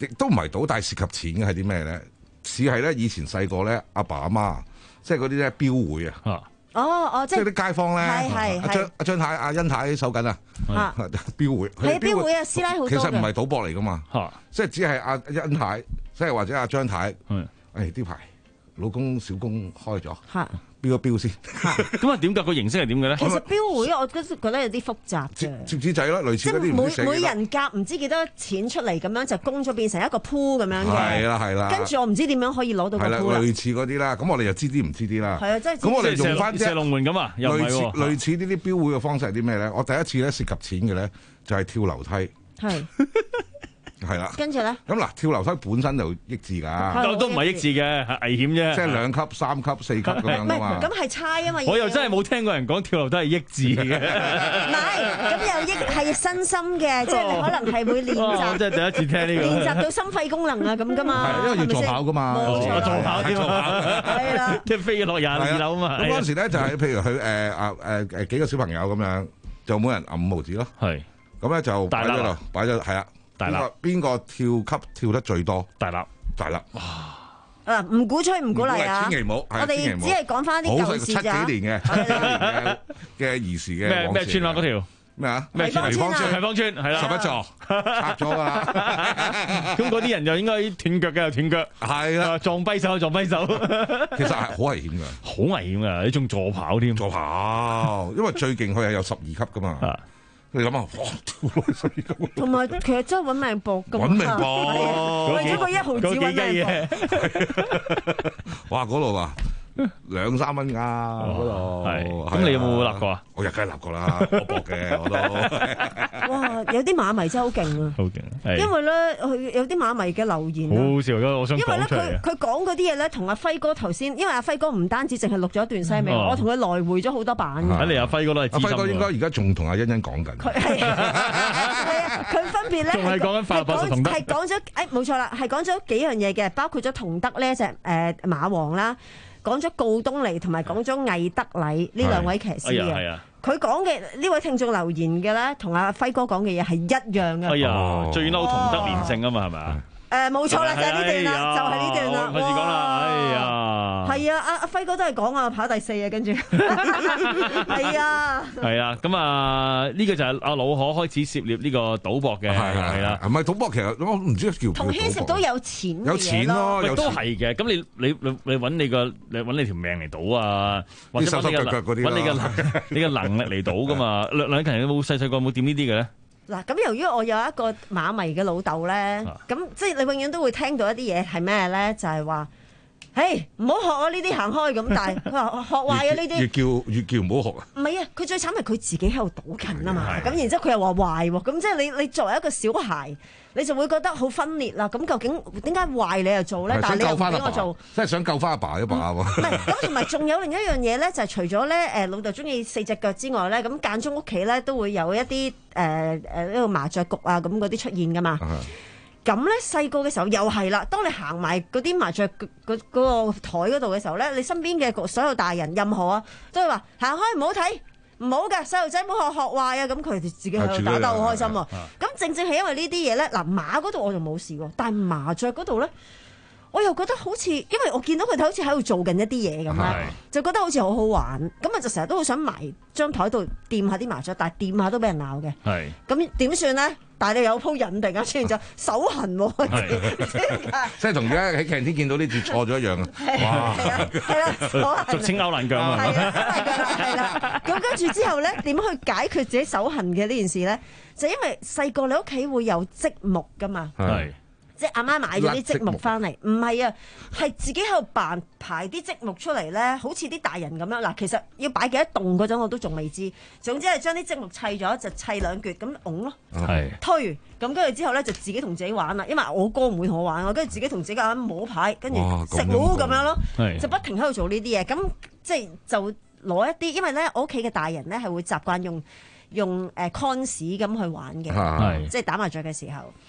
亦都唔係賭，但係涉及錢嘅係啲咩咧？似係咧以前細個咧，阿爸阿媽即係嗰啲咧標會啊。 哦哦，即係啲街坊咧， 係係阿張阿張太、阿欣太手緊啊，標會係標會啊，師奶好多嘅。 其實唔係賭博嚟噶嘛，即係只係阿欣太，即係或者阿張太，誒呢排老公小公開咗。標一標先， 咁啊點解個形式係點嘅咧？ 其實標會我覺得覺得有啲複雜嘅， 接紙仔咯，類似嗰啲唔知每每人夾唔知幾多錢出嚟咁樣就供咗變成一個鋪咁樣嘅， 係啦係啦。 跟住我唔知點樣可以攞到個鋪啦。 類似嗰啲啦，咁我哋又知啲唔知啲啦。 係啊，即係咁我哋用翻射龍門咁啊，又唔係喎。 類似呢啲標會嘅方式係啲咩咧？我第一次咧涉及錢嘅咧就係跳樓梯。係。係啦， 跟住咧， 咁嗱跳樓梯本身就益智㗎， 都都唔係益智嘅，係危險啫。 即係兩級、三級、四級咁樣㗎嘛。 咁係猜啊嘛。 我又真係冇聽過人講跳樓梯係益智嘅。 唔係，咁又益係身心嘅，即係你可能係會練習。 我真係第一次聽呢個。 練習到心肺功能啊咁㗎嘛。 係因為要助跑㗎嘛。 冇錯， 助跑添啊。係啦，即係飛落廿二樓啊嘛。 咁嗰陣時咧就係譬如佢誒啊誒誒幾個小朋友咁樣，就每人揞五毫紙咯。係。咁咧就擺喺度，擺咗係啦。邊個邊個跳級跳得最多？ 大粒， 大粒。 嗱，唔鼓吹唔鼓勵啊！ 千祈唔好， 我哋只係講翻啲舊事咋。 七幾年嘅，七幾年嘅嘅兒時嘅咩咩村啊？嗰條咩啊？ 咩村？ 葵芳村， 葵芳村係啦， 十一座拆咗㗎啦。 咁嗰啲人就應該斷腳嘅，又斷腳。係啦，撞跛手，撞跛手。 其實係好危險㗎， 好危險㗎！你仲助跑添？ 助跑，因為最勁佢係有十二級㗎嘛。你諗下，哇！跳落去十二級， 同埋其實真係揾命搏㗎嘛， 揾命搏， 為咗個一毫子揾命搏。 哇！嗰度啊〜兩三蚊㗎嗰度， 咁你有冇立過啊？ 我日梗係立過啦，我搏嘅我都。 哇！有啲馬迷真係好勁啊！ 好勁， 因為咧，佢有啲馬迷嘅留言， 好好笑㗎！我想因為咧， 講出嚟。 佢佢講嗰啲嘢咧，同阿輝哥頭先，因為阿輝哥唔單止淨係錄咗一段聲俾我，我同佢來回咗好多版。 睇嚟阿輝哥都係資深。 阿輝哥應該而家仲同阿欣欣講緊。 佢係啊！佢分別咧仲係講緊快樂百十同德， 係講咗誒冇錯啦，係講咗幾樣嘢嘅，包括咗同德呢一隻誒馬王啦。講咗告東尼同埋講咗魏德禮呢兩位騎師嘅，佢講嘅呢位聽眾留言嘅咧，同阿輝哥講嘅嘢係一樣嘅。 哎呀，最嬲同德連勝啊嘛，係咪啊？ 誒冇錯啦，就係呢段啦，就係呢段啦。 開始講啦，哎呀， 係啊，阿阿輝哥都係講啊，跑第四啊，跟住係啊， 係啊，咁啊呢個就係阿老可開始涉獵呢個賭博嘅，係啦， 唔係賭博，其實我唔知叫同牽涉到有錢， 有錢咯， 都係嘅。咁你你你你揾你個你揾你條命嚟賭啊，或者揾你嘅揾你嘅能你嘅能力嚟賭噶嘛？梁梁勤有冇細細個有冇掂呢啲嘅咧？ 嗱，咁由於我有一個馬迷嘅老豆咧，咁、啊、即係你永遠都會聽到一啲嘢係咩咧？就係、是、話，嘿，唔好學我呢啲行開咁，但係佢話學壞啊呢啲， 越叫越叫唔好學啊！ 唔係啊，佢最慘係佢自己喺度賭緊啊嘛，咁然之後佢又話壞喎，咁即係你你作為一個小孩，你就會覺得好分裂啦。咁究竟點解壞你又做咧？但係你又唔俾我做， 即係想救翻阿爸一把喎。唔係咁，同埋仲有另一樣嘢咧，就係、是、除咗咧誒老豆中意四隻腳之外咧，咁間中屋企咧都會有一啲誒誒呢個麻雀局啊咁嗰啲出現噶嘛。咁咧細個嘅時候又係啦，當你行埋嗰啲麻雀嗰嗰個台嗰度嘅時候咧，你身邊嘅所有大人任何啊都係話行開唔好睇，唔好㗎，細路仔唔好學學壞啊！咁佢哋自己喺度打得好開心喎。咁正正係因為呢啲嘢咧，嗱馬嗰度我就冇試過，但係麻雀嗰度咧，我又覺得好似，因為我見到佢哋好似喺度做緊一啲嘢咁啦，就覺得好似好好玩，咁啊就成日都好想埋張台度掂下啲麻雀，但係掂下都俾人鬧嘅。係咁點算咧？但係你有鋪癮突然間出現咗手痕喎， 即係同而家喺劇天見到呢字錯咗一樣啊！哇， 係啦， 俗稱勾爛腳啊嘛， 係啦，咁跟住之後咧，點去解決自己手痕嘅呢件事咧？就因為細個你屋企會有積木噶嘛。係。即係阿媽買咗啲積木翻嚟，唔係啊，係自己喺度扮排啲積木出嚟咧，好似啲大人咁樣。嗱，其實要擺幾多棟嗰陣我都仲未知。總之係將啲積木砌咗，就砌兩橛咁拱咯，推咁跟住之後咧就自己同自己玩啦。因為我哥唔會同我玩，我跟住自己同自己玩摸牌，跟住食糊咁樣咯，就不停喺度做呢啲嘢。咁即係就攞一啲，因為咧我屋企嘅大人咧係會習慣用用誒 con 咁去玩嘅，即係打麻雀嘅時候。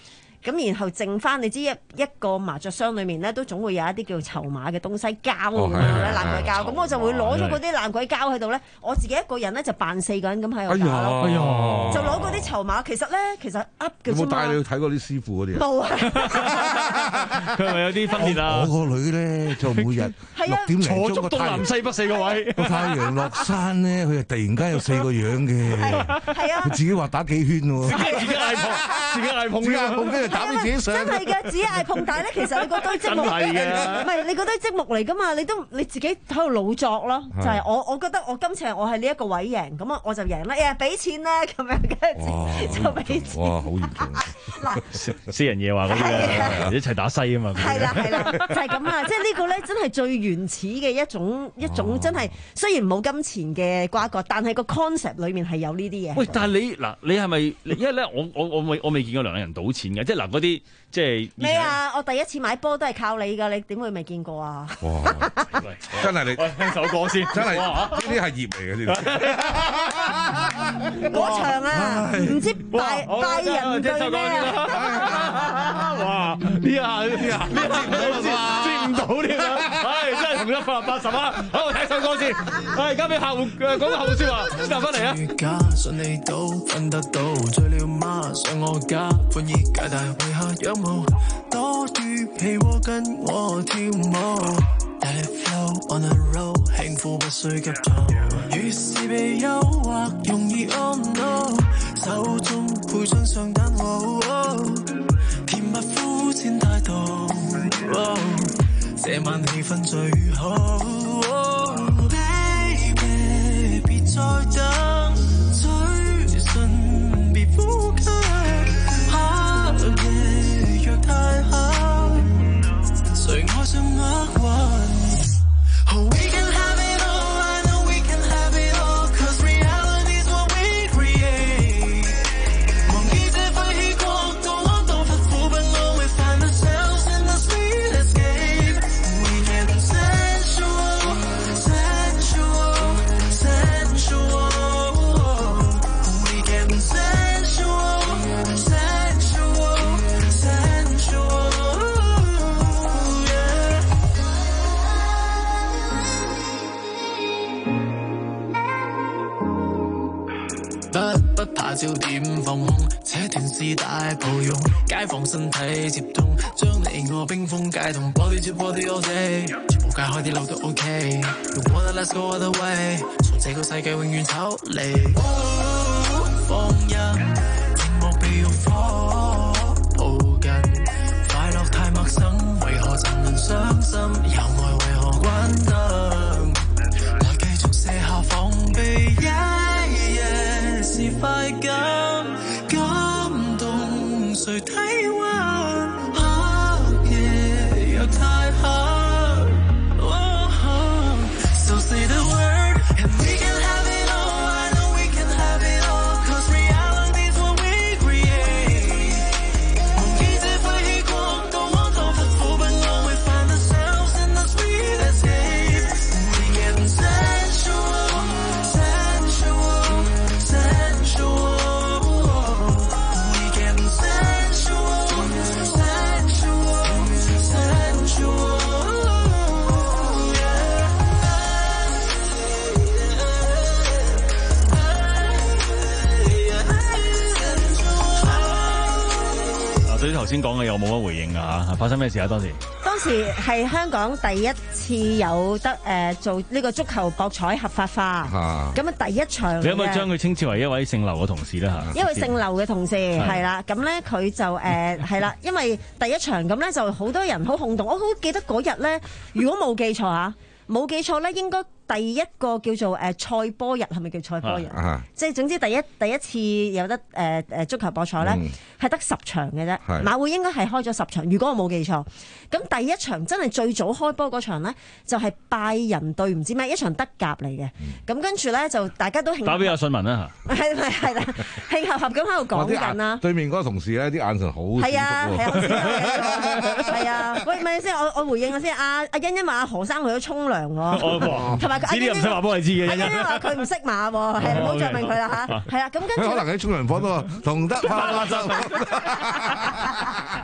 咁然後剩翻你知一一個麻雀箱裏面咧，都總會有一啲叫籌碼嘅東西膠咁樣咧，爛鬼膠。咁我就會攞咗嗰啲爛鬼膠喺度咧，我自己一個人咧就扮四個人咁喺度打咯。 哎呀， 就攞嗰啲籌碼，其實咧其實噏嘅啫嘛。 有冇帶你去睇過啲師傅嗰啲啊？ 冇啊！ 佢係咪有啲分別啊？ 我個女咧就每日六點零鐘坐足東南西北四個位， 個太陽落山咧，佢就突然間有四個樣嘅。 係啊， 佢自己話打幾圈喎， 自己嗌碰，自己嗌碰， 自己嗌碰，跟住打俾自己上。 真係嘅，自己嗌碰，但係咧，其實你嗰堆積木，唔係你嗰堆積木嚟噶嘛？你都你自己喺度老作咯，就係我我覺得我今次我係呢一個位贏，咁啊我就贏啦，誒俾錢啦咁樣嘅，就俾錢。 哇，好嚴重！ 嗱， 私人嘢話嗰啲啊，一齊打西啊嘛。 係啦係啦，就係咁啊！即係呢個咧，真係最原始嘅一種一種真係，雖然冇金錢嘅瓜葛，但係個 concept 裡面係有呢啲嘢。 喂，但係你嗱，你係咪？因為咧，我我我未我未見過兩個人賭錢嘅，即係嗱嗰啲即係咩啊？我第一次買波都係靠你㗎，你點會未見過啊？ 哇！真係你聽首歌先， 真係呢啲係業嚟嘅呢啲。 嗰場啊，唔知拜拜人對咩啊？ 哇！呢下呢下呢下接唔到添啊！唉，真係同一百八十啊！好，睇首歌先。係交俾客戶誒講個客戶説話，先翻嚟啊！ 信你都瞓得到，醉了嗎？上我家，歡意解大為下仰慕，多於被窩跟我跳舞。Let it flow on a roll， 幸福不需急躁。於是被誘惑，容易 oh no， 手中配樽上單喎，甜蜜膚淺態度，這晚氣氛最好。Baby， 別再等，最信別呼吸，黑夜若太黑，誰愛上厄運？焦點放空，這段是大抱擁，解放身體接通，將你我冰封解凍 ，body to body all day， 全部解開啲漏都 OK。You wanna let's go all the way， 從這個世界永遠抽離。放任寂寞被欲火抱緊，快樂太陌生，為何曾能傷心？有愛為何關燈？來繼續卸下防備。Yeah, yeah，是快感，感動誰體溫？黑夜若太黑，So say the word and we can have it all. I know we can have it all, 'cause reality's what we create. 夢已這揮起過，到我到佛苦不安 we find ourselves in the sweet escape. We getting sensual, sensual, sensual. 嗱，對於頭先講嘅有冇乜回應啊？嚇，發生咩事啊？當時當時係香港第一次有得誒、呃、做呢個足球博彩合法化，咁啊第一場。 你可唔可以將佢稱之為一位姓劉嘅同事咧嚇？ 一位姓劉嘅同事係啦，咁咧佢就誒係啦，因為第一場咁咧就好多人好轟動，我好記得嗰日咧，如果冇記錯嚇，冇記錯咧應該。第一個叫做誒賽波日係咪叫賽波日？啊、即係總之第一第一次有得誒誒、呃、足球博彩咧，係得、嗯、十場嘅啫。是馬會應該係開咗十場，如果我冇記錯。咁第一場真係最早開波嗰場咧，就係、是、拜仁對唔知咩一場德甲嚟嘅。咁、嗯、跟住咧就大家都興打俾阿信文啦嚇。係咪係啦？ 興合合咁喺度講緊啦。 對面嗰個同事咧啲眼神好係啊係啊係啊！喂，咪先，我我回應下先。阿阿欣欣話阿何生去咗沖涼喎，同埋。 呢啲唔使話俾我哋知嘅， 因為話佢唔識馬喎，係唔好再問佢啦嚇，係啦，咁跟住可能喺沖涼房度同得拍拍手。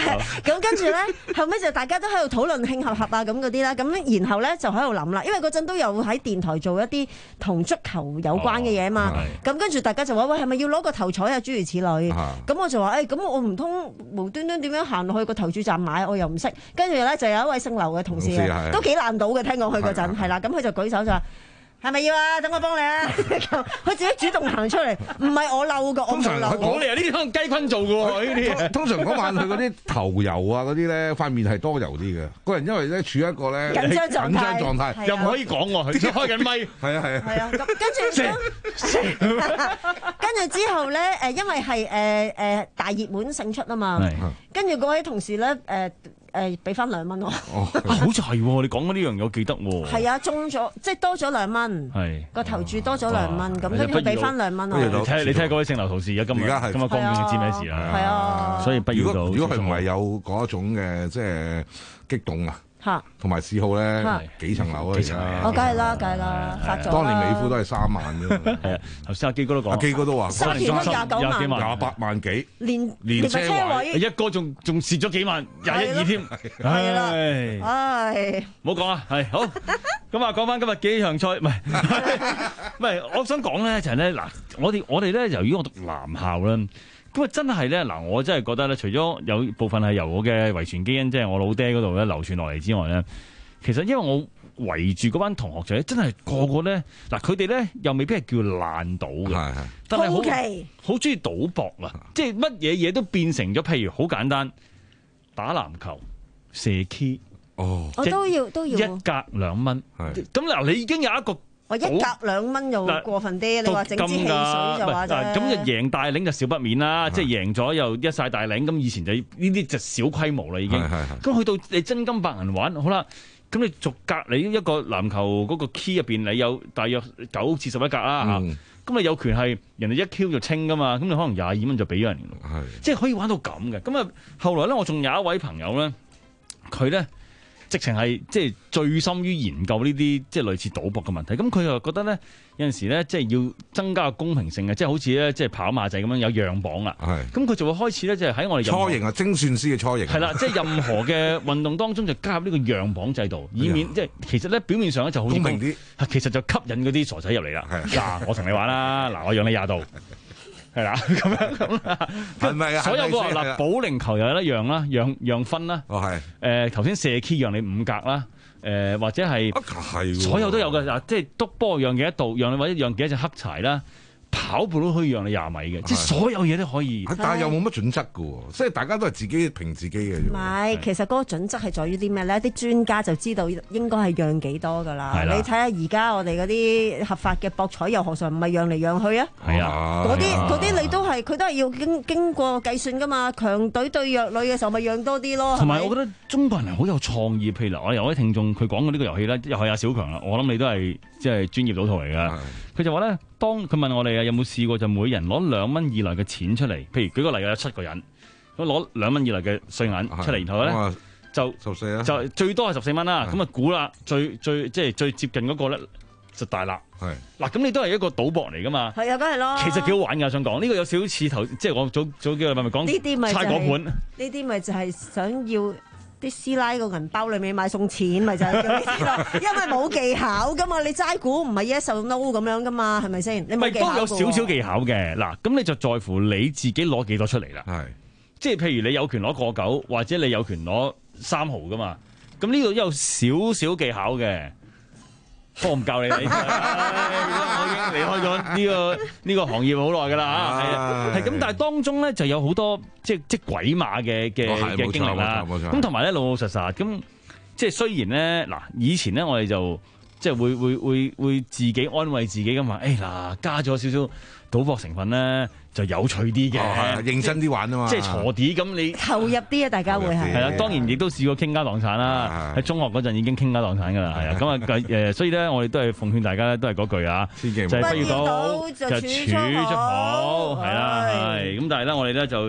咁跟住咧，後尾就大家都喺度討論慶合合啊咁嗰啲啦。咁然後咧就喺度諗啦，因為嗰陣都有喺電台做一啲同足球有關嘅嘢嘛。咁跟住大家就話：喂，係咪要攞個頭彩啊？諸如此類。咁我就話：誒，咁我唔通無端端點樣行落去個投注站買？我又唔識。跟住咧就有一位姓劉嘅同事啊，都幾爛賭嘅，聽講佢嗰陣係啦。咁佢就舉手就話：係咪要啊？等我幫你啊！佢自己主動行出嚟，唔係我漏㗎，我冇漏。 我哋啊，呢啲可能雞坤做㗎喎，呢啲。 通常嗰晚佢嗰啲頭油啊嗰啲咧，塊面係多油啲嘅。個人因為咧處於一個咧緊張狀態， 緊張狀態又唔可以講喎，佢開緊咪。 係啊係啊。 係啊，咁跟住跟住之後咧，誒，因為係誒誒大熱門勝出啊嘛，跟住嗰位同事咧誒。誒俾翻兩蚊我， 好似係喎！你講緊呢樣嘢，我記得喎。 係啊，中咗即係多咗兩蚊， 係個投注多咗兩蚊，咁跟住俾翻兩蚊我。 你睇你睇嗰位姓劉同事而家今日今日光景知咩事啦？ 係啊， 所以不要到。 如果佢唔係有嗰一種嘅即係激動啊！ 嚇， 同埋嗜好咧幾層樓啊！而家我梗係啦，梗係啦，發咗啦。 當年美孚都係三萬啫嘛。 係啊，頭先阿基哥都講， 阿基哥都話三年都廿九萬， 廿八萬幾， 連連車位一個仲仲蝕咗幾萬，廿一二添。 係啦，唉， 唔好講啦，係好。咁啊，講翻今日幾場賽，唔係唔係，我想講咧就係咧嗱，我哋我哋咧由於我讀男校啦。咁啊，真係咧嗱，我真係覺得咧，除咗有部分係由我嘅遺傳基因，即係我老爹嗰度咧流傳落嚟之外咧，其實因為我圍住嗰班同學仔，真係個個咧嗱，佢哋咧又未必係叫爛賭嘅，但係好好中意賭博啊！即係乜嘢嘢都變成咗，譬如好簡單，打籃球、射 key， 哦， 我都要都要一格兩蚊，咁嗱，你已經有一個。 我一格兩蚊又過分啲，你話整支汽水就話啫。 咁就贏大領就少不免啦，即係贏咗又一晒大領。咁以前就呢啲就小規模啦，已經。咁去到你真金白銀玩，好啦，咁你逐格你一個籃球嗰個 key 入邊，你有大約九至十一格啦嚇。咁、嗯、你有權係人哋一 Q 就清噶嘛，咁你可能廿二蚊就俾咗人。即係可以玩到咁嘅。咁啊，後來咧，我仲有一位朋友咧，佢咧。直情係即係最深於研究呢啲即係類似賭博嘅問題，咁佢又覺得咧有陣時咧即係要增加個公平性嘅，即係好似咧即係跑馬仔咁樣有讓磅啦。係，咁佢就會開始咧即係喺我哋初型啊，精算師嘅初型。 係啦，即係任何嘅運動當中就加入呢個讓磅制度，以免即係其實咧表面上咧就好公平啲， 其實就吸引嗰啲傻仔入嚟啦。嗱，我同你玩啦，嗱，我讓你廿度。係啦，咁樣咁啦， 係咪啊？ 所有個嗱，保齡球又有得讓啦，讓讓分啦。 哦，係。 誒，頭先射 key 讓你五格啦，誒或者係， 係所有都有嘅嗱，即係篤波讓幾多度，讓你或者讓幾多隻黑柴啦。跑步都可以讓你廿米嘅，即係所有嘢都可以。 但係又冇乜準則嘅喎，即係大家都係自己評自己嘅啫。 唔係，其實嗰個準則係在於啲咩咧？啲專家就知道應該係讓幾多㗎啦。你睇下而家我哋嗰啲合法嘅博彩又何嘗唔係讓嚟讓去啊？ 係啊， 嗰啲嗰啲你都係佢都係要經經過計算㗎嘛。強隊對弱隊嘅時候咪讓多啲咯。 同埋我覺得中國人係好有創意，譬如嗱，我有位聽眾佢講嘅呢個遊戲咧，又係阿小強啦。我諗你都係即係專業賭徒嚟㗎。佢就話咧，當佢問我哋啊，有冇試過就每人攞兩蚊以內嘅錢出嚟？譬如舉個例，有七個人，咁攞兩蚊以內嘅碎銀出嚟，然後咧就十四啦， 就最多係十四蚊啦。咁啊估啦，最最即係最接近嗰個咧就大啦。 係嗱， 咁你都係一個賭博嚟噶嘛？ 係啊，梗係咯。 其實幾好玩㗎，想講呢個有少少似頭，即係我早早幾個禮拜咪講猜果盤。 呢啲咪就係想要。啲師奶個銀包裏面買送錢，咪就係叫你知道，因為冇技巧噶嘛，你齋估唔係 yes or no 咁樣噶嘛，係咪先？你咪都有少少技巧嘅，嗱，咁你就在乎你自己攞幾多出嚟啦。係，即係譬如你有權攞個九，或者你有權攞三毫噶嘛，咁呢度都有少少技巧嘅。我唔教你，你我已經離開咗呢個呢個行業好耐㗎啦嚇，係咁，但係當中咧就有好多即係即係鬼馬嘅嘅嘅經歷啦。咁同埋咧老老實實咁，即係雖然咧嗱，以前咧我哋就即係會會會會自己安慰自己咁話，誒嗱加咗少少賭博成分咧就有趣啲嘅， 認真啲玩啊嘛， 即係鋤啲咁你投入啲啊，大家會係係啦，當然亦都試過傾家蕩產啦，喺中學嗰陣已經傾家蕩產㗎啦，係啊，咁啊誒，所以咧我哋都係奉勸大家都係嗰句啊，就係不要賭就儲蓄好，係啦係，咁但係咧我哋咧就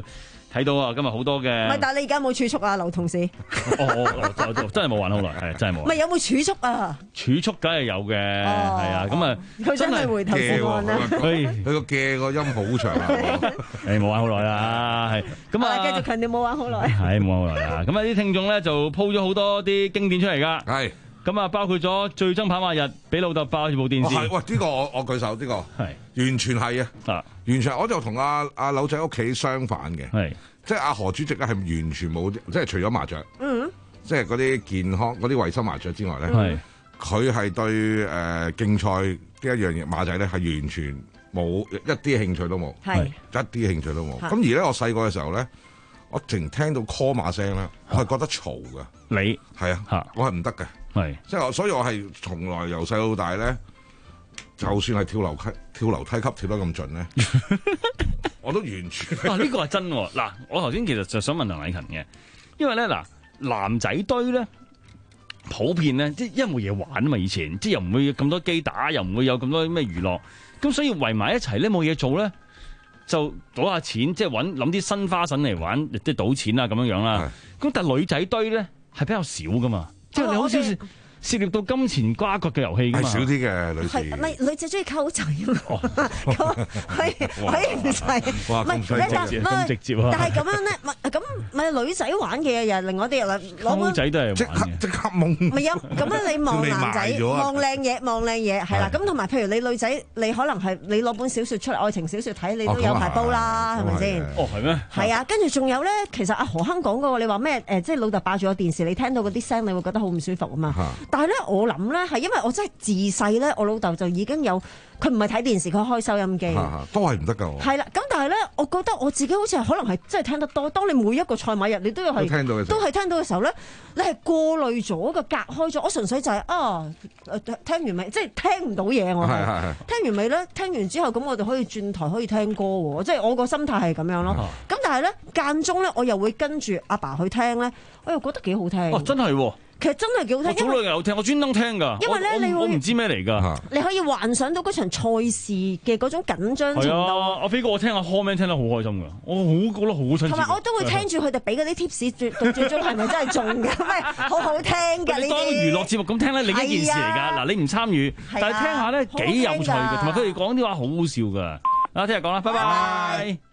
睇到啊，今日好多嘅。 唔係，但係你而家冇儲蓄啊，劉同事。 哦，我我真係冇玩好耐，係真係冇。 唔係有冇儲蓄啊？ 儲蓄梗係有嘅，係啊，咁啊， 佢真係回頭是岸啦。 佢個嘅個音好長啊！ 誒冇玩好耐啦，係咁啊， 繼續強調冇玩好耐。 係冇玩好耐啦。咁啊啲聽眾咧就 po 咗好多啲經典出嚟㗎。 係。 咁啊，包括咗最憎跑馬日，俾老豆爆住部電視。 係、哦，喂，呢、呢個我我舉手，呢、呢個係完全係啊，完全，我就同阿阿柳仔屋企相反嘅，係，即係阿何主席咧係完全冇，即係除咗麻雀，嗯，即係嗰啲健康、嗰啲衞生麻雀之外咧，係，佢係對誒、呃、競賽呢一樣嘢馬仔咧係完全冇一啲興趣都冇，係，一啲興趣都冇。咁而咧，我細個嘅時候咧，我淨聽到 call 馬聲咧，我係覺得嘈㗎。 你係啊，我係唔得嘅。係，即係我，所以我係從來由細到大咧，就算係跳樓梯、跳樓梯級跳得咁盡咧，我都完全。 啊，呢、呢個係真喎！嗱，我頭先其實就想問梁禮勤嘅，因為咧嗱，男仔堆咧普遍咧，即係因為冇嘢玩啊嘛，以前即係又唔會咁多機打，又唔會有咁多咩娛樂，咁所以圍埋一齊咧冇嘢做咧，就賭下錢，即係揾諗啲新花神嚟玩，即係賭錢啊咁樣樣啦。咁但係女仔堆咧係比較少噶嘛。即係你好少涉涉獵到金錢瓜葛嘅遊戲㗎嘛， 係少啲嘅女士。 係咪女仔中意溝仔啊嘛？可以可以唔使， 哇咁直接咁直接啊！ 但係咁樣咧，咪咁咪女仔玩嘅嘢又另外啲嘢， 溝仔都係即刻即刻懵。 咪有咁樣你望男仔望靚嘢望靚嘢係啦，咁同埋譬如你女仔，你可能係你攞本小説出嚟愛情小説睇，你都有排煲啦，係咪先？ 哦，係咩？ 係啊，跟住仲有咧，其實阿何鏗講過，你話咩誒？即係老豆霸住個電視，你聽到嗰啲聲，你會覺得好唔舒服啊嘛。但係咧，我諗咧係因為我真係自細咧，我老豆就已經有佢唔係睇電視，佢開收音機， 都係唔得㗎。 係啦，咁但係咧，我覺得我自己好似係可能係真係聽得多。當你每一個賽馬日，你都要係都係聽到嘅時候咧，你係過濾咗嘅，隔開咗。我純粹就係、是、啊，聽完未？即係聽唔到嘢我係。聽完未咧？聽完之後咁，我就可以轉台可以聽歌喎。即係我個心態係咁樣咯。咁但係咧間中咧，我又會跟住阿爸去聽咧，我又覺得幾好聽。 哦，真係喎！ 其實真係幾好聽， 我早兩日有聽，我專登聽㗎。 因為咧，你會我唔知咩嚟㗎。 你可以幻想到嗰場賽事嘅嗰種緊張程度。 係啊，阿飛哥，我聽阿 Coleman 聽得好開心㗎，我好覺得好親切。 同埋我都會聽住佢哋俾嗰啲 tips，到最終係咪真係中㗎？咩好好聽㗎？ 你當個娛樂節目咁聽咧，另一件事嚟㗎。嗱，你唔參與，但係聽下咧幾有趣嘅，同埋佢哋講啲話好好笑㗎。啊，聽日講啦，拜拜。